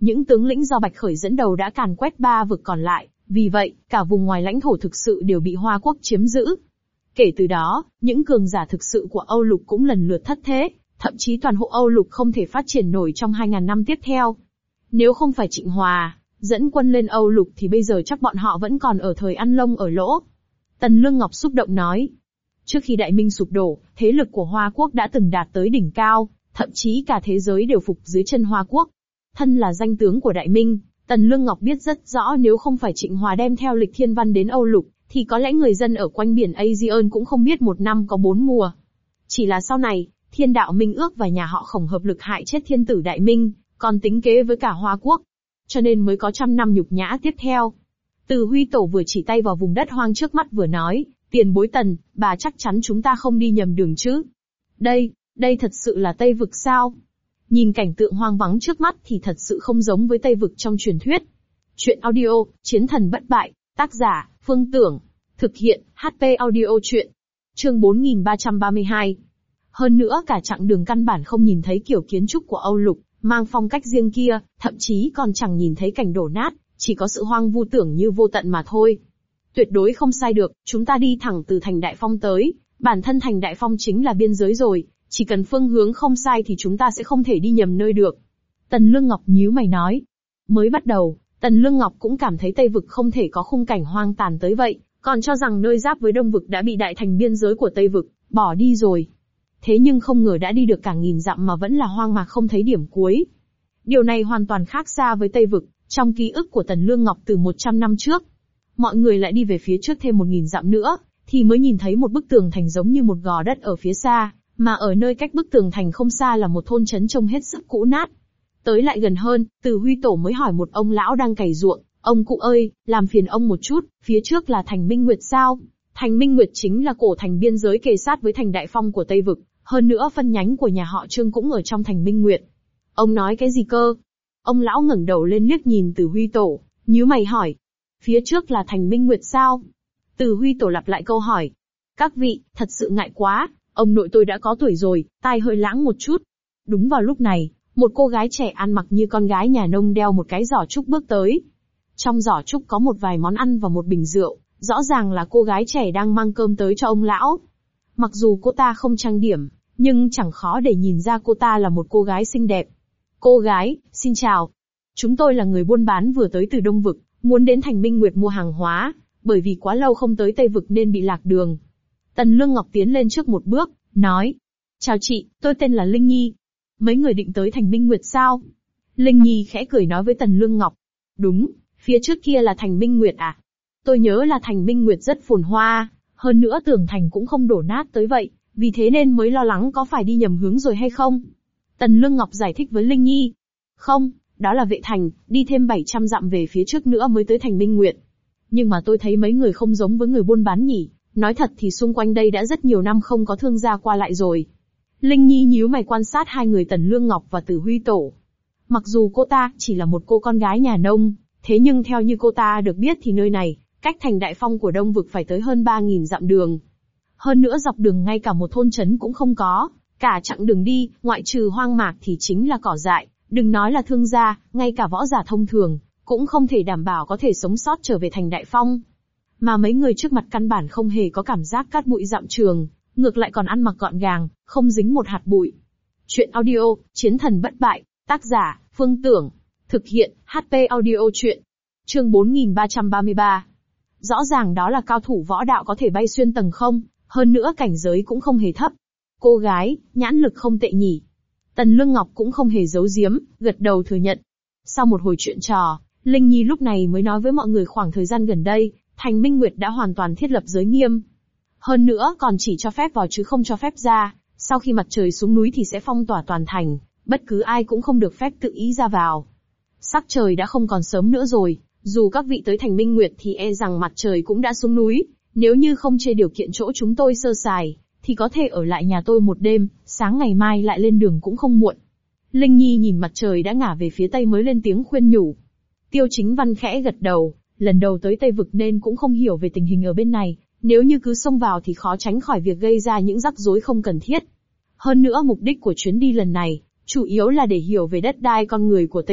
những tướng lĩnh do Bạch Khởi dẫn đầu đã càn quét 3 vực còn lại, vì vậy, cả vùng ngoài lãnh thổ thực sự đều bị Hoa Quốc chiếm giữ. Kể từ đó, những cường giả thực sự của Âu Lục cũng lần lượt thất thế, thậm chí toàn hộ Âu Lục không thể phát triển nổi trong 2.000 năm tiếp theo. Nếu không phải Trịnh Hòa dẫn quân lên Âu Lục thì bây giờ chắc bọn họ vẫn còn ở thời ăn lông ở lỗ. Tần Lương Ngọc xúc động nói. Trước khi Đại Minh sụp đổ, thế lực của Hoa Quốc đã từng đạt tới đỉnh cao, thậm chí cả thế giới đều phục dưới chân Hoa Quốc. Thân là danh tướng của Đại Minh, Tần Lương Ngọc biết rất rõ nếu không phải Trịnh Hòa đem theo lịch thiên văn đến Âu Lục, thì có lẽ người dân ở quanh biển Aegean cũng không biết một năm có 4 mùa. Chỉ là sau này, Thiên Đạo Minh Ước và nhà họ Khổng hợp lực hại chết thiên tử Đại Minh, còn tính kế với cả Hoa Quốc. Cho nên mới có 100 năm nhục nhã tiếp theo. Từ Huy Tổ vừa chỉ tay vào vùng đất hoang trước mắt vừa nói, tiền bối Tần, bà chắc chắn chúng ta không đi nhầm đường chứ. Đây thật sự là Tây Vực sao? Nhìn cảnh tượng hoang vắng trước mắt thì thật sự không giống với Tây Vực trong truyền thuyết. Chuyện audio, Chiến thần bất bại, tác giả, Phương Tưởng. Thực hiện, HP audio chuyện. Chương 4332. Hơn nữa cả chặng đường căn bản không nhìn thấy kiểu kiến trúc của Âu Lục, mang phong cách riêng kia, thậm chí còn chẳng nhìn thấy cảnh đổ nát, chỉ có sự hoang vu tưởng như vô tận mà thôi. Tuyệt đối không sai được, chúng ta đi thẳng từ thành Đại Phong tới, bản thân thành Đại Phong chính là biên giới rồi, chỉ cần phương hướng không sai thì chúng ta sẽ không thể đi nhầm nơi được. Tần Lương Ngọc nhíu mày nói. Mới bắt đầu, Tần Lương Ngọc cũng cảm thấy Tây Vực không thể có khung cảnh hoang tàn tới vậy, còn cho rằng nơi giáp với Đông Vực đã bị đại thành biên giới của Tây Vực bỏ đi rồi. Thế nhưng không ngờ đã đi được cả 1000 dặm mà vẫn là hoang mạc không thấy điểm cuối. Điều này hoàn toàn khác xa với Tây Vực, trong ký ức của Tần Lương Ngọc từ 100 năm trước. Mọi người lại đi về phía trước thêm 1000 dặm nữa, thì mới nhìn thấy một bức tường thành giống như một gò đất ở phía xa, mà ở nơi cách bức tường thành không xa là một thôn trấn trông hết sức cũ nát. Tới lại gần hơn, Từ Huy Tổ mới hỏi một ông lão đang cày ruộng, ông cụ ơi, làm phiền ông một chút, phía trước là thành Minh Nguyệt sao? Thành Minh Nguyệt chính là cổ thành biên giới kề sát với thành Đại Phong của Tây Vực, hơn nữa phân nhánh của nhà họ Trương cũng ở trong thành Minh Nguyệt. Ông nói cái gì cơ? Ông lão ngẩng đầu lên liếc nhìn Từ Huy Tổ, nhíu mày hỏi. Phía trước là thành Minh Nguyệt sao? Từ Huy Tổ lặp lại câu hỏi. Các vị, thật sự ngại quá, ông nội tôi đã có tuổi rồi, tai hơi lãng một chút. Đúng vào lúc này, một cô gái trẻ ăn mặc như con gái nhà nông đeo một cái giỏ trúc bước tới. Trong giỏ trúc có một vài món ăn và một bình rượu, rõ ràng là cô gái trẻ đang mang cơm tới cho ông lão. Mặc dù cô ta không trang điểm, nhưng chẳng khó để nhìn ra cô ta là một cô gái xinh đẹp. Cô gái, xin chào. Chúng tôi là người buôn bán vừa tới từ Đông Vực, muốn đến thành Minh Nguyệt mua hàng hóa, bởi vì quá lâu không tới Tây Vực nên bị lạc đường. Tần Lương Ngọc tiến lên trước một bước, nói. Chào chị, tôi tên là Linh Nhi. Mấy người định tới thành Minh Nguyệt sao? Linh Nhi khẽ cười nói với Tần Lương Ngọc. Đúng, phía trước kia là thành Minh Nguyệt à? Tôi nhớ là thành Minh Nguyệt rất phồn hoa, hơn nữa tường thành cũng không đổ nát tới vậy, vì thế nên mới lo lắng có phải đi nhầm hướng rồi hay không. Tần Lương Ngọc giải thích với Linh Nhi. Không, đó là Vệ Thành, đi thêm 700 dặm về phía trước nữa mới tới thành Minh Nguyệt. Nhưng mà tôi thấy mấy người không giống với người buôn bán nhỉ, nói thật thì xung quanh đây đã rất nhiều năm không có thương gia qua lại rồi. Linh Nhi nhíu mày quan sát hai người Tần Lương Ngọc và Từ Huy Tổ. Mặc dù cô ta chỉ là một cô con gái nhà nông, thế nhưng theo như cô ta được biết thì nơi này, cách thành Đại Phong của Đông Vực phải tới hơn 3000 dặm đường. Hơn nữa dọc đường ngay cả một thôn trấn cũng không có, cả chặng đường đi, ngoại trừ hoang mạc thì chính là cỏ dại, đừng nói là thương gia, ngay cả võ giả thông thường, cũng không thể đảm bảo có thể sống sót trở về thành Đại Phong. Mà mấy người trước mặt căn bản không hề có cảm giác cát bụi dặm trường, ngược lại còn ăn mặc gọn gàng, không dính một hạt bụi. Chuyện audio, Chiến thần bất bại, tác giả, Phương Tưởng. Thực hiện, HP audio chuyện. Chương 4333. Rõ ràng đó là cao thủ võ đạo có thể bay xuyên tầng không, hơn nữa cảnh giới cũng không hề thấp. Cô gái, nhãn lực không tệ nhỉ. Tần Lương Ngọc cũng không hề giấu giếm, gật đầu thừa nhận. Sau một hồi chuyện trò, Linh Nhi lúc này mới nói với mọi người khoảng thời gian gần đây, thành Minh Nguyệt đã hoàn toàn thiết lập giới nghiêm. Hơn nữa còn chỉ cho phép vào chứ không cho phép ra, sau khi mặt trời xuống núi thì sẽ phong tỏa toàn thành, bất cứ ai cũng không được phép tự ý ra vào. Sắc trời đã không còn sớm nữa rồi, dù các vị tới thành Minh Nguyệt thì e rằng mặt trời cũng đã xuống núi, nếu như không chê điều kiện chỗ chúng tôi sơ sài, thì có thể ở lại nhà tôi một đêm, sáng ngày mai lại lên đường cũng không muộn. Linh Nhi nhìn mặt trời đã ngả về phía tây mới lên tiếng khuyên nhủ. Tiêu Chính Văn khẽ gật đầu, lần đầu tới Tây Vực nên cũng không hiểu về tình hình ở bên này, nếu như cứ xông vào thì khó tránh khỏi việc gây ra những rắc rối không cần thiết. Hơn nữa mục đích của chuyến đi lần này, chủ yếu là để hiểu về đất đai con người của Tây Vực,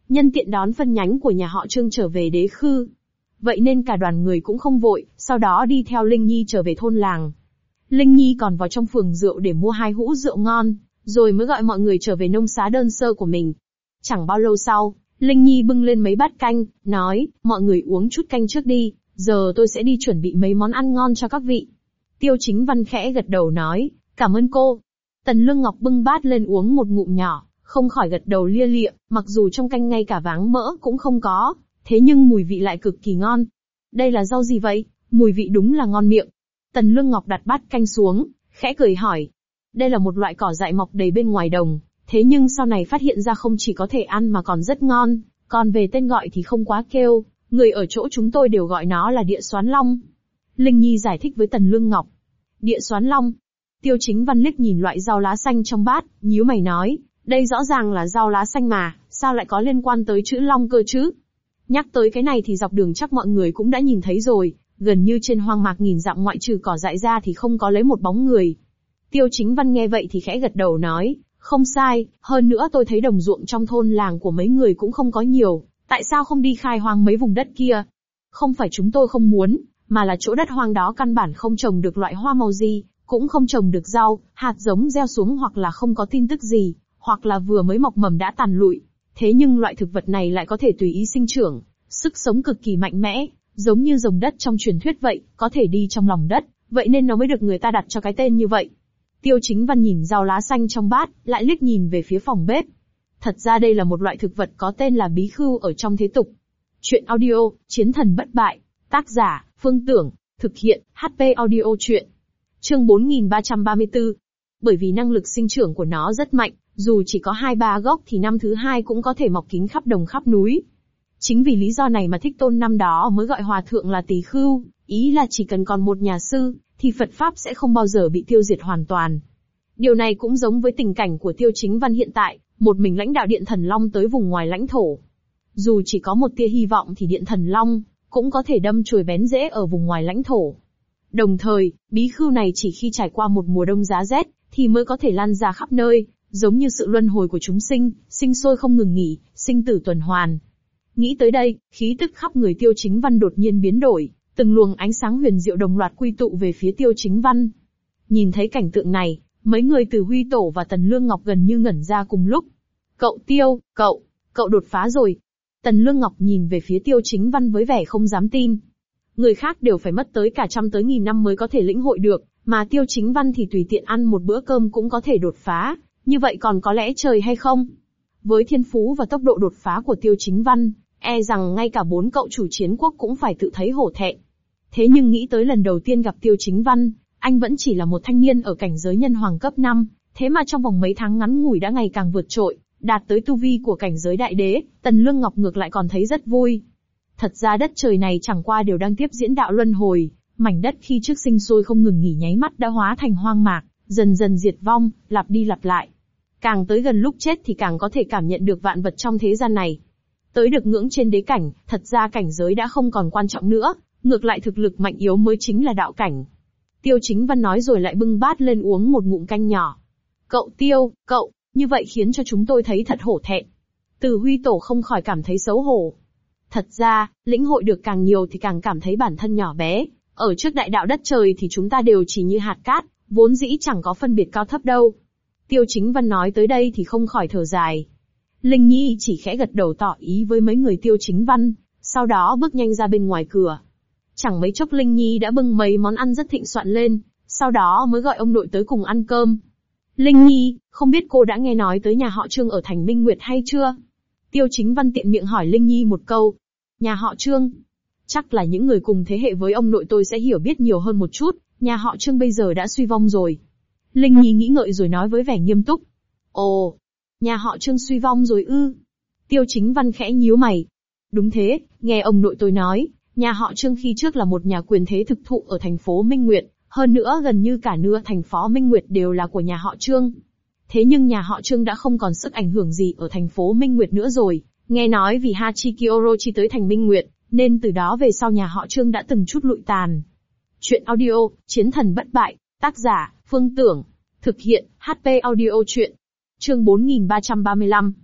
nhân tiện đón phân nhánh của nhà họ Trương trở về Đế Khư. Vậy nên cả đoàn người cũng không vội, sau đó đi theo Linh Nhi trở về thôn làng. Linh Nhi còn vào trong phường rượu để mua 2 hũ rượu ngon, rồi mới gọi mọi người trở về nông xá đơn sơ của mình. Chẳng bao lâu sau, Linh Nhi bưng lên mấy bát canh, nói, mọi người uống chút canh trước đi, giờ tôi sẽ đi chuẩn bị mấy món ăn ngon cho các vị. Tiêu Chính Văn khẽ gật đầu nói, cảm ơn cô. Tần Lương Ngọc bưng bát lên uống một ngụm nhỏ, không khỏi gật đầu lia lịa, mặc dù trong canh ngay cả váng mỡ cũng không có, thế nhưng mùi vị lại cực kỳ ngon. Đây là rau gì vậy? Mùi vị đúng là ngon miệng. Tần Lương Ngọc đặt bát canh xuống, khẽ cười hỏi. Đây là một loại cỏ dại mọc đầy bên ngoài đồng, thế nhưng sau này phát hiện ra không chỉ có thể ăn mà còn rất ngon, còn về tên gọi thì không quá kêu, người ở chỗ chúng tôi đều gọi nó là địa xoán long. Linh Nhi giải thích với Tần Lương Ngọc. Địa xoán long. Tiêu Chính Văn liếc nhìn loại rau lá xanh trong bát, nhíu mày nói, đây rõ ràng là rau lá xanh mà, sao lại có liên quan tới chữ long cơ chứ? Nhắc tới cái này thì dọc đường chắc mọi người cũng đã nhìn thấy rồi, gần như trên hoang mạc nghìn dặm ngoại trừ cỏ dại ra thì không có lấy một bóng người. Tiêu Chính Văn nghe vậy thì khẽ gật đầu nói, không sai, hơn nữa tôi thấy đồng ruộng trong thôn làng của mấy người cũng không có nhiều, tại sao không đi khai hoang mấy vùng đất kia? Không phải chúng tôi không muốn, mà là chỗ đất hoang đó căn bản không trồng được loại hoa màu gì, cũng không trồng được rau, hạt giống gieo xuống hoặc là không có tin tức gì, hoặc là vừa mới mọc mầm đã tàn lụi. Thế nhưng loại thực vật này lại có thể tùy ý sinh trưởng, sức sống cực kỳ mạnh mẽ, giống như rồng đất trong truyền thuyết vậy, có thể đi trong lòng đất, vậy nên nó mới được người ta đặt cho cái tên như vậy. Tiêu Chính Văn nhìn rau lá xanh trong bát, lại liếc nhìn về phía phòng bếp. Thật ra đây là một loại thực vật có tên là bí khưu ở trong thế tục. Chuyện audio, Chiến thần bất bại, tác giả, Phương Tưởng, thực hiện, HP audio chuyện. Chương 4334. Bởi vì năng lực sinh trưởng của nó rất mạnh, dù chỉ có 2-3 gốc thì năm thứ 2 cũng có thể mọc kín khắp đồng khắp núi. Chính vì lý do này mà Thích Tôn năm đó mới gọi hòa thượng là Tỳ Khưu, ý là chỉ cần còn một nhà sư, thì Phật Pháp sẽ không bao giờ bị tiêu diệt hoàn toàn. Điều này cũng giống với tình cảnh của Tiêu Chính Văn hiện tại, một mình lãnh đạo Điện Thần Long tới vùng ngoài lãnh thổ. Dù chỉ có một tia hy vọng thì Điện Thần Long cũng có thể đâm chồi bén rễ ở vùng ngoài lãnh thổ. Đồng thời, bí khưu này chỉ khi trải qua một mùa đông giá rét, thì mới có thể lan ra khắp nơi, giống như sự luân hồi của chúng sinh, sinh sôi không ngừng nghỉ, sinh tử tuần hoàn. Nghĩ tới đây, khí tức khắp người Tiêu Chính Văn đột nhiên biến đổi, từng luồng ánh sáng huyền diệu đồng loạt quy tụ về phía Tiêu Chính Văn. Nhìn thấy cảnh tượng này, mấy người từ Huy Tổ và Tần Lương Ngọc gần như ngẩn ra cùng lúc. Cậu Tiêu, cậu đột phá rồi. Tần Lương Ngọc nhìn về phía Tiêu Chính Văn với vẻ không dám tin. Người khác đều phải mất tới cả trăm tới nghìn năm mới có thể lĩnh hội được, mà Tiêu Chính Văn thì tùy tiện ăn một bữa cơm cũng có thể đột phá, như vậy còn có lẽ trời hay không? Với thiên phú và tốc độ đột phá của Tiêu Chính Văn, e rằng ngay cả 4 cậu chủ chiến quốc cũng phải tự thấy hổ thẹn. Thế nhưng nghĩ tới lần đầu tiên gặp Tiêu Chính Văn, anh vẫn chỉ là một thanh niên ở cảnh giới nhân hoàng cấp 5, thế mà trong vòng mấy tháng ngắn ngủi đã ngày càng vượt trội, đạt tới tu vi của cảnh giới đại đế, Tần Lương Ngọc ngược lại còn thấy rất vui. Thật ra đất trời này chẳng qua đều đang tiếp diễn đạo luân hồi, mảnh đất khi trước sinh sôi không ngừng nghỉ nháy mắt đã hóa thành hoang mạc, dần dần diệt vong, lặp đi lặp lại. Càng tới gần lúc chết thì càng có thể cảm nhận được vạn vật trong thế gian này. Tới được ngưỡng trên đế cảnh, thật ra cảnh giới đã không còn quan trọng nữa, ngược lại thực lực mạnh yếu mới chính là đạo cảnh. Tiêu Chính Văn nói rồi lại bưng bát lên uống một ngụm canh nhỏ. Cậu Tiêu, như vậy khiến cho chúng tôi thấy thật hổ thẹn. Từ Huy Tổ không khỏi cảm thấy xấu hổ. Thật ra, lĩnh hội được càng nhiều thì càng cảm thấy bản thân nhỏ bé, ở trước đại đạo đất trời thì chúng ta đều chỉ như hạt cát, vốn dĩ chẳng có phân biệt cao thấp đâu. Tiêu Chính Văn nói tới đây thì không khỏi thở dài. Linh Nhi chỉ khẽ gật đầu tỏ ý với mấy người Tiêu Chính Văn, sau đó bước nhanh ra bên ngoài cửa. Chẳng mấy chốc Linh Nhi đã bưng mấy món ăn rất thịnh soạn lên, sau đó mới gọi ông nội tới cùng ăn cơm. Linh Nhi, không biết cô đã nghe nói tới nhà họ Trương ở thành Minh Nguyệt hay chưa? Tiêu Chính Văn tiện miệng hỏi Linh Nhi một câu. Nhà họ Trương? Chắc là những người cùng thế hệ với ông nội tôi sẽ hiểu biết nhiều hơn một chút, nhà họ Trương bây giờ đã suy vong rồi. Linh Nhi nghĩ ngợi rồi nói với vẻ nghiêm túc. Ồ, nhà họ Trương suy vong rồi ư? Tiêu Chính Văn khẽ nhíu mày. Đúng thế, nghe ông nội tôi nói, nhà họ Trương khi trước là một nhà quyền thế thực thụ ở thành phố Minh Nguyệt, hơn nữa gần như cả nửa thành phố Minh Nguyệt đều là của nhà họ Trương. Thế nhưng nhà họ Trương đã không còn sức ảnh hưởng gì ở thành phố Minh Nguyệt nữa rồi, nghe nói vì Hachiki Orochi tới thành Minh Nguyệt, nên từ đó về sau nhà họ Trương đã từng chút lụi tàn. Chuyện audio, Chiến thần bất bại, tác giả, Phương Tưởng, thực hiện, HP audio chuyện. Chương 4335.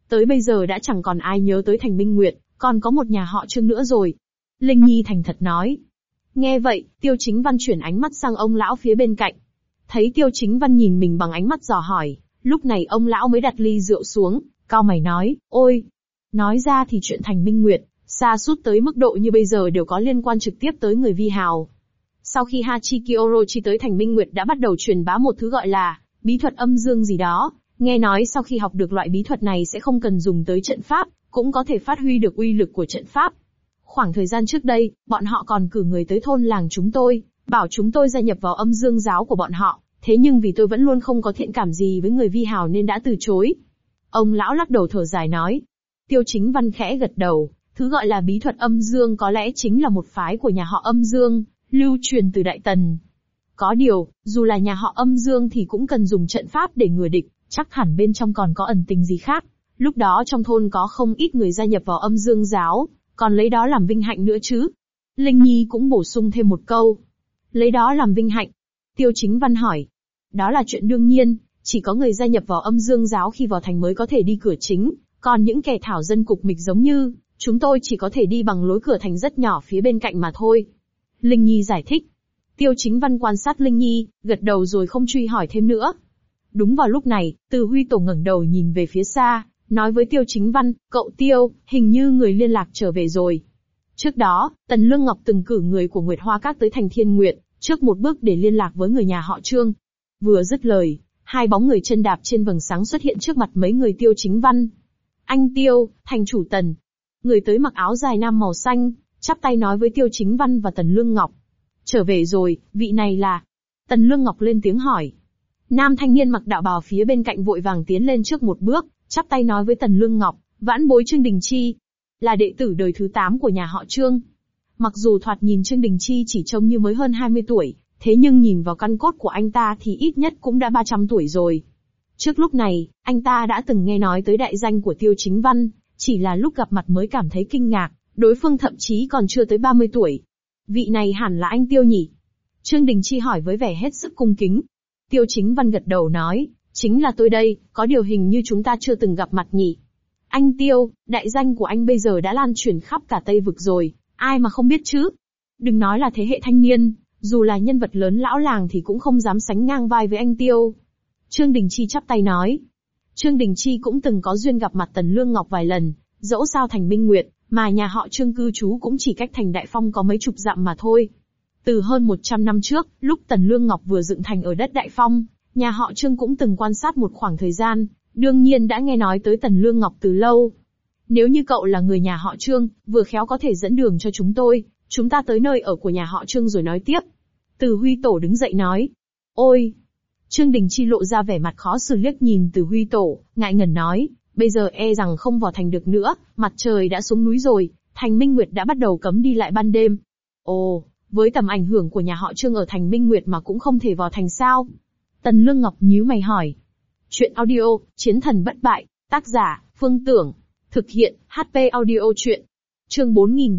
tới bây giờ đã chẳng còn ai nhớ tới thành Minh Nguyệt, còn có một nhà họ Trương nữa rồi. Linh Nhi thành thật nói. Nghe vậy, Tiêu Chính Văn chuyển ánh mắt sang ông lão phía bên cạnh. Thấy Tiêu Chính Văn nhìn mình bằng ánh mắt dò hỏi, lúc này ông lão mới đặt ly rượu xuống, cau mày nói, ôi. Nói ra thì chuyện thành Minh Nguyệt, xa sút tới mức độ như bây giờ đều có liên quan trực tiếp tới người vi hào. Sau khi Hachiki Orochi tới thành Minh Nguyệt đã bắt đầu truyền bá một thứ gọi là bí thuật âm dương gì đó, nghe nói sau khi học được loại bí thuật này sẽ không cần dùng tới trận pháp, cũng có thể phát huy được uy lực của trận pháp. Khoảng thời gian trước đây, bọn họ còn cử người tới thôn làng chúng tôi, bảo chúng tôi gia nhập vào âm dương giáo của bọn họ, thế nhưng vì tôi vẫn luôn không có thiện cảm gì với người vi hào nên đã từ chối. Ông lão lắc đầu thở dài nói. Tiêu Chính Văn khẽ gật đầu, thứ gọi là bí thuật âm dương có lẽ chính là một phái của nhà họ âm dương, lưu truyền từ Đại Tần. Có điều, dù là nhà họ âm dương thì cũng cần dùng trận pháp để ngừa địch, chắc hẳn bên trong còn có ẩn tình gì khác. Lúc đó trong thôn có không ít người gia nhập vào âm dương giáo, còn lấy đó làm vinh hạnh nữa chứ. Linh Nhi cũng bổ sung thêm một câu. Lấy đó làm vinh hạnh. Tiêu Chính Văn hỏi. Đó là chuyện đương nhiên, chỉ có người gia nhập vào âm dương giáo khi vào thành mới có thể đi cửa chính, còn những kẻ thảo dân cục mịch giống như chúng tôi chỉ có thể đi bằng lối cửa thành rất nhỏ phía bên cạnh mà thôi. Linh Nhi giải thích. Tiêu Chính Văn quan sát Linh Nhi, gật đầu rồi không truy hỏi thêm nữa. Đúng vào lúc này, Từ Huy Tổ ngẩng đầu nhìn về phía xa, nói với Tiêu Chính Văn, cậu Tiêu, hình như người liên lạc trở về rồi. Trước đó, Tần Lương Ngọc từng cử người của Nguyệt Hoa Các tới thành Thiên Nguyệt, trước một bước để liên lạc với người nhà họ Trương. Vừa dứt lời, hai bóng người chân đạp trên vầng sáng xuất hiện trước mặt mấy người Tiêu Chính Văn. Anh Tiêu, thành chủ Tần. Người tới mặc áo dài nam màu xanh, chắp tay nói với Tiêu Chính Văn và Tần Lương Ngọc. Trở về rồi, vị này là... Tần Lương Ngọc lên tiếng hỏi. Nam thanh niên mặc đạo bào phía bên cạnh vội vàng tiến lên trước một bước, chắp tay nói với Tần Lương Ngọc, vãn bối Trương Đình Chi. Là đệ tử đời thứ 8 của nhà họ Trương. Mặc dù thoạt nhìn Trương Đình Chi chỉ trông như mới hơn 20 tuổi, thế nhưng nhìn vào căn cốt của anh ta thì ít nhất cũng đã 300 tuổi rồi. Trước lúc này, anh ta đã từng nghe nói tới đại danh của Tiêu Chính Văn, chỉ là lúc gặp mặt mới cảm thấy kinh ngạc, đối phương thậm chí còn chưa tới 30 tuổi. Vị này hẳn là anh Tiêu nhỉ? Trương Đình Chi hỏi với vẻ hết sức cung kính. Tiêu Chính Văn gật đầu nói, chính là tôi đây, có điều hình như chúng ta chưa từng gặp mặt nhỉ. Anh Tiêu, đại danh của anh bây giờ đã lan truyền khắp cả Tây Vực rồi, ai mà không biết chứ? Đừng nói là thế hệ thanh niên, dù là nhân vật lớn lão làng thì cũng không dám sánh ngang vai với anh Tiêu. Trương Đình Chi chắp tay nói. Trương Đình Chi cũng từng có duyên gặp mặt Tần Lương Ngọc vài lần, dẫu sao thành Minh Nguyệt, mà nhà họ Trương cư trú cũng chỉ cách thành Đại Phong có mấy chục dặm mà thôi. Từ hơn 100 năm trước, lúc Tần Lương Ngọc vừa dựng thành ở đất Đại Phong, nhà họ Trương cũng từng quan sát một khoảng thời gian, đương nhiên đã nghe nói tới Tần Lương Ngọc từ lâu. Nếu như cậu là người nhà họ Trương, vừa khéo có thể dẫn đường cho chúng ta tới nơi ở của nhà họ Trương rồi nói tiếp. Từ Huy Tổ đứng dậy nói. Ôi! Trương Đình Chi lộ ra vẻ mặt khó xử liếc nhìn Từ Huy Tổ, ngại ngần nói, bây giờ e rằng không vào thành được nữa, mặt trời đã xuống núi rồi, thành Minh Nguyệt đã bắt đầu cấm đi lại ban đêm. Ồ, với tầm ảnh hưởng của nhà họ Trương ở thành Minh Nguyệt mà cũng không thể vào thành sao? Tần Lương Ngọc nhíu mày hỏi. Chuyện audio, Chiến Thần Bất Bại, tác giả, Phương Tưởng, thực hiện, HP audio chuyện. Chương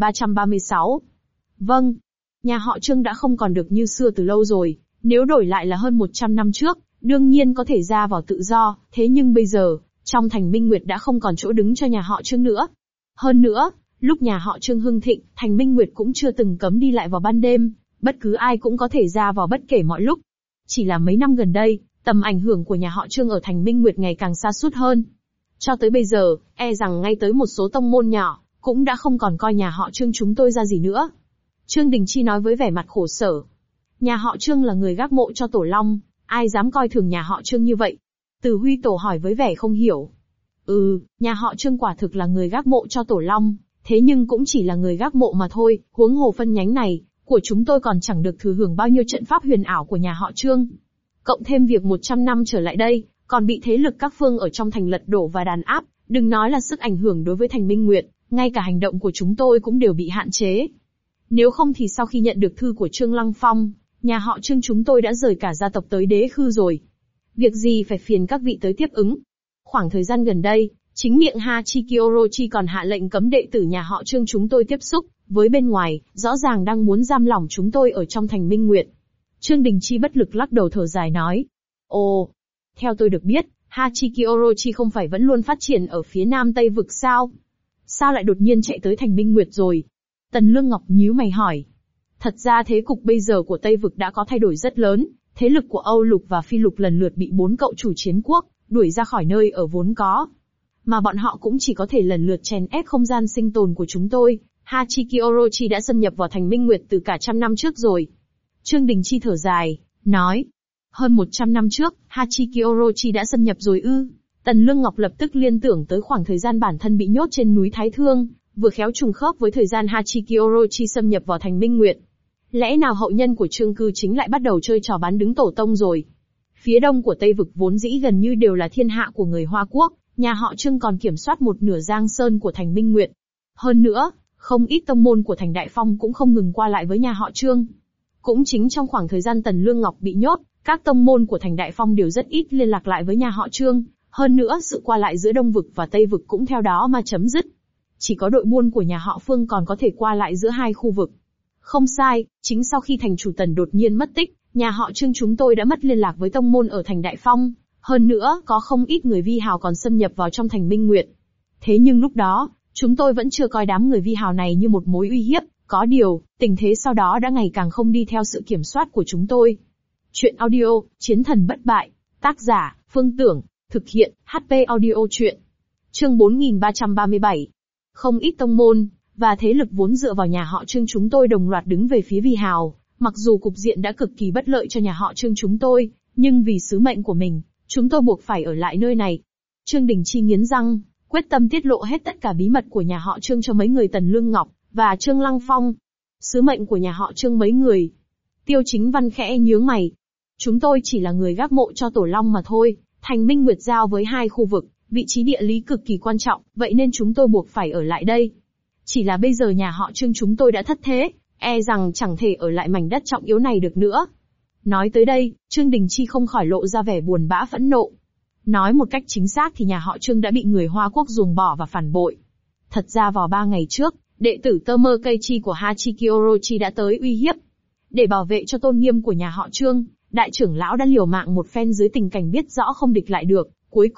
4336. Vâng, nhà họ Trương đã không còn được như xưa từ lâu rồi, nếu đổi lại là hơn 100 năm trước, đương nhiên có thể ra vào tự do, thế nhưng bây giờ, trong thành Minh Nguyệt đã không còn chỗ đứng cho nhà họ Trương nữa. Hơn nữa, lúc nhà họ Trương hưng thịnh, thành Minh Nguyệt cũng chưa từng cấm đi lại vào ban đêm, bất cứ ai cũng có thể ra vào bất kể mọi lúc. Chỉ là mấy năm gần đây, tầm ảnh hưởng của nhà họ Trương ở thành Minh Nguyệt ngày càng xa sút hơn. Cho tới bây giờ, e rằng ngay tới một số tông môn nhỏ, cũng đã không còn coi nhà họ Trương chúng tôi ra gì nữa. Trương Đình Chi nói với vẻ mặt khổ sở. Nhà họ Trương là người gác mộ cho Tổ Long, ai dám coi thường nhà họ Trương như vậy? Từ Huy Tổ hỏi với vẻ không hiểu. Nhà họ Trương quả thực là người gác mộ cho Tổ Long, thế nhưng cũng chỉ là người gác mộ mà thôi, huống hồ phân nhánh này, của chúng tôi còn chẳng được thừa hưởng bao nhiêu trận pháp huyền ảo của nhà họ Trương. Cộng thêm việc 100 năm trở lại đây, còn bị thế lực các phương ở trong thành lật đổ và đàn áp, đừng nói là sức ảnh hưởng đối với thành Minh Nguyệt, ngay cả hành động của chúng tôi cũng đều bị hạn chế. Nếu không thì sau khi nhận được thư của Trương Lăng Phong, nhà họ Trương chúng tôi đã rời cả gia tộc tới Đế Khư rồi. Việc gì phải phiền các vị tới tiếp ứng. Khoảng thời gian gần đây, chính miệng Hachiki Orochi còn hạ lệnh cấm đệ tử nhà họ Trương chúng tôi tiếp xúc với bên ngoài, rõ ràng đang muốn giam lỏng chúng tôi ở trong thành Minh Nguyệt. Trương Đình Chi bất lực lắc đầu thở dài nói. Ồ, theo tôi được biết, Hachiki Orochi không phải vẫn luôn phát triển ở phía nam Tây vực sao? Sao lại đột nhiên chạy tới thành Minh Nguyệt rồi? Tần Lương Ngọc nhíu mày hỏi. Thật ra thế cục bây giờ của Tây vực đã có thay đổi rất lớn, thế lực của Âu Lục và Phi Lục lần lượt bị 4 cậu chủ chiến quốc đuổi ra khỏi nơi ở vốn có. Mà bọn họ cũng chỉ có thể lần lượt chèn ép không gian sinh tồn của chúng tôi. Hachiki Orochi đã xâm nhập vào thành Minh Nguyệt từ cả trăm năm trước rồi. Trương Đình Chi thở dài, nói. Hơn 100 năm trước, Hachiki Orochi đã xâm nhập rồi ư? Tần Lương Ngọc lập tức liên tưởng tới khoảng thời gian bản thân bị nhốt trên núi Thái Thương, vừa khéo trùng khớp với thời gian Hachiki Orochi xâm nhập vào thành Minh Nguyệt. Lẽ nào hậu nhân của Trương Cư Chính lại bắt đầu chơi trò bán đứng tổ tông rồi? Phía đông của Tây vực vốn dĩ gần như đều là thiên hạ của người Hoa Quốc, nhà họ Trương còn kiểm soát một nửa Giang Sơn của thành Minh Nguyệt. Hơn nữa, không ít tông môn của thành Đại Phong cũng không ngừng qua lại với nhà họ Trương. Cũng chính trong khoảng thời gian Tần Lương Ngọc bị nhốt, các tông môn của thành Đại Phong đều rất ít liên lạc lại với nhà họ Trương, hơn nữa sự qua lại giữa Đông vực và Tây vực cũng theo đó mà chấm dứt. Chỉ có đội buôn của nhà họ Phương còn có thể qua lại giữa hai khu vực. Không sai, chính sau khi thành chủ Tần đột nhiên mất tích, nhà họ Trương chúng tôi đã mất liên lạc với tông môn ở thành Đại Phong, hơn nữa có không ít người vi hào còn xâm nhập vào trong thành Minh Nguyệt. Thế nhưng lúc đó, chúng tôi vẫn chưa coi đám người vi hào này như một mối uy hiếp, có điều, tình thế sau đó đã ngày càng không đi theo sự kiểm soát của chúng tôi. Chuyện audio, Chiến thần bất bại, tác giả, Phương Tưởng, thực hiện, HP audio chuyện. Chương 4337. Không ít tông môn và thế lực vốn dựa vào nhà họ Trương chúng tôi đồng loạt đứng về phía vi hào, mặc dù cục diện đã cực kỳ bất lợi cho nhà họ Trương chúng tôi, nhưng vì sứ mệnh của mình, chúng tôi buộc phải ở lại nơi này. Trương Đình Chi nghiến răng, quyết tâm tiết lộ hết tất cả bí mật của nhà họ Trương cho mấy người Tần Lương Ngọc và Trương Lăng Phong. Sứ mệnh của nhà họ Trương mấy người? Tiêu Chính Văn khẽ nhướng mày. Chúng tôi chỉ là người gác mộ cho Tổ Long mà thôi, thành Minh Nguyệt giao với hai khu vực, vị trí địa lý cực kỳ quan trọng, vậy nên chúng tôi buộc phải ở lại đây. Chỉ là bây giờ nhà họ Trương chúng tôi đã thất thế, e rằng chẳng thể ở lại mảnh đất trọng yếu này được nữa. Nói tới đây, Trương Đình Chi không khỏi lộ ra vẻ buồn bã phẫn nộ. Nói một cách chính xác thì nhà họ Trương đã bị người Hoa Quốc ruồng bỏ và phản bội. Thật ra vào 3 ngày trước, đệ tử Tơ Mơ Cây Chi của Hachiki Orochi đã tới uy hiếp. Để bảo vệ cho tôn nghiêm của nhà họ Trương, đại trưởng lão đã liều mạng một phen dưới tình cảnh biết rõ không địch lại được.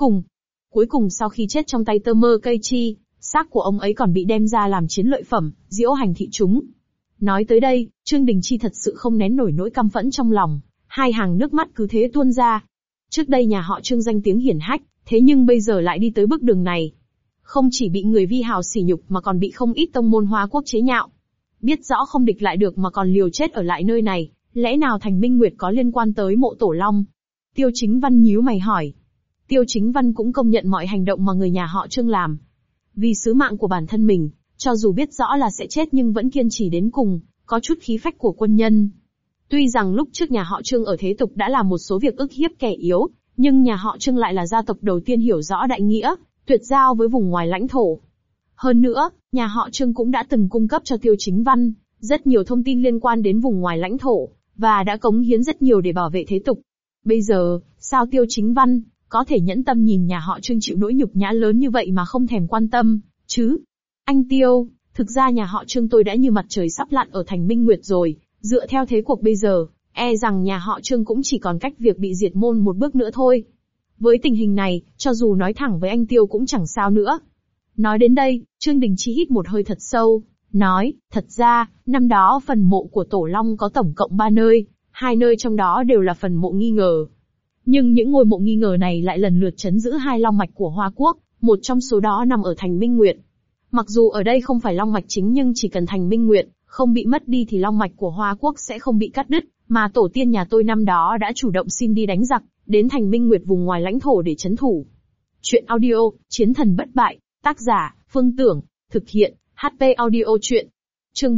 Cuối cùng sau khi chết trong tay Tơ Mơ Cây Chi, xác của ông ấy còn bị đem ra làm chiến lợi phẩm, diễu hành thị chúng. Nói tới đây, Trương Đình Chi thật sự không nén nổi nỗi căm phẫn trong lòng, hai hàng nước mắt cứ thế tuôn ra. Trước đây nhà họ Trương danh tiếng hiển hách, thế nhưng bây giờ lại đi tới bước đường này. Không chỉ bị người vi hào sỉ nhục mà còn bị không ít tông môn Hoa Quốc chế nhạo. Biết rõ không địch lại được mà còn liều chết ở lại nơi này, lẽ nào thành Minh Nguyệt có liên quan tới mộ Tổ Long? Tiêu Chính Văn nhíu mày hỏi. Tiêu Chính Văn cũng công nhận mọi hành động mà người nhà họ Trương làm. Vì sứ mạng của bản thân mình, cho dù biết rõ là sẽ chết nhưng vẫn kiên trì đến cùng, có chút khí phách của quân nhân. Tuy rằng lúc trước nhà họ Trương ở thế tục đã làm một số việc ức hiếp kẻ yếu, nhưng nhà họ Trương lại là gia tộc đầu tiên hiểu rõ đại nghĩa, tuyệt giao với vùng ngoài lãnh thổ. Hơn nữa, nhà họ Trương cũng đã từng cung cấp cho Tiêu Chính Văn rất nhiều thông tin liên quan đến vùng ngoài lãnh thổ, và đã cống hiến rất nhiều để bảo vệ thế tục. Bây giờ, sao Tiêu Chính Văn có thể nhẫn tâm nhìn nhà họ Trương chịu nỗi nhục nhã lớn như vậy mà không thèm quan tâm, chứ? Anh Tiêu, thực ra nhà họ Trương tôi đã như mặt trời sắp lặn ở thành Minh Nguyệt rồi, dựa theo thế cuộc bây giờ, e rằng nhà họ Trương cũng chỉ còn cách việc bị diệt môn một bước nữa thôi. Với tình hình này, cho dù nói thẳng với anh Tiêu cũng chẳng sao nữa. Nói đến đây, Trương Đình Chi hít một hơi thật sâu, nói, thật ra, năm đó phần mộ của Tổ Long có tổng cộng 3 nơi, 2 nơi trong đó đều là phần mộ nghi ngờ. Nhưng những ngôi mộ nghi ngờ này lại lần lượt trấn giữ 2 long mạch của Hoa Quốc, một trong số đó nằm ở thành Minh Nguyệt. Mặc dù ở đây không phải long mạch chính nhưng chỉ cần thành Minh Nguyệt không bị mất đi thì long mạch của Hoa Quốc sẽ không bị cắt đứt, mà tổ tiên nhà tôi năm đó đã chủ động xin đi đánh giặc, đến thành Minh Nguyệt vùng ngoài lãnh thổ để trấn thủ. Chuyện audio, Chiến thần bất bại, tác giả, Phương Tưởng, thực hiện, HP audio chuyện. Chương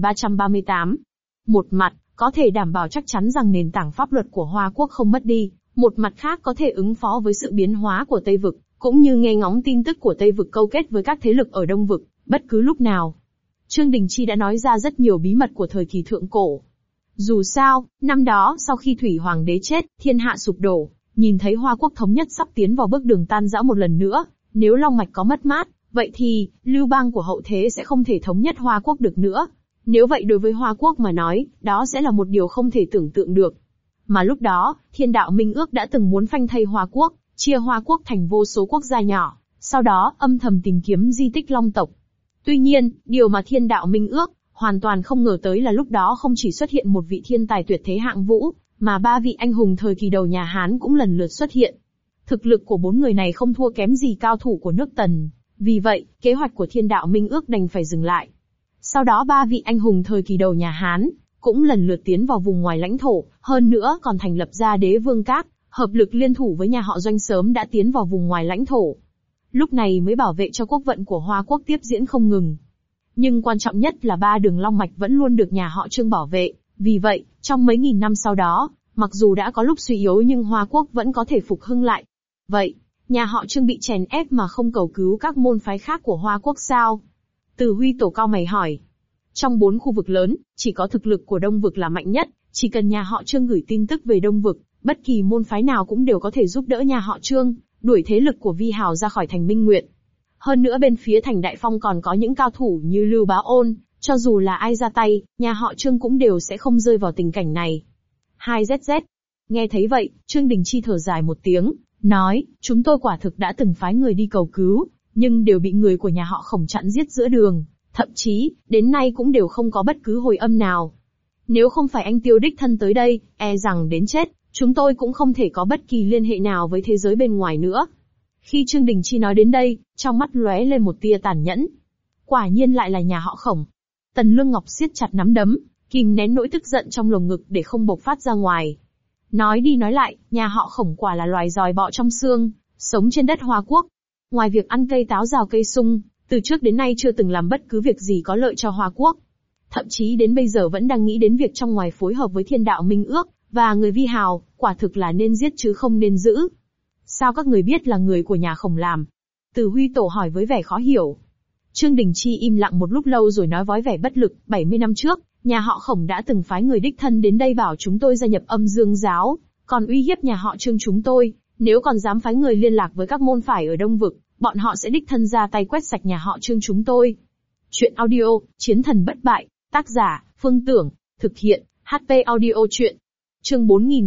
4338. Một mặt, có thể đảm bảo chắc chắn rằng nền tảng pháp luật của Hoa Quốc không mất đi, một mặt khác có thể ứng phó với sự biến hóa của Tây vực, cũng như nghe ngóng tin tức của Tây vực câu kết với các thế lực ở Đông vực, bất cứ lúc nào. Trương Đình Chi đã nói ra rất nhiều bí mật của thời kỳ thượng cổ. Dù sao, năm đó sau khi Thủy Hoàng đế chết, thiên hạ sụp đổ, nhìn thấy Hoa Quốc thống nhất sắp tiến vào bước đường tan rã một lần nữa, nếu long mạch có mất mát, vậy thì, lưu bang của hậu thế sẽ không thể thống nhất Hoa Quốc được nữa. Nếu vậy đối với Hoa Quốc mà nói, đó sẽ là một điều không thể tưởng tượng được. Mà lúc đó, Thiên Đạo Minh Ước đã từng muốn phanh thây Hoa Quốc, chia Hoa quốc thành vô số quốc gia nhỏ, sau đó âm thầm tìm kiếm di tích Long tộc. Tuy nhiên, điều mà Thiên Đạo Minh Ước hoàn toàn không ngờ tới là lúc đó không chỉ xuất hiện một vị thiên tài tuyệt thế hạng vũ, mà 3 vị anh hùng thời kỳ đầu nhà Hán cũng lần lượt xuất hiện. Thực lực của 4 người này không thua kém gì cao thủ của nước Tần, vì vậy, kế hoạch của Thiên Đạo Minh Ước đành phải dừng lại. Sau đó 3 vị anh hùng thời kỳ đầu nhà Hán cũng lần lượt tiến vào vùng ngoài lãnh thổ, hơn nữa còn thành lập ra Đế Vương Các, hợp lực liên thủ với nhà họ Doanh sớm đã tiến vào vùng ngoài lãnh thổ. Lúc này mới bảo vệ cho quốc vận của Hoa quốc tiếp diễn không ngừng. Nhưng quan trọng nhất là 3 đường long mạch vẫn luôn được nhà họ Trương bảo vệ, vì vậy, trong mấy nghìn năm sau đó, mặc dù đã có lúc suy yếu nhưng Hoa quốc vẫn có thể phục hưng lại. Vậy, nhà họ Trương bị chèn ép mà không cầu cứu các môn phái khác của Hoa quốc sao? Từ Huy Tổ cau mày hỏi. Trong 4 khu vực lớn, chỉ có thực lực của Đông vực là mạnh nhất, chỉ cần nhà họ Trương gửi tin tức về Đông vực, bất kỳ môn phái nào cũng đều có thể giúp đỡ nhà họ Trương, đuổi thế lực của Vi Hào ra khỏi thành Minh Nguyệt. Hơn nữa bên phía thành Đại Phong còn có những cao thủ như Lưu Bá Ôn, cho dù là ai ra tay, nhà họ Trương cũng đều sẽ không rơi vào tình cảnh này. 2ZZ. Nghe thấy vậy, Trương Đình Chi thở dài một tiếng, nói, chúng tôi quả thực đã từng phái người đi cầu cứu, nhưng đều bị người của nhà họ Khổng chặn giết giữa đường, thậm chí, đến nay cũng đều không có bất cứ hồi âm nào. Nếu không phải anh Tiêu đích thân tới đây, e rằng đến chết, chúng tôi cũng không thể có bất kỳ liên hệ nào với thế giới bên ngoài nữa. Khi Trương Đình Chi nói đến đây, trong mắt lóe lên một tia tàn nhẫn. Quả nhiên lại là nhà họ Khổng. Tần Lương Ngọc siết chặt nắm đấm, kìm nén nỗi tức giận trong lồng ngực để không bộc phát ra ngoài. Nói đi nói lại, nhà họ Khổng quả là loài giòi bọ trong xương, sống trên đất Hoa quốc. Ngoài việc ăn cây táo rào cây sung, từ trước đến nay chưa từng làm bất cứ việc gì có lợi cho Hoa quốc. Thậm chí đến bây giờ vẫn đang nghĩ đến việc trong ngoài phối hợp với Thiên Đạo Minh Ước, và người Vi Hào, quả thực là nên giết chứ không nên giữ. Sao các người biết là người của nhà Khổng làm? Từ Huy Tổ hỏi với vẻ khó hiểu. Trương Đình Chi im lặng một lúc lâu rồi nói với vẻ bất lực, 70 năm trước, nhà họ Khổng đã từng phái người đích thân đến đây bảo chúng tôi gia nhập Âm Dương giáo, còn uy hiếp nhà họ Trương chúng tôi, nếu còn dám phái người liên lạc với các môn phái ở Đông vực, bọn họ sẽ đích thân ra tay quét sạch nhà họ Trương chúng tôi. Chuyện audio, Chiến thần bất bại, tác giả, Phương Tưởng, thực hiện, HP audio chuyện. Chương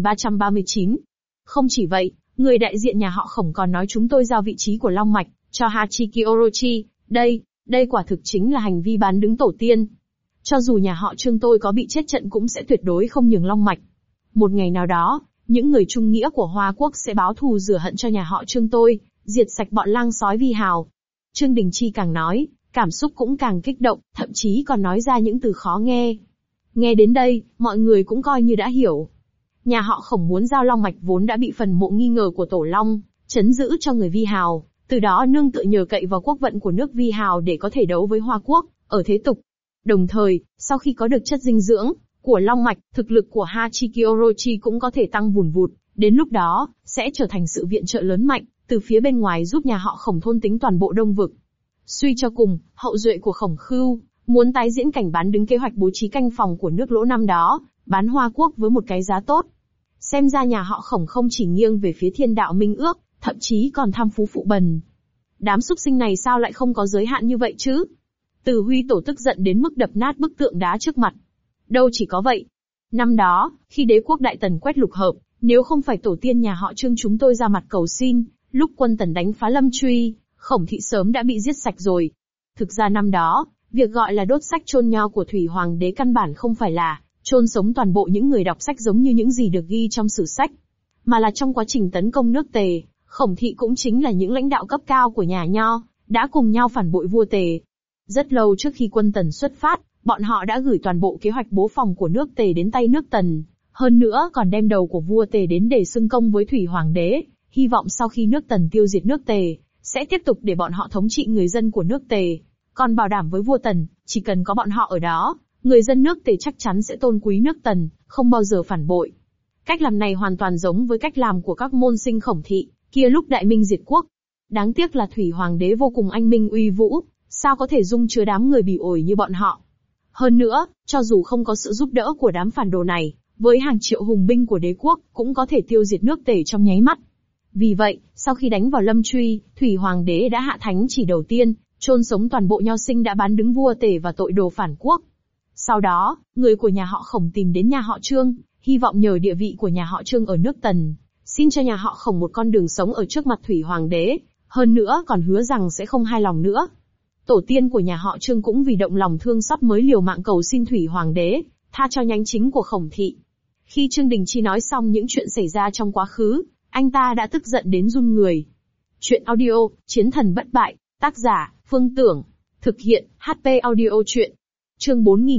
4339. Không chỉ vậy, người đại diện nhà họ Khổng còn nói chúng tôi giao vị trí của Long Mạch, cho Hachiki Orochi, đây quả thực chính là hành vi bán đứng tổ tiên. Cho dù nhà họ Trương tôi có bị chết trận cũng sẽ tuyệt đối không nhường Long Mạch. Một ngày nào đó, những người trung nghĩa của Hoa quốc sẽ báo thù rửa hận cho nhà họ Trương tôi, diệt sạch bọn lang sói Vi Hào. Trương Đình Chi càng nói, cảm xúc cũng càng kích động, thậm chí còn nói ra những từ khó nghe. Nghe đến đây, mọi người cũng coi như đã hiểu. Nhà họ Khổng muốn giao Long Mạch vốn đã bị phần mộ nghi ngờ của Tổ Long, trấn giữ cho người Vi Hào, từ đó nương tựa nhờ cậy vào quốc vận của nước Vi Hào để có thể đấu với Hoa quốc, ở thế tục. Đồng thời, sau khi có được chất dinh dưỡng của Long Mạch, thực lực của Hachiki Orochi cũng có thể tăng vùn vụt, đến lúc đó, sẽ trở thành sự viện trợ lớn mạnh, từ phía bên ngoài giúp nhà họ Khổng thôn tính toàn bộ Đông vực. Suy cho cùng, hậu duệ của Khổng Khưu, muốn tái diễn cảnh bán đứng kế hoạch bố trí canh phòng của nước Lỗ năm đó, bán Hoa quốc với một cái giá tốt. Xem ra nhà họ Khổng không chỉ nghiêng về phía Thiên Đạo Minh Ước, thậm chí còn tham phú phụ bần. Đám súc sinh này sao lại không có giới hạn như vậy chứ? Từ Huy Tổ tức giận đến mức đập nát bức tượng đá trước mặt. Đâu chỉ có vậy. Năm đó, khi đế quốc Đại Tần quét lục hợp, nếu không phải tổ tiên nhà họ Trương chúng tôi ra mặt cầu xin, lúc quân Tần đánh phá Lâm Truy, Khổng thị sớm đã bị giết sạch rồi. Thực ra năm đó, việc gọi là đốt sách chôn nho của Thủy Hoàng đế căn bản không phải là chôn sống toàn bộ những người đọc sách giống như những gì được ghi trong sử sách, mà là trong quá trình tấn công nước Tề, Khổng thị cũng chính là những lãnh đạo cấp cao của nhà Nho, đã cùng nhau phản bội vua Tề. Rất lâu trước khi quân Tần xuất phát, bọn họ đã gửi toàn bộ kế hoạch bố phòng của nước Tề đến tay nước Tần, hơn nữa còn đem đầu của vua Tề đến để xưng công với Thủy Hoàng đế, hy vọng sau khi nước Tần tiêu diệt nước Tề, sẽ tiếp tục để bọn họ thống trị người dân của nước Tề. Còn bảo đảm với vua Tần, chỉ cần có bọn họ ở đó, người dân nước Tề chắc chắn sẽ tôn quý nước Tần, không bao giờ phản bội. Cách làm này hoàn toàn giống với cách làm của các môn sinh Khổng thị, kia lúc Đại Minh diệt quốc. Đáng tiếc là Thủy Hoàng đế vô cùng anh minh uy vũ, sao có thể dung chứa đám người bỉ ổi như bọn họ. Hơn nữa, cho dù không có sự giúp đỡ của đám phản đồ này, với hàng triệu hùng binh của đế quốc, cũng có thể tiêu diệt nước Tề trong nháy mắt. Vì vậy, sau khi đánh vào Lâm Truy, Thủy Hoàng đế đã hạ thánh chỉ đầu tiên, chôn sống toàn bộ nho sinh đã bán đứng vua Tề và tội đồ phản quốc. Sau đó, người của nhà họ Khổng tìm đến nhà họ Trương, hy vọng nhờ địa vị của nhà họ Trương ở nước Tần, xin cho nhà họ Khổng một con đường sống ở trước mặt Thủy Hoàng đế, hơn nữa còn hứa rằng sẽ không hai lòng nữa. Tổ tiên của nhà họ Trương cũng vì động lòng thương xót mới liều mạng cầu xin Thủy Hoàng đế, tha cho nhánh chính của Khổng thị. Khi Trương Đình Chi nói xong những chuyện xảy ra trong quá khứ, anh ta đã tức giận đến run người. Chuyện audio, Chiến thần bất bại, tác giả, Phương Tưởng. Thực hiện, HP audio chuyện. Chương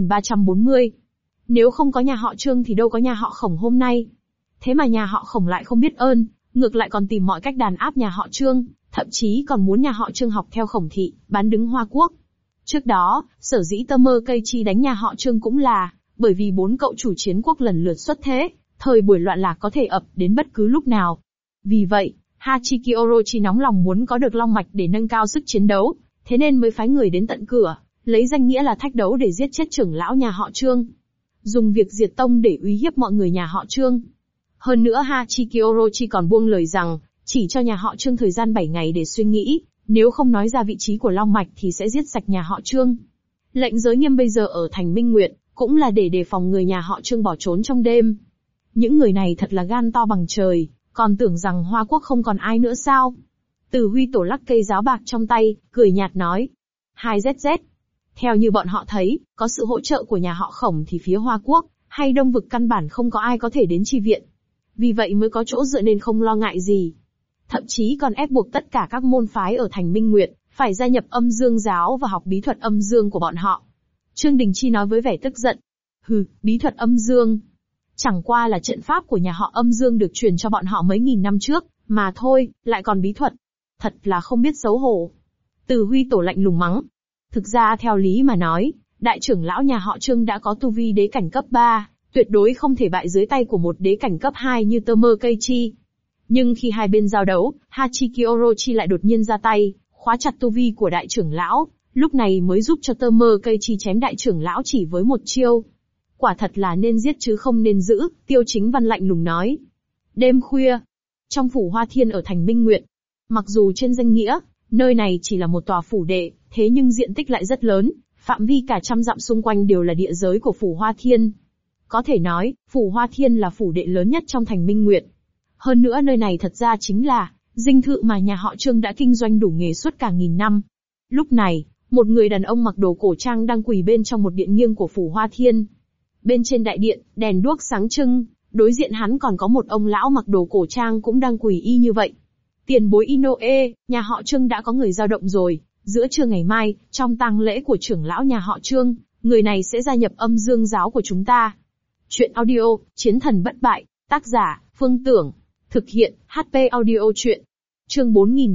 4340. Nếu không có nhà họ Trương thì đâu có nhà họ Khổng hôm nay. Thế mà nhà họ Khổng lại không biết ơn, ngược lại còn tìm mọi cách đàn áp nhà họ Trương, thậm chí còn muốn nhà họ Trương học theo Khổng thị, bán đứng Hoa Quốc. Trước đó, sở dĩ Tơ Mơ Cây Chi đánh nhà họ Trương cũng là bởi vì 4 cậu chủ chiến quốc lần lượt xuất thế, thời buổi loạn lạc có thể ập đến bất cứ lúc nào. Vì vậy, Hachiki Orochi nóng lòng muốn có được long mạch để nâng cao sức chiến đấu, thế nên mới phái người đến tận cửa, lấy danh nghĩa là thách đấu để giết chết trưởng lão nhà họ Trương. Dùng việc diệt tông để uy hiếp mọi người nhà họ Trương. Hơn nữa Hachiki Orochi còn buông lời rằng, chỉ cho nhà họ Trương thời gian 7 ngày để suy nghĩ, nếu không nói ra vị trí của long mạch thì sẽ giết sạch nhà họ Trương. Lệnh giới nghiêm bây giờ ở thành Minh Nguyệt, cũng là để đề phòng người nhà họ Trương bỏ trốn trong đêm. Những người này thật là gan to bằng trời, còn tưởng rằng Hoa Quốc không còn ai nữa sao? Từ Huy Tổ lắc cây giáo bạc trong tay, cười nhạt nói. 2ZZ. Theo như bọn họ thấy, có sự hỗ trợ của nhà họ Khổng thì phía Hoa Quốc, hay Đông Vực căn bản không có ai có thể đến chi viện. Vì vậy mới có chỗ dựa nên không lo ngại gì. Thậm chí còn ép buộc tất cả các môn phái ở thành Minh Nguyệt, phải gia nhập âm dương giáo và học bí thuật âm dương của bọn họ. Trương Đình Chi nói với vẻ tức giận. Hừ, bí thuật âm dương. Chẳng qua là trận pháp của nhà họ âm dương được truyền cho bọn họ mấy nghìn năm trước, mà thôi, lại còn bí thuật. Thật là không biết xấu hổ. Từ Huy Tổ lạnh lùng mắng. Thực ra theo lý mà nói, đại trưởng lão nhà họ Trương đã có tu vi đế cảnh cấp 3, tuyệt đối không thể bại dưới tay của một đế cảnh cấp 2 như Tơ Mơ Cây Chi. Nhưng khi hai bên giao đấu, Hachiki Orochi lại đột nhiên ra tay, khóa chặt tu vi của đại trưởng lão, lúc này mới giúp cho Tơ Mơ Cây Chi chém đại trưởng lão chỉ với một chiêu. Quả thật là nên giết chứ không nên giữ, Tiêu Chính Văn lạnh lùng nói. Đêm khuya, trong phủ Hoa Thiên ở thành Minh Nguyệt, mặc dù trên danh nghĩa, nơi này chỉ là một tòa phủ đệ, thế nhưng diện tích lại rất lớn, phạm vi cả 100 dặm xung quanh đều là địa giới của phủ Hoa Thiên. Có thể nói, phủ Hoa Thiên là phủ đệ lớn nhất trong thành Minh Nguyệt. Hơn nữa nơi này thật ra chính là dinh thự mà nhà họ Trương đã kinh doanh đủ nghề suốt cả nghìn năm. Lúc này, một người đàn ông mặc đồ cổ trang đang quỳ bên trong một điện nghiêng của phủ Hoa Thiên. Bên trên đại điện, đèn đuốc sáng trưng, đối diện hắn còn có một ông lão mặc đồ cổ trang cũng đang quỳ y như vậy. Tiền bối Inoue, nhà họ Trương đã có người dao động rồi, giữa trưa ngày mai, trong tang lễ của trưởng lão nhà họ Trương, người này sẽ gia nhập âm dương giáo của chúng ta. Chuyện audio, Chiến thần bất bại, tác giả, Phương Tưởng. Thực hiện, HP audio chuyện. Chương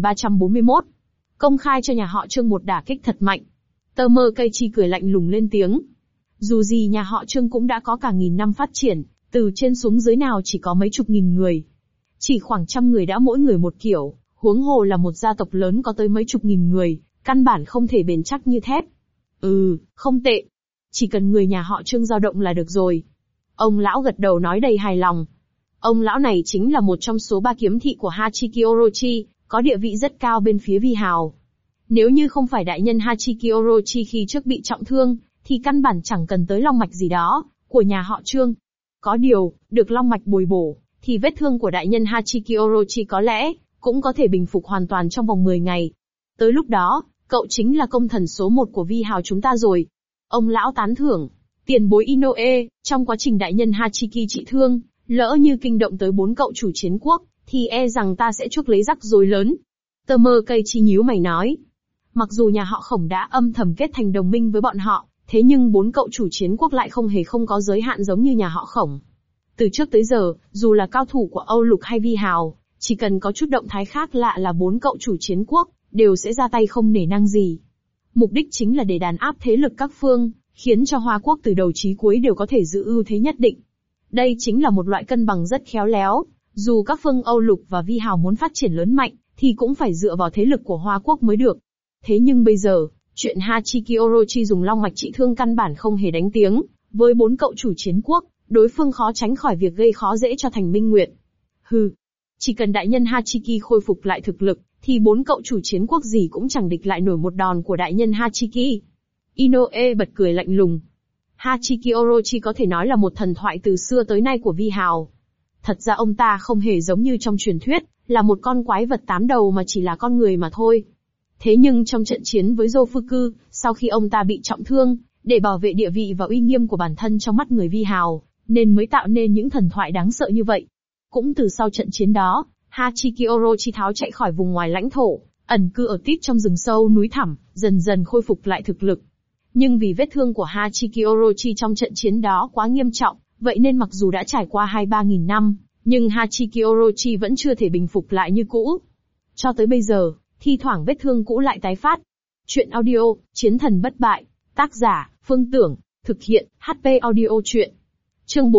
4341. Công khai cho nhà họ Trương một đả kích thật mạnh. Tơ Mơ Cây Chi cười lạnh lùng lên tiếng. Dù gì nhà họ Trương cũng đã có cả nghìn năm phát triển, từ trên xuống dưới nào chỉ có mấy chục nghìn người. Chỉ khoảng 100 người đã mỗi người một kiểu, huống hồ là một gia tộc lớn có tới mấy chục nghìn người, căn bản không thể bền chắc như thép. Không tệ. Chỉ cần người nhà họ Trương dao động là được rồi. Ông lão gật đầu nói đầy hài lòng. Ông lão này chính là một trong số 3 kiếm thị của Hachiki Orochi, có địa vị rất cao bên phía Vi Hào. Nếu như không phải đại nhân Hachiki Orochi khi trước bị trọng thương, thì căn bản chẳng cần tới long mạch gì đó, của nhà họ Trương. Có điều, được long mạch bồi bổ, thì vết thương của đại nhân Hachiki Orochi có lẽ, cũng có thể bình phục hoàn toàn trong vòng 10 ngày. Tới lúc đó, cậu chính là công thần số 1 của Vi Hào chúng ta rồi. Ông lão tán thưởng. Tiền bối Inoue, trong quá trình đại nhân Hachiki trị thương, lỡ như kinh động tới 4 cậu chủ chiến quốc, thì e rằng ta sẽ chuốc lấy rắc rối lớn. Tơ Mơ Cây Chi nhíu mày nói. Mặc dù nhà họ Khổng đã âm thầm kết thành đồng minh với bọn họ, thế nhưng 4 cậu chủ chiến quốc lại không hề không có giới hạn giống như nhà họ Khổng. Từ trước tới giờ, dù là cao thủ của Âu Lục hay Vi Hào, chỉ cần có chút động thái khác lạ là 4 cậu chủ chiến quốc, đều sẽ ra tay không nể nang gì. Mục đích chính là để đàn áp thế lực các phương, khiến cho Hoa Quốc từ đầu chí cuối đều có thể giữ ưu thế nhất định. Đây chính là một loại cân bằng rất khéo léo, dù các phương Âu Lục và Vi Hào muốn phát triển lớn mạnh, thì cũng phải dựa vào thế lực của Hoa Quốc mới được. Thế nhưng bây giờ, chuyện Hachiki Orochi dùng long mạch trị thương căn bản không hề đánh tiếng, với 4 cậu chủ chiến quốc, đối phương khó tránh khỏi việc gây khó dễ cho thành Minh Nguyệt. Chỉ cần đại nhân Hachiki khôi phục lại thực lực, thì 4 cậu chủ chiến quốc gì cũng chẳng địch lại nổi một đòn của đại nhân Hachiki. Inoue bật cười lạnh lùng. Hachiki Orochi có thể nói là một thần thoại từ xưa tới nay của Vi Hào. Thật ra ông ta không hề giống như trong truyền thuyết, là một con quái vật 8 đầu mà chỉ là con người mà thôi. Thế nhưng trong trận chiến với Dô Phu Cư, sau khi ông ta bị trọng thương, để bảo vệ địa vị và uy nghiêm của bản thân trong mắt người Vi Hào, nên mới tạo nên những thần thoại đáng sợ như vậy. Cũng từ sau trận chiến đó, Hachiki Orochi tháo chạy khỏi vùng ngoài lãnh thổ, ẩn cư ở tít trong rừng sâu núi thẳm, dần dần khôi phục lại thực lực. Nhưng vì vết thương của Hachiki Orochi trong trận chiến đó quá nghiêm trọng, vậy nên mặc dù đã trải qua 2-3 nghìn năm, nhưng Hachiki Orochi vẫn chưa thể bình phục lại như cũ. Cho tới bây giờ, thi thoảng vết thương cũ lại tái phát. Chuyện audio, Chiến thần bất bại. Tác giả, Phương Tưởng. Thực hiện, HP Audio Chuyện. Chương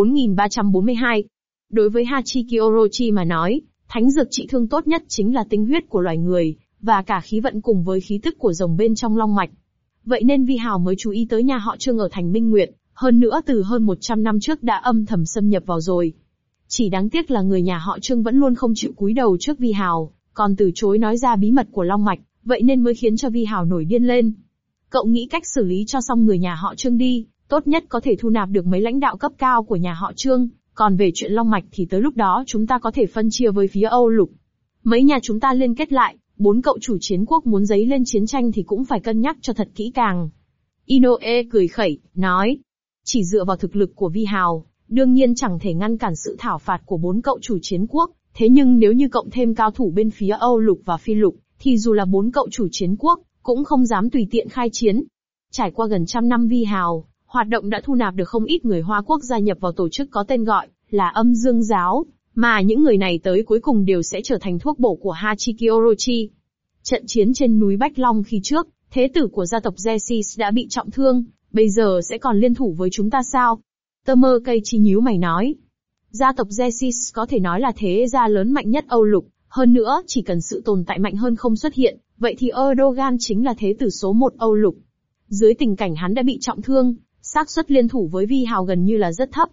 4342. Đối với Hachiki Orochi mà nói, thánh dược trị thương tốt nhất chính là tinh huyết của loài người, và cả khí vận cùng với khí tức của rồng bên trong long mạch. Vậy nên Vi Hào mới chú ý tới nhà họ Trương ở thành Minh Nguyệt, hơn nữa từ hơn 100 năm trước đã âm thầm xâm nhập vào rồi. Chỉ đáng tiếc là người nhà họ Trương vẫn luôn không chịu cúi đầu trước Vi Hào, còn từ chối nói ra bí mật của long mạch, vậy nên mới khiến cho Vi Hào nổi điên lên. Cậu nghĩ cách xử lý cho xong người nhà họ Trương đi, tốt nhất có thể thu nạp được mấy lãnh đạo cấp cao của nhà họ Trương, còn về chuyện long mạch thì tới lúc đó chúng ta có thể phân chia với phía Âu Lục. Mấy nhà chúng ta liên kết lại, 4 cậu chủ chiến quốc muốn dấy lên chiến tranh thì cũng phải cân nhắc cho thật kỹ càng. Inoue cười khẩy, nói. Chỉ dựa vào thực lực của Vi Hào, đương nhiên chẳng thể ngăn cản sự thảo phạt của 4 cậu chủ chiến quốc, thế nhưng nếu như cộng thêm cao thủ bên phía Âu Lục và Phi Lục, thì dù là 4 cậu chủ chiến quốc, cũng không dám tùy tiện khai chiến. Trải qua gần trăm năm Vi Hào, hoạt động đã thu nạp được không ít người Hoa Quốc gia nhập vào tổ chức có tên gọi là Âm Dương Giáo, mà những người này tới cuối cùng đều sẽ trở thành thuốc bổ của Hachiki Orochi. Trận chiến trên núi Bách Long khi trước, thế tử của gia tộc Zesis đã bị trọng thương, bây giờ sẽ còn liên thủ với chúng ta sao? Tơ cây chi nhíu mày nói. Gia tộc Zesis có thể nói là thế gia lớn mạnh nhất Âu Lục, hơn nữa chỉ cần sự tồn tại mạnh hơn không xuất hiện, vậy thì Erdogan chính là thế tử số 1 Âu Lục. Dưới tình cảnh hắn đã bị trọng thương, xác suất liên thủ với Vi Hào gần như là rất thấp.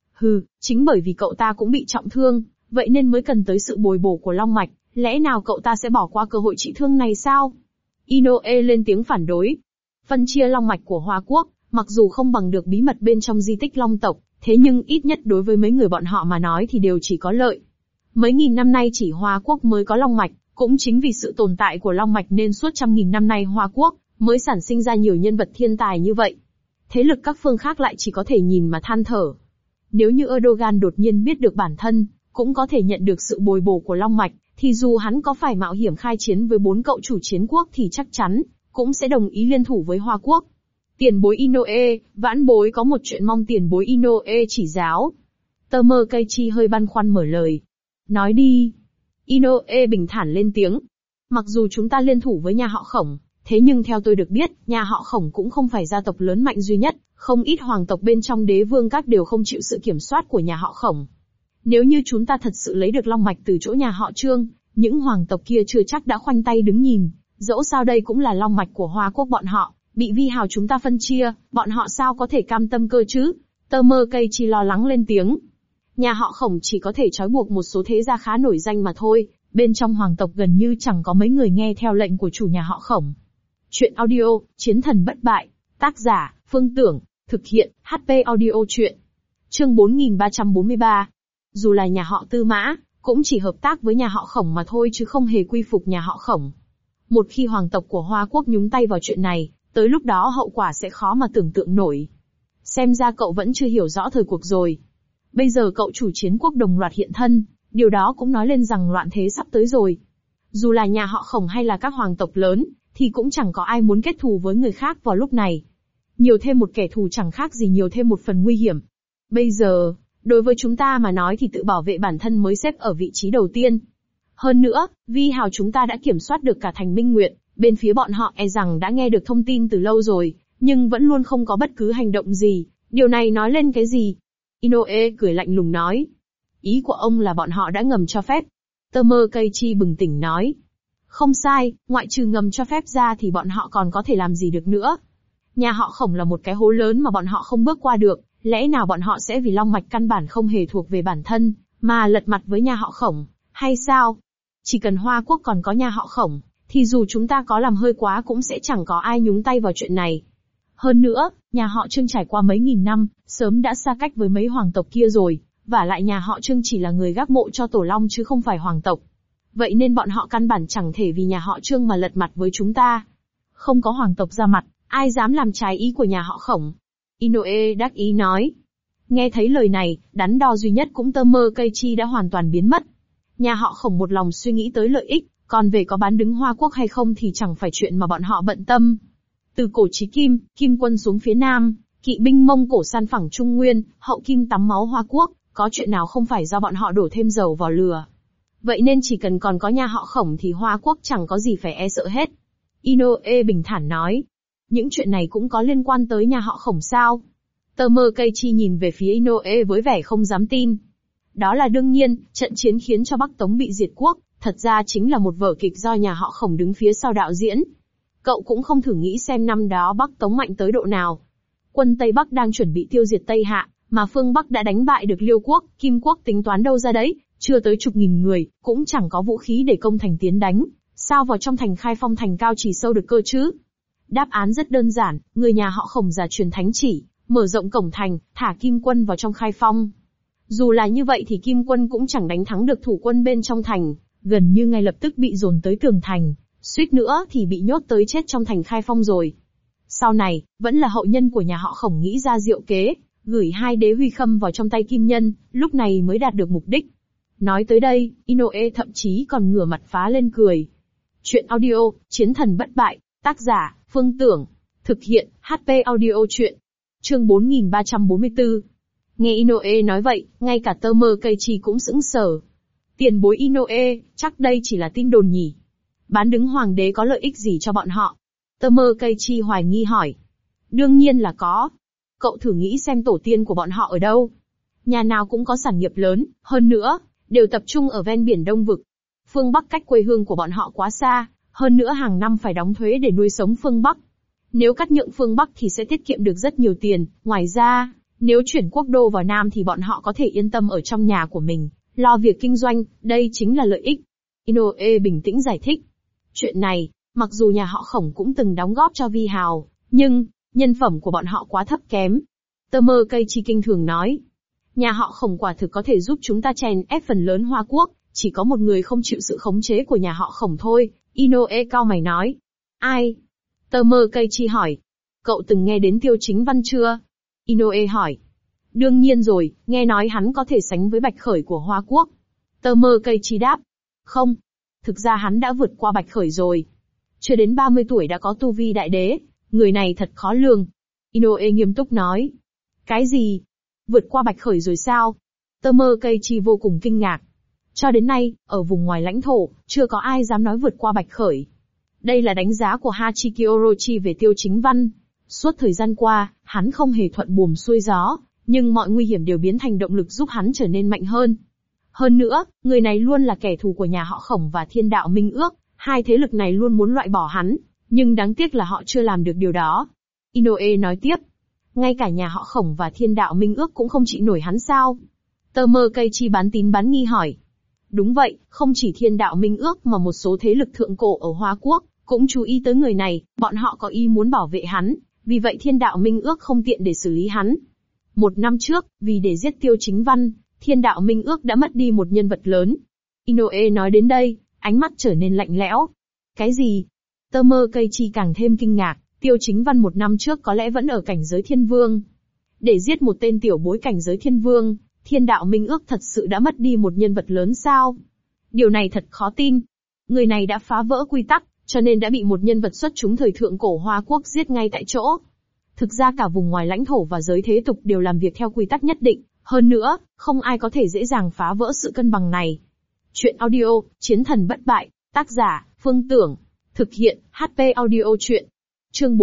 Chính bởi vì cậu ta cũng bị trọng thương, vậy nên mới cần tới sự bồi bổ của long mạch, lẽ nào cậu ta sẽ bỏ qua cơ hội trị thương này sao? Inoue lên tiếng phản đối. Phân chia long mạch của Hoa Quốc, mặc dù không bằng được bí mật bên trong di tích long tộc, thế nhưng ít nhất đối với mấy người bọn họ mà nói thì đều chỉ có lợi. Mấy nghìn năm nay chỉ Hoa Quốc mới có long mạch, cũng chính vì sự tồn tại của long mạch nên suốt trăm nghìn năm nay Hoa Quốc mới sản sinh ra nhiều nhân vật thiên tài như vậy. Thế lực các phương khác lại chỉ có thể nhìn mà than thở. Nếu như Erdogan đột nhiên biết được bản thân, cũng có thể nhận được sự bồi bổ của long mạch, thì dù hắn có phải mạo hiểm khai chiến với 4 cậu chủ chiến quốc thì chắc chắn cũng sẽ đồng ý liên thủ với Hoa Quốc. Tiền bối Inoue, vãn bối có một chuyện mong tiền bối Inoue chỉ giáo. Cây chi hơi băn khoăn mở lời. Nói đi. Inoue bình thản lên tiếng. Mặc dù chúng ta liên thủ với nhà họ Khổng, thế nhưng theo tôi được biết, nhà họ Khổng cũng không phải gia tộc lớn mạnh duy nhất, không ít hoàng tộc bên trong đế vương các đều không chịu sự kiểm soát của nhà họ Khổng. Nếu như chúng ta thật sự lấy được long mạch từ chỗ nhà họ Trương, những hoàng tộc kia chưa chắc đã khoanh tay đứng nhìn, dẫu sao đây cũng là long mạch của Hoa Quốc bọn họ, bị Vi Hào chúng ta phân chia, bọn họ sao có thể cam tâm cơ chứ? Cây chi lo lắng lên tiếng. Nhà họ Khổng chỉ có thể trói buộc một số thế gia khá nổi danh mà thôi, bên trong hoàng tộc gần như chẳng có mấy người nghe theo lệnh của chủ nhà họ Khổng. Chuyện audio, Chiến thần bất bại. Tác giả, Phương Tưởng. Thực hiện, HP Audio Chuyện. Chương 4343. Dù là nhà họ Tư Mã, cũng chỉ hợp tác với nhà họ Khổng mà thôi chứ không hề quy phục nhà họ Khổng. Một khi hoàng tộc của Hoa Quốc nhúng tay vào chuyện này, tới lúc đó hậu quả sẽ khó mà tưởng tượng nổi. Xem ra cậu vẫn chưa hiểu rõ thời cuộc rồi. Bây giờ cậu chủ chiến quốc đồng loạt hiện thân, điều đó cũng nói lên rằng loạn thế sắp tới rồi. Dù là nhà họ Khổng hay là các hoàng tộc lớn, thì cũng chẳng có ai muốn kết thù với người khác vào lúc này. Nhiều thêm một kẻ thù chẳng khác gì nhiều thêm một phần nguy hiểm. Bây giờ, đối với chúng ta mà nói thì tự bảo vệ bản thân mới xếp ở vị trí đầu tiên. Hơn nữa, Vi Hào chúng ta đã kiểm soát được cả thành Minh Nguyệt, bên phía bọn họ e rằng đã nghe được thông tin từ lâu rồi, nhưng vẫn luôn không có bất cứ hành động gì. Điều này nói lên cái gì? Inoue cười lạnh lùng nói. Ý của ông là bọn họ đã ngầm cho phép. Cây chi bừng tỉnh nói. Không sai, ngoại trừ ngầm cho phép ra thì bọn họ còn có thể làm gì được nữa. Nhà họ Khổng là một cái hố lớn mà bọn họ không bước qua được, lẽ nào bọn họ sẽ vì long mạch căn bản không hề thuộc về bản thân, mà lật mặt với nhà họ Khổng, hay sao? Chỉ cần Hoa Quốc còn có nhà họ Khổng, thì dù chúng ta có làm hơi quá cũng sẽ chẳng có ai nhúng tay vào chuyện này. Hơn nữa, nhà họ Trương trải qua mấy nghìn năm, sớm đã xa cách với mấy hoàng tộc kia rồi, Vả lại nhà họ Trương chỉ là người gác mộ cho Tổ Long chứ không phải hoàng tộc. Vậy nên bọn họ căn bản chẳng thể vì nhà họ Trương mà lật mặt với chúng ta. Không có hoàng tộc ra mặt, ai dám làm trái ý của nhà họ Khổng? Inoue đắc ý nói. Nghe thấy lời này, đắn đo duy nhất cũng tơ mơ cây chi đã hoàn toàn biến mất. Nhà họ Khổng một lòng suy nghĩ tới lợi ích, còn về có bán đứng Hoa Quốc hay không thì chẳng phải chuyện mà bọn họ bận tâm. Từ cổ chí kim, Kim quân xuống phía Nam, kỵ binh Mông Cổ san phẳng Trung Nguyên, hậu Kim tắm máu Hoa Quốc, có chuyện nào không phải do bọn họ đổ thêm dầu vào lửa. Vậy nên chỉ cần còn có nhà họ Khổng thì Hoa Quốc chẳng có gì phải e sợ hết. Inoue bình thản nói. Những chuyện này cũng có liên quan tới nhà họ Khổng sao? Tơ mơ cây chi nhìn về phía Inoue với vẻ không dám tin. Đó là đương nhiên, trận chiến khiến cho Bắc Tống bị diệt quốc, thật ra chính là một vở kịch do nhà họ Khổng đứng phía sau đạo diễn. Cậu cũng không thử nghĩ xem năm đó Bắc Tống mạnh tới độ nào. Quân Tây Bắc đang chuẩn bị tiêu diệt Tây Hạ, mà phương Bắc đã đánh bại được Liêu quốc, Kim quốc tính toán đâu ra đấy, chưa tới chục nghìn người, cũng chẳng có vũ khí để công thành tiến đánh. Sao vào trong thành Khai Phong thành cao chỉ sâu được cơ chứ? Đáp án rất đơn giản, người nhà họ Khổng giả truyền thánh chỉ, mở rộng cổng thành, thả Kim quân vào trong Khai Phong. Dù là như vậy thì Kim quân cũng chẳng đánh thắng được thủ quân bên trong thành, gần như ngay lập tức bị dồn tới tường thành, suýt nữa thì bị nhốt tới chết trong thành Khai Phong rồi. Sau này, vẫn là hậu nhân của nhà họ Khổng nghĩ ra diệu kế, gửi hai đế huy khâm vào trong tay Kim Nhân, lúc này mới đạt được mục đích. Nói tới đây, Inoue thậm chí còn ngửa mặt phá lên cười. Chuyện audio, Chiến thần bất bại, tác giả, Phương Tưởng, thực hiện, HP audio chuyện. Chương 4344. Nghe Inoue nói vậy, ngay cả tơ mơ cây chi cũng sững sờ. Tiền bối Inoue, chắc đây chỉ là tin đồn nhỉ? Bán đứng hoàng đế có lợi ích gì cho bọn họ? Tơ mơ cây chi hoài nghi hỏi. Đương nhiên là có. Cậu thử nghĩ xem tổ tiên của bọn họ ở đâu? Nhà nào cũng có sản nghiệp lớn, hơn nữa, đều tập trung ở ven biển Đông Vực. Phương Bắc cách quê hương của bọn họ quá xa, hơn nữa hàng năm phải đóng thuế để nuôi sống phương Bắc. Nếu cắt nhượng phương Bắc thì sẽ tiết kiệm được rất nhiều tiền, ngoài ra, nếu chuyển quốc đô vào Nam thì bọn họ có thể yên tâm ở trong nhà của mình, lo việc kinh doanh, đây chính là lợi ích. Inoue bình tĩnh giải thích. Chuyện này, mặc dù nhà họ Khổng cũng từng đóng góp cho Vi Hào, nhưng, nhân phẩm của bọn họ quá thấp kém. Tơ mơ cây chi kinh thường nói. Nhà họ Khổng quả thực có thể giúp chúng ta chèn ép phần lớn Hoa Quốc, chỉ có một người không chịu sự khống chế của nhà họ Khổng thôi, Inoue cau mày nói. Ai? Tơ mơ cây chi hỏi. Cậu từng nghe đến Tiêu Chính Văn chưa? Inoue hỏi. Đương nhiên rồi, nghe nói hắn có thể sánh với Bạch Khởi của Hoa Quốc. Tơ mơ cây chi đáp. Không. Thực ra hắn đã vượt qua Bạch Khởi rồi. Chưa đến 30 tuổi đã có tu vi đại đế, người này thật khó lường. Inoue nghiêm túc nói. Cái gì? Vượt qua Bạch Khởi rồi sao? Tơ mơ cây chi vô cùng kinh ngạc. Cho đến nay, ở vùng ngoài lãnh thổ, chưa có ai dám nói vượt qua Bạch Khởi. Đây là đánh giá của Hachiki Orochi về Tiêu Chính Văn. Suốt thời gian qua, hắn không hề thuận buồm xuôi gió, nhưng mọi nguy hiểm đều biến thành động lực giúp hắn trở nên mạnh hơn. Hơn nữa, người này luôn là kẻ thù của nhà họ Khổng và Thiên Đạo Minh Ước, hai thế lực này luôn muốn loại bỏ hắn, nhưng đáng tiếc là họ chưa làm được điều đó. Inoue nói tiếp. Ngay cả nhà họ Khổng và Thiên Đạo Minh Ước cũng không trị nổi hắn sao? Tơ mơ cây chi bán tín bán nghi hỏi. Đúng vậy, không chỉ Thiên Đạo Minh Ước mà một số thế lực thượng cổ ở Hoa Quốc cũng chú ý tới người này, bọn họ có ý muốn bảo vệ hắn, vì vậy Thiên Đạo Minh Ước không tiện để xử lý hắn. Một năm trước, vì để giết Tiêu Chính Văn, Thiên Đạo Minh Ước đã mất đi một nhân vật lớn. Inoue nói đến đây, ánh mắt trở nên lạnh lẽo. Cái gì? Tơ mơ cây chi càng thêm kinh ngạc, Tiêu Chính Văn một năm trước có lẽ vẫn ở cảnh giới Thiên Vương. Để giết một tên tiểu bối cảnh giới Thiên Vương, Thiên Đạo Minh Ước thật sự đã mất đi một nhân vật lớn sao? Điều này thật khó tin. Người này đã phá vỡ quy tắc, cho nên đã bị một nhân vật xuất chúng thời thượng cổ Hoa Quốc giết ngay tại chỗ. Thực ra cả vùng ngoài lãnh thổ và giới thế tục đều làm việc theo quy tắc nhất định, hơn nữa, không ai có thể dễ dàng phá vỡ sự cân bằng này. Chuyện audio, Chiến thần bất bại, tác giả, Phương Tưởng, thực hiện, HP audio chuyện. Chương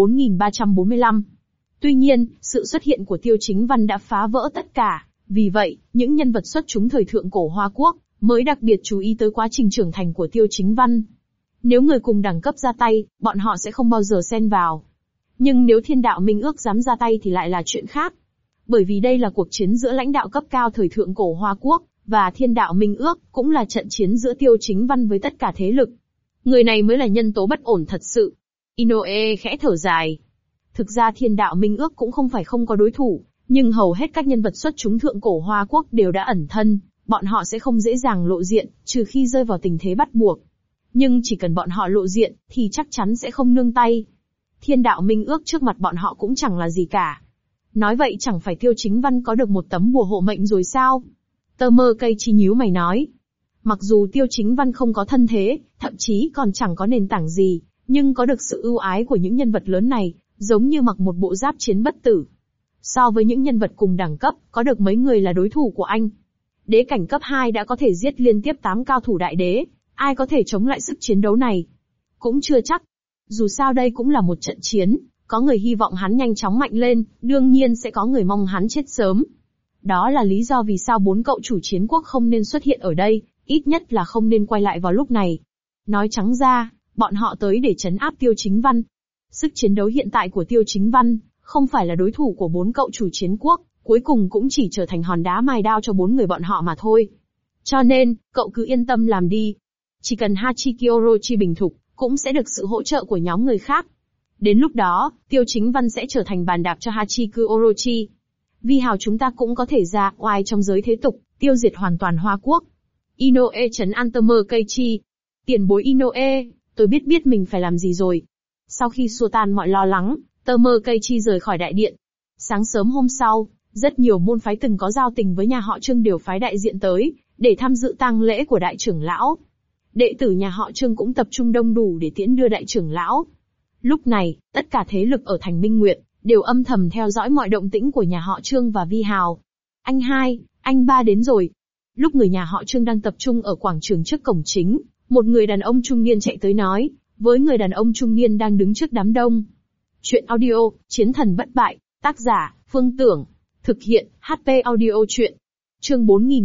4345. Tuy nhiên, sự xuất hiện của Tiêu Chính Văn đã phá vỡ tất cả, vì vậy, những nhân vật xuất chúng thời thượng cổ Hoa Quốc mới đặc biệt chú ý tới quá trình trưởng thành của Tiêu Chính Văn. Nếu người cùng đẳng cấp ra tay, bọn họ sẽ không bao giờ xen vào. Nhưng nếu Thiên Đạo Minh Ước dám ra tay thì lại là chuyện khác. Bởi vì đây là cuộc chiến giữa lãnh đạo cấp cao thời thượng cổ Hoa Quốc, và Thiên Đạo Minh Ước, cũng là trận chiến giữa Tiêu Chính Văn với tất cả thế lực. Người này mới là nhân tố bất ổn thật sự. Inoue khẽ thở dài. Thực ra Thiên Đạo Minh Ước cũng không phải không có đối thủ, Nhưng hầu hết các nhân vật xuất chúng thượng cổ Hoa Quốc đều đã ẩn thân, bọn họ sẽ không dễ dàng lộ diện, trừ khi rơi vào tình thế bắt buộc. Nhưng chỉ cần bọn họ lộ diện, thì chắc chắn sẽ không nương tay. Thiên đạo minh ước trước mặt bọn họ cũng chẳng là gì cả. Nói vậy chẳng phải Tiêu Chính Văn có được một tấm bùa hộ mệnh rồi sao? Tơ Mơ Cây Chi nhíu mày nói. Mặc dù Tiêu Chính Văn không có thân thế, thậm chí còn chẳng có nền tảng gì, nhưng có được sự ưu ái của những nhân vật lớn này, giống như mặc một bộ giáp chiến bất tử. So với những nhân vật cùng đẳng cấp, có được mấy người là đối thủ của anh. Đế cảnh cấp 2 đã có thể giết liên tiếp 8 cao thủ đại đế, ai có thể chống lại sức chiến đấu này? Cũng chưa chắc. Dù sao đây cũng là một trận chiến, có người hy vọng hắn nhanh chóng mạnh lên, đương nhiên sẽ có người mong hắn chết sớm. Đó là lý do vì sao 4 cậu chủ chiến quốc không nên xuất hiện ở đây, ít nhất là không nên quay lại vào lúc này. Nói trắng ra, bọn họ tới để trấn áp Tiêu Chính Văn. Sức chiến đấu hiện tại của Tiêu Chính Văn không phải là đối thủ của 4 cậu chủ chiến quốc, cuối cùng cũng chỉ trở thành hòn đá mài đao cho 4 người bọn họ mà thôi. Cho nên, cậu cứ yên tâm làm đi. Chỉ cần Hachiki Orochi bình thục, cũng sẽ được sự hỗ trợ của nhóm người khác. Đến lúc đó, Tiêu Chính Văn sẽ trở thành bàn đạp cho Hachiki Orochi. Vi hào chúng ta cũng có thể ra oai trong giới thế tục, tiêu diệt hoàn toàn Hoa Quốc. Inoue trấn an Tơ Mơ Cây Chi. Tiền bối Inoue, tôi biết mình phải làm gì rồi. Sau khi xua tan mọi lo lắng, Tơ Mơ Cây Chi rời khỏi đại điện. Sáng sớm hôm sau, rất nhiều môn phái từng có giao tình với nhà họ Trương đều phái đại diện tới, để tham dự tang lễ của đại trưởng lão. Đệ tử nhà họ Trương cũng tập trung đông đủ để tiễn đưa đại trưởng lão. Lúc này, tất cả thế lực ở thành Minh Nguyệt đều âm thầm theo dõi mọi động tĩnh của nhà họ Trương và Vi Hào. Anh hai, anh ba đến rồi. Lúc người nhà họ Trương đang tập trung ở quảng trường trước cổng chính, một người đàn ông trung niên chạy tới nói, với người đàn ông trung niên đang đứng trước đám đông. Chuyện audio, Chiến thần bất bại, tác giả, Phương Tưởng. Thực hiện, HP audio chuyện. Chương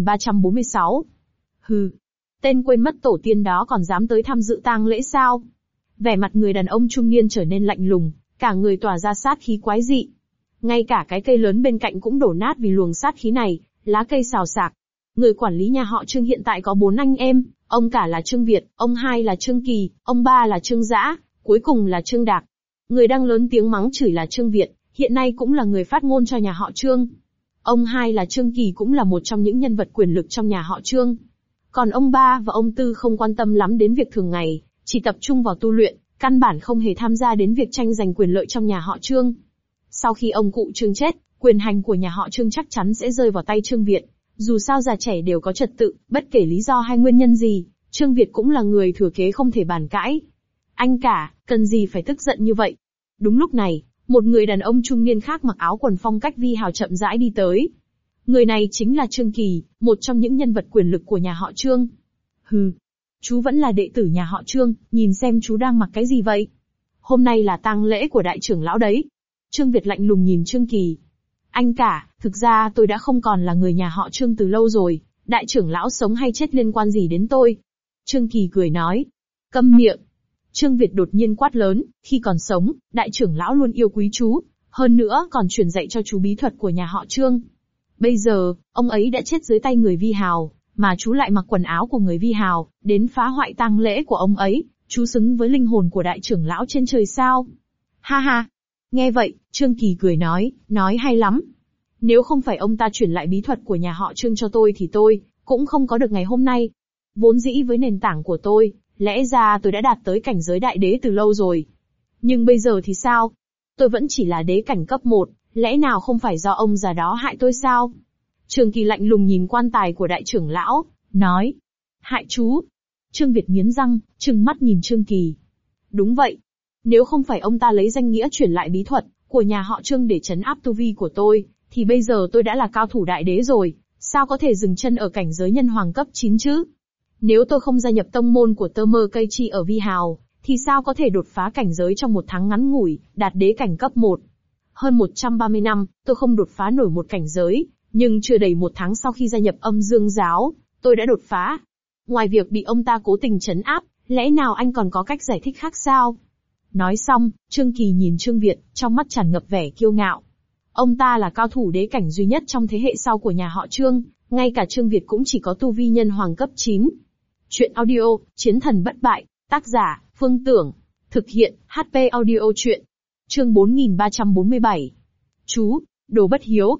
4346. Hừ. Tên quên mất tổ tiên đó còn dám tới tham dự tang lễ sao? Vẻ mặt người đàn ông trung niên trở nên lạnh lùng, cả người tỏa ra sát khí quái dị. Ngay cả cái cây lớn bên cạnh cũng đổ nát vì luồng sát khí này, lá cây xào xạc. Người quản lý nhà họ Trương hiện tại có 4 anh em, ông cả là Trương Việt, ông hai là Trương Kỳ, ông ba là Trương Dã, cuối cùng là Trương Đạc. Người đang lớn tiếng mắng chửi là Trương Việt, hiện nay cũng là người phát ngôn cho nhà họ Trương. Ông hai là Trương Kỳ cũng là một trong những nhân vật quyền lực trong nhà họ Trương. Còn ông ba và ông tư không quan tâm lắm đến việc thường ngày, chỉ tập trung vào tu luyện, căn bản không hề tham gia đến việc tranh giành quyền lợi trong nhà họ Trương. Sau khi ông cụ Trương chết, quyền hành của nhà họ Trương chắc chắn sẽ rơi vào tay Trương Việt. Dù sao già trẻ đều có trật tự, bất kể lý do hay nguyên nhân gì, Trương Việt cũng là người thừa kế không thể bàn cãi. Anh cả, cần gì phải tức giận như vậy? Đúng lúc này, một người đàn ông trung niên khác mặc áo quần phong cách Vi Hào chậm rãi đi tới. Người này chính là Trương Kỳ, một trong những nhân vật quyền lực của nhà họ Trương. Hừ, chú vẫn là đệ tử nhà họ Trương, nhìn xem chú đang mặc cái gì vậy? Hôm nay là tang lễ của đại trưởng lão đấy. Trương Việt lạnh lùng nhìn Trương Kỳ. Anh cả, thực ra tôi đã không còn là người nhà họ Trương từ lâu rồi, đại trưởng lão sống hay chết liên quan gì đến tôi? Trương Kỳ cười nói. Câm miệng. Trương Việt đột nhiên quát lớn, khi còn sống, đại trưởng lão luôn yêu quý chú, hơn nữa còn truyền dạy cho chú bí thuật của nhà họ Trương. Bây giờ, ông ấy đã chết dưới tay người Vi Hào, mà chú lại mặc quần áo của người Vi Hào, đến phá hoại tang lễ của ông ấy, chú xứng với linh hồn của đại trưởng lão trên trời sao? Ha ha! Nghe vậy, Trương Kỳ cười nói hay lắm. Nếu không phải ông ta chuyển lại bí thuật của nhà họ Trương cho tôi thì tôi cũng không có được ngày hôm nay. Vốn dĩ với nền tảng của tôi, lẽ ra tôi đã đạt tới cảnh giới đại đế từ lâu rồi. Nhưng bây giờ thì sao? Tôi vẫn chỉ là đế cảnh cấp 1, lẽ nào không phải do ông già đó hại tôi sao? Trương Kỳ lạnh lùng nhìn quan tài của đại trưởng lão, nói. Hại chú? Trương Việt nghiến răng, trừng mắt nhìn Trương Kỳ. Đúng vậy. Nếu không phải ông ta lấy danh nghĩa chuyển lại bí thuật của nhà họ Trương để trấn áp tu vi của tôi, thì bây giờ tôi đã là cao thủ đại đế rồi, sao có thể dừng chân ở cảnh giới nhân hoàng cấp 9 chứ? Nếu tôi không gia nhập tông môn của Tơ Mơ Cây Chi ở Vi Hào, thì sao có thể đột phá cảnh giới trong một tháng ngắn ngủi, đạt đế cảnh cấp 1? Hơn 130 năm, tôi không đột phá nổi một cảnh giới, nhưng chưa đầy một tháng sau khi gia nhập Âm Dương giáo, tôi đã đột phá. Ngoài việc bị ông ta cố tình trấn áp, lẽ nào anh còn có cách giải thích khác sao? Nói xong, Trương Kỳ nhìn Trương Việt, trong mắt tràn ngập vẻ kiêu ngạo. Ông ta là cao thủ đế cảnh duy nhất trong thế hệ sau của nhà họ Trương, ngay cả Trương Việt cũng chỉ có tu vi nhân hoàng cấp 9. Chuyện audio, Chiến thần bất bại, tác giả, Phương Tưởng. Thực hiện, HP audio chuyện. Chương 4347. Chú, đồ bất hiếu.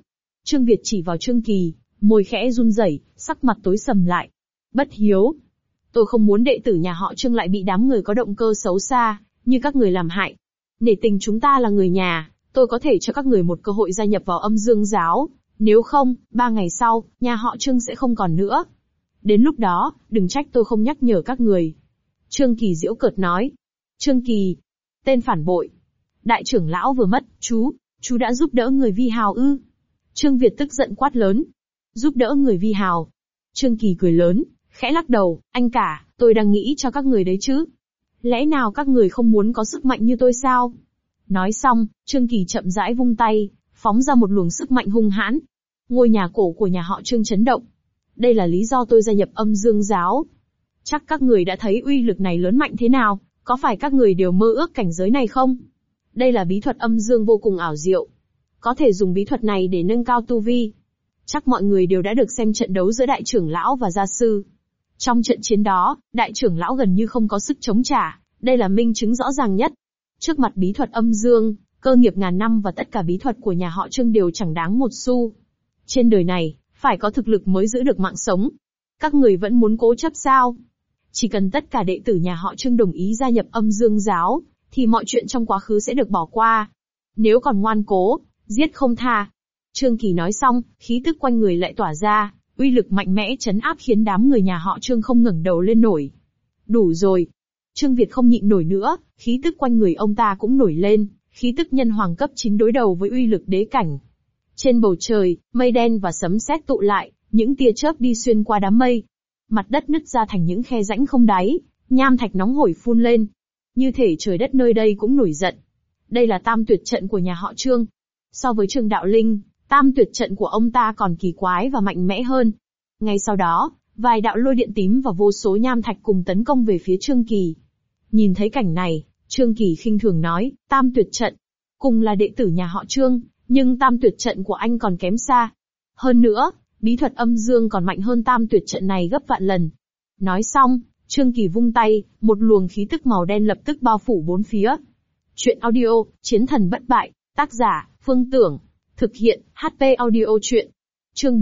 Trương Việt chỉ vào Trương Kỳ, môi khẽ run rẩy, sắc mặt tối sầm lại. Bất hiếu. Tôi không muốn đệ tử nhà họ Trương lại bị đám người có động cơ xấu xa, như các người làm hại. Nể tình chúng ta là người nhà, tôi có thể cho các người một cơ hội gia nhập vào Âm Dương giáo. Nếu không, 3 ngày sau, nhà họ Trương sẽ không còn nữa. Đến lúc đó, đừng trách tôi không nhắc nhở các người. Trương Kỳ giễu cợt nói. Trương Kỳ, tên phản bội. Đại trưởng lão vừa mất, chú đã giúp đỡ người vi hào ư? Trương Việt tức giận quát lớn. Giúp đỡ người vi hào. Trương Kỳ cười lớn, khẽ lắc đầu, anh cả, tôi đang nghĩ cho các người đấy chứ. Lẽ nào các người không muốn có sức mạnh như tôi sao? Nói xong, Trương Kỳ chậm rãi vung tay, phóng ra một luồng sức mạnh hung hãn. Ngôi nhà cổ của nhà họ Trương chấn động. Đây là lý do tôi gia nhập Âm Dương giáo. Chắc các người đã thấy uy lực này lớn mạnh thế nào, có phải các người đều mơ ước cảnh giới này không? Đây là bí thuật âm dương vô cùng ảo diệu. Có thể dùng bí thuật này để nâng cao tu vi. Chắc mọi người đều đã được xem trận đấu giữa đại trưởng lão và gia sư. Trong trận chiến đó, đại trưởng lão gần như không có sức chống trả, đây là minh chứng rõ ràng nhất. Trước mặt bí thuật âm dương, cơ nghiệp ngàn năm và tất cả bí thuật của nhà họ Trương đều chẳng đáng một xu. Trên đời này, phải có thực lực mới giữ được mạng sống. Các người vẫn muốn cố chấp sao? Chỉ cần tất cả đệ tử nhà họ Trương đồng ý gia nhập Âm Dương giáo, thì mọi chuyện trong quá khứ sẽ được bỏ qua. Nếu còn ngoan cố, giết không tha. Trương Kỳ nói xong, khí tức quanh người lại tỏa ra, uy lực mạnh mẽ chấn áp khiến đám người nhà họ Trương không ngẩng đầu lên nổi. Đủ rồi. Trương Việt không nhịn nổi nữa, khí tức quanh người ông ta cũng nổi lên, khí tức nhân hoàng cấp 9 đối đầu với uy lực đế cảnh. Trên bầu trời, mây đen và sấm sét tụ lại, những tia chớp đi xuyên qua đám mây. Mặt đất nứt ra thành những khe rãnh không đáy, nham thạch nóng hổi phun lên. Như thể trời đất nơi đây cũng nổi giận. Đây là tam tuyệt trận của nhà họ Trương. So với Trương Đạo Linh, tam tuyệt trận của ông ta còn kỳ quái và mạnh mẽ hơn. Ngay sau đó, vài đạo lôi điện tím và vô số nham thạch cùng tấn công về phía Trương Kỳ. Nhìn thấy cảnh này, Trương Kỳ khinh thường nói, tam tuyệt trận. Cùng là đệ tử nhà họ Trương, nhưng tam tuyệt trận của anh còn kém xa. Hơn nữa, bí thuật âm dương còn mạnh hơn tam tuyệt trận này gấp vạn lần. Nói xong, Trương Kỳ vung tay, một luồng khí tức màu đen lập tức bao phủ bốn phía. Chuyện audio, Chiến thần bất bại, tác giả, Phương Tưởng. Thực hiện, HP audio chuyện. Chương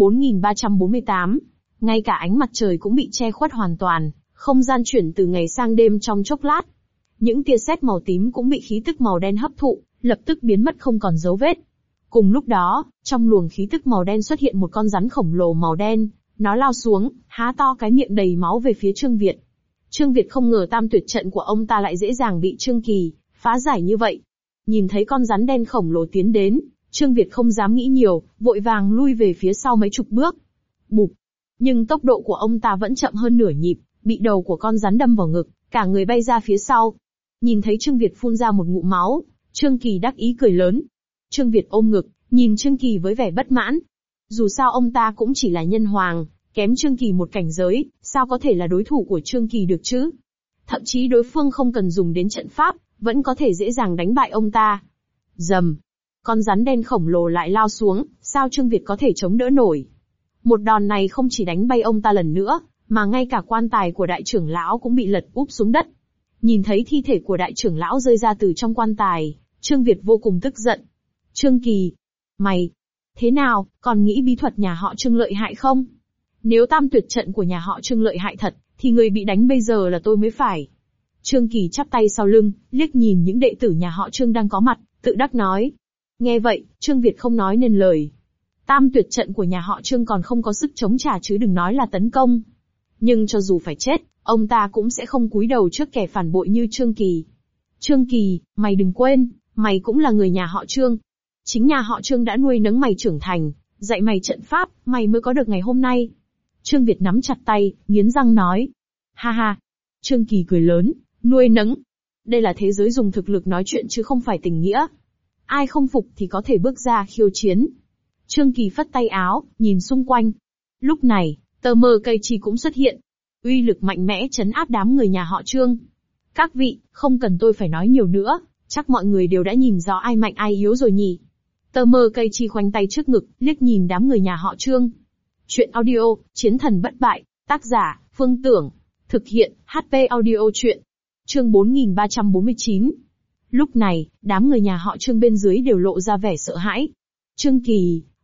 4348. Ngay cả ánh mặt trời cũng bị che khuất hoàn toàn, không gian chuyển từ ngày sang đêm trong chốc lát. Những tia sét màu tím cũng bị khí tức màu đen hấp thụ, lập tức biến mất không còn dấu vết. Cùng lúc đó, trong luồng khí tức màu đen xuất hiện một con rắn khổng lồ màu đen, nó lao xuống, há to cái miệng đầy máu về phía Trương Việt. Trương Việt không ngờ tam tuyệt trận của ông ta lại dễ dàng bị Trương Kỳ phá giải như vậy. Nhìn thấy con rắn đen khổng lồ tiến đến, Trương Việt không dám nghĩ nhiều, vội vàng lui về phía sau mấy chục bước. Bụp! Nhưng tốc độ của ông ta vẫn chậm hơn nửa nhịp, bị đầu của con rắn đâm vào ngực, cả người bay ra phía sau. Nhìn thấy Trương Việt phun ra một ngụm máu, Trương Kỳ đắc ý cười lớn. Trương Việt ôm ngực, nhìn Trương Kỳ với vẻ bất mãn. Dù sao ông ta cũng chỉ là nhân hoàng, kém Trương Kỳ một cảnh giới, sao có thể là đối thủ của Trương Kỳ được chứ? Thậm chí đối phương không cần dùng đến trận pháp, vẫn có thể dễ dàng đánh bại ông ta. Rầm! Con rắn đen khổng lồ lại lao xuống, sao Trương Việt có thể chống đỡ nổi? Một đòn này không chỉ đánh bay ông ta lần nữa, mà ngay cả quan tài của đại trưởng lão cũng bị lật úp xuống đất. Nhìn thấy thi thể của đại trưởng lão rơi ra từ trong quan tài, Trương Việt vô cùng tức giận. Trương Kỳ! Mày! Thế nào, còn nghĩ bí thuật nhà họ Trương lợi hại không? Nếu tam tuyệt trận của nhà họ Trương lợi hại thật, thì người bị đánh bây giờ là tôi mới phải. Trương Kỳ chắp tay sau lưng, liếc nhìn những đệ tử nhà họ Trương đang có mặt, tự đắc nói. Nghe vậy, Trương Việt không nói nên lời. Tam tuyệt trận của nhà họ Trương còn không có sức chống trả chứ đừng nói là tấn công. Nhưng cho dù phải chết, ông ta cũng sẽ không cúi đầu trước kẻ phản bội như Trương Kỳ. Trương Kỳ, mày đừng quên, mày cũng là người nhà họ Trương. Chính nhà họ Trương đã nuôi nấng mày trưởng thành, dạy mày trận pháp, mày mới có được ngày hôm nay. Trương Việt nắm chặt tay, nghiến răng nói. Ha ha. Trương Kỳ cười lớn, nuôi nấng. Đây là thế giới dùng thực lực nói chuyện chứ không phải tình nghĩa. Ai không phục thì có thể bước ra khiêu chiến. Trương Kỳ phất tay áo, nhìn xung quanh. Lúc này, tờ mờ cây chi cũng xuất hiện. Uy lực mạnh mẽ chấn áp đám người nhà họ Trương. Các vị, không cần tôi phải nói nhiều nữa, chắc mọi người đều đã nhìn rõ ai mạnh ai yếu rồi nhỉ. Tờ mờ cây chi khoanh tay trước ngực, liếc nhìn đám người nhà họ Trương. Chuyện audio, Chiến thần bất bại, tác giả, Phương Tưởng. Thực hiện, HP audio chuyện. Chương 4349. Lúc này, đám người nhà họ Trương bên dưới đều lộ ra vẻ sợ hãi. Trương Kỳ,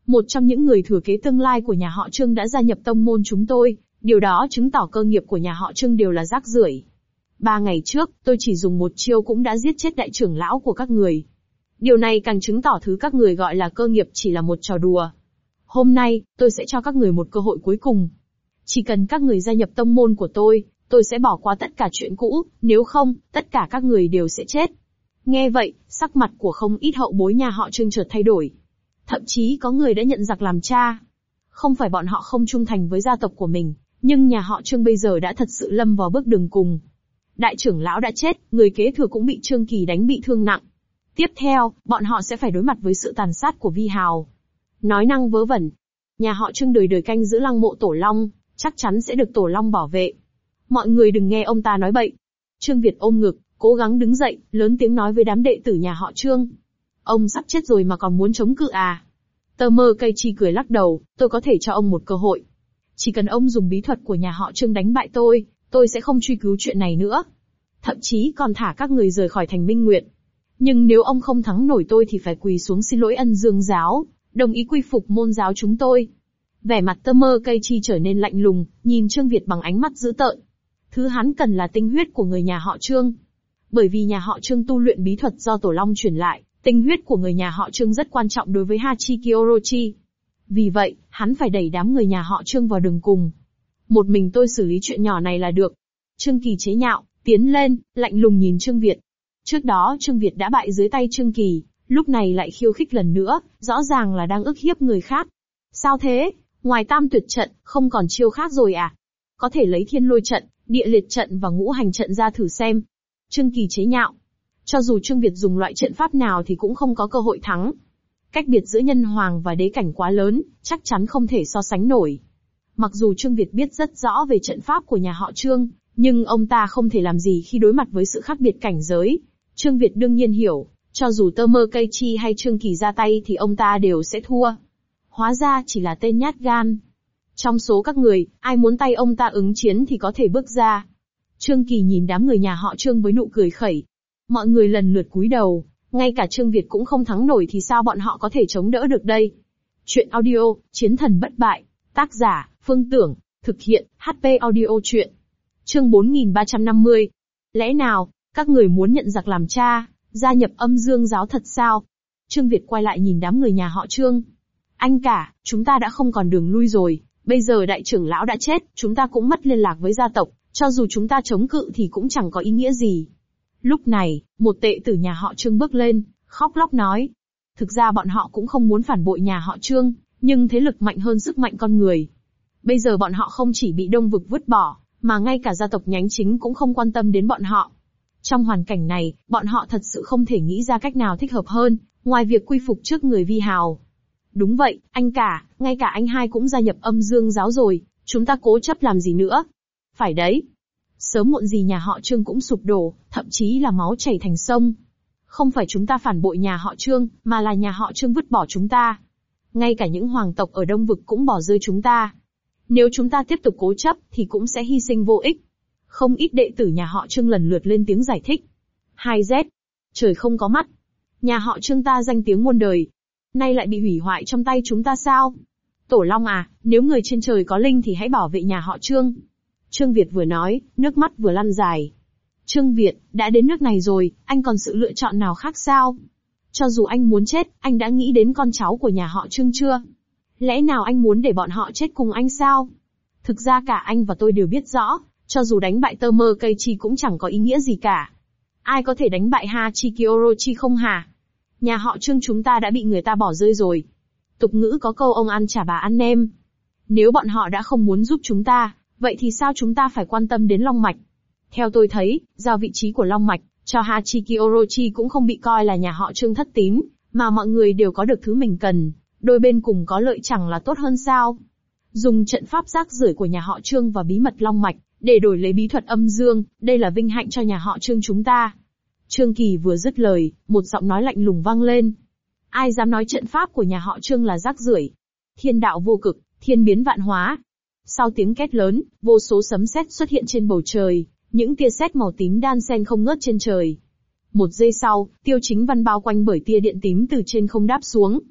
một trong những người thừa kế tương lai của nhà họ Trương đã gia nhập tông môn chúng tôi, điều đó chứng tỏ cơ nghiệp của nhà họ Trương đều là rác rưởi. 3 ngày trước, tôi chỉ dùng một chiêu cũng đã giết chết đại trưởng lão của các người. Điều này càng chứng tỏ thứ các người gọi là cơ nghiệp chỉ là một trò đùa. Hôm nay, tôi sẽ cho các người một cơ hội cuối cùng. Chỉ cần các người gia nhập tông môn của tôi sẽ bỏ qua tất cả chuyện cũ, nếu không, tất cả các người đều sẽ chết. Nghe vậy, sắc mặt của không ít hậu bối nhà họ Trương chợt thay đổi. Thậm chí có người đã nhận giặc làm cha. Không phải bọn họ không trung thành với gia tộc của mình, nhưng nhà họ Trương bây giờ đã thật sự lâm vào bước đường cùng. Đại trưởng lão đã chết, người kế thừa cũng bị Trương Kỳ đánh bị thương nặng. Tiếp theo, bọn họ sẽ phải đối mặt với sự tàn sát của Vi Hào. Nói năng vớ vẩn. Nhà họ Trương đời đời canh giữ lăng mộ Tổ Long, chắc chắn sẽ được Tổ Long bảo vệ. Mọi người đừng nghe ông ta nói bậy. Trương Việt ôm ngực, cố gắng đứng dậy, lớn tiếng nói với đám đệ tử nhà họ Trương. Ông sắp chết rồi mà còn muốn chống cự à? Tơ Mơ Cây Chi cười lắc đầu, tôi có thể cho ông một cơ hội. Chỉ cần ông dùng bí thuật của nhà họ Trương đánh bại tôi sẽ không truy cứu chuyện này nữa. Thậm chí còn thả các người rời khỏi thành Minh Nguyệt. Nhưng nếu ông không thắng nổi tôi thì phải quỳ xuống xin lỗi Ân Dương giáo, đồng ý quy phục môn giáo chúng tôi. Vẻ mặt Tơ Mơ Cây Chi trở nên lạnh lùng, nhìn Trương Việt bằng ánh mắt dữ tợn. Thứ hắn cần là tinh huyết của người nhà họ Trương. Bởi vì nhà họ Trương tu luyện bí thuật do Tổ Long truyền lại, tinh huyết của người nhà họ Trương rất quan trọng đối với Hachiki Orochi. Vì vậy, hắn phải đẩy đám người nhà họ Trương vào đường cùng. Một mình tôi xử lý chuyện nhỏ này là được. Trương Kỳ chế nhạo, tiến lên, lạnh lùng nhìn Trương Việt. Trước đó Trương Việt đã bại dưới tay Trương Kỳ, lúc này lại khiêu khích lần nữa, rõ ràng là đang ức hiếp người khác. Sao thế? Ngoài Tam Tuyệt trận, không còn chiêu khác rồi à? Có thể lấy Thiên Lôi trận, Địa Liệt trận và Ngũ Hành trận ra thử xem. Trương Kỳ chế nhạo. Cho dù Trương Việt dùng loại trận pháp nào thì cũng không có cơ hội thắng. Cách biệt giữa nhân hoàng và đế cảnh quá lớn, chắc chắn không thể so sánh nổi. Mặc dù Trương Việt biết rất rõ về trận pháp của nhà họ Trương, nhưng ông ta không thể làm gì khi đối mặt với sự khác biệt cảnh giới. Trương Việt đương nhiên hiểu, cho dù Tơ Mơ Cây Chi hay Trương Kỳ ra tay thì ông ta đều sẽ thua. Hóa ra chỉ là tên nhát gan. Trong số các người, ai muốn tay ông ta ứng chiến thì có thể bước ra. Trương Kỳ nhìn đám người nhà họ Trương với nụ cười khẩy. Mọi người lần lượt cúi đầu, ngay cả Trương Việt cũng không thắng nổi thì sao bọn họ có thể chống đỡ được đây? Chuyện audio, Chiến thần bất bại. Tác giả, Phương Tưởng. Thực hiện, HP Audio Chuyện. Chương 4350. Lẽ nào, các người muốn nhận giặc làm cha, gia nhập Âm Dương giáo thật sao? Trương Việt quay lại nhìn đám người nhà họ Trương. Anh cả, chúng ta đã không còn đường lui rồi, bây giờ đại trưởng lão đã chết, chúng ta cũng mất liên lạc với gia tộc, cho dù chúng ta chống cự thì cũng chẳng có ý nghĩa gì. Lúc này, một đệ tử nhà họ Trương bước lên, khóc lóc nói. Thực ra bọn họ cũng không muốn phản bội nhà họ Trương, nhưng thế lực mạnh hơn sức mạnh con người. Bây giờ bọn họ không chỉ bị Đông Vực vứt bỏ, mà ngay cả gia tộc nhánh chính cũng không quan tâm đến bọn họ. Trong hoàn cảnh này, bọn họ thật sự không thể nghĩ ra cách nào thích hợp hơn, ngoài việc quy phục trước người Vi Hào. Đúng vậy, anh cả, ngay cả anh hai cũng gia nhập Âm Dương giáo rồi, chúng ta cố chấp làm gì nữa? Phải đấy. Sớm muộn gì nhà họ Trương cũng sụp đổ, thậm chí là máu chảy thành sông. Không phải chúng ta phản bội nhà họ Trương, mà là nhà họ Trương vứt bỏ chúng ta. Ngay cả những hoàng tộc ở Đông Vực cũng bỏ rơi chúng ta. Nếu chúng ta tiếp tục cố chấp, thì cũng sẽ hy sinh vô ích. Không ít đệ tử nhà họ Trương lần lượt lên tiếng giải thích. 2Z. Trời không có mắt. Nhà họ Trương ta danh tiếng muôn đời. Nay lại bị hủy hoại trong tay chúng ta sao? Tổ Long à, nếu người trên trời có linh thì hãy bảo vệ nhà họ Trương. Trương Việt vừa nói, nước mắt vừa lăn dài. Trương Việt, đã đến nước này rồi, anh còn sự lựa chọn nào khác sao? Cho dù anh muốn chết, anh đã nghĩ đến con cháu của nhà họ Trương chưa? Lẽ nào anh muốn để bọn họ chết cùng anh sao? Thực ra cả anh và tôi đều biết rõ, cho dù đánh bại Tơ Mơ Cây Chi cũng chẳng có ý nghĩa gì cả. Ai có thể đánh bại Hachiki Orochi không hả? Nhà họ Trương chúng ta đã bị người ta bỏ rơi rồi. Tục ngữ có câu ông ăn chả bà ăn nem. Nếu bọn họ đã không muốn giúp chúng ta, vậy thì sao chúng ta phải quan tâm đến Long Mạch? Theo tôi thấy, giao vị trí của Long Mạch cho Hachiki Orochi cũng không bị coi là nhà họ Trương thất tín, mà mọi người đều có được thứ mình cần, đôi bên cùng có lợi chẳng là tốt hơn sao? Dùng trận pháp rác rưởi của nhà họ Trương và bí mật Long Mạch để đổi lấy bí thuật âm dương, đây là vinh hạnh cho nhà họ Trương chúng ta. Trương Kỳ vừa dứt lời, một giọng nói lạnh lùng vang lên. Ai dám nói trận pháp của nhà họ Trương là rác rưởi? Thiên đạo vô cực, thiên biến vạn hóa. Sau tiếng két lớn, vô số sấm sét xuất hiện trên bầu trời, những tia sét màu tím đan xen không ngớt trên trời. Một giây sau, Tiêu Chính Văn bao quanh bởi tia điện tím từ trên không đáp xuống.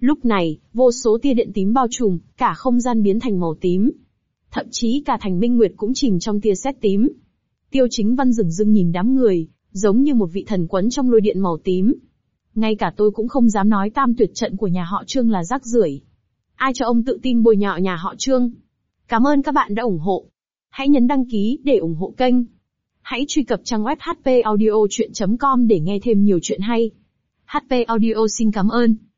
Lúc này, vô số tia điện tím bao trùm, cả không gian biến thành màu tím. Thậm chí cả Thành Minh Nguyệt cũng chìm trong tia sét tím. Tiêu Chính Văn dửng dưng nhìn đám người, giống như một vị thần quấn trong lôi điện màu tím. Ngay cả tôi cũng không dám nói tam tuyệt trận của nhà họ Trương là rác rưởi. Ai cho ông tự tin bôi nhọ nhà họ Trương? Cảm ơn các bạn đã ủng hộ. Hãy nhấn đăng ký để ủng hộ kênh. Hãy truy cập trang web hpaudiochuyen.com để nghe thêm nhiều chuyện hay. HP Audio xin cảm ơn.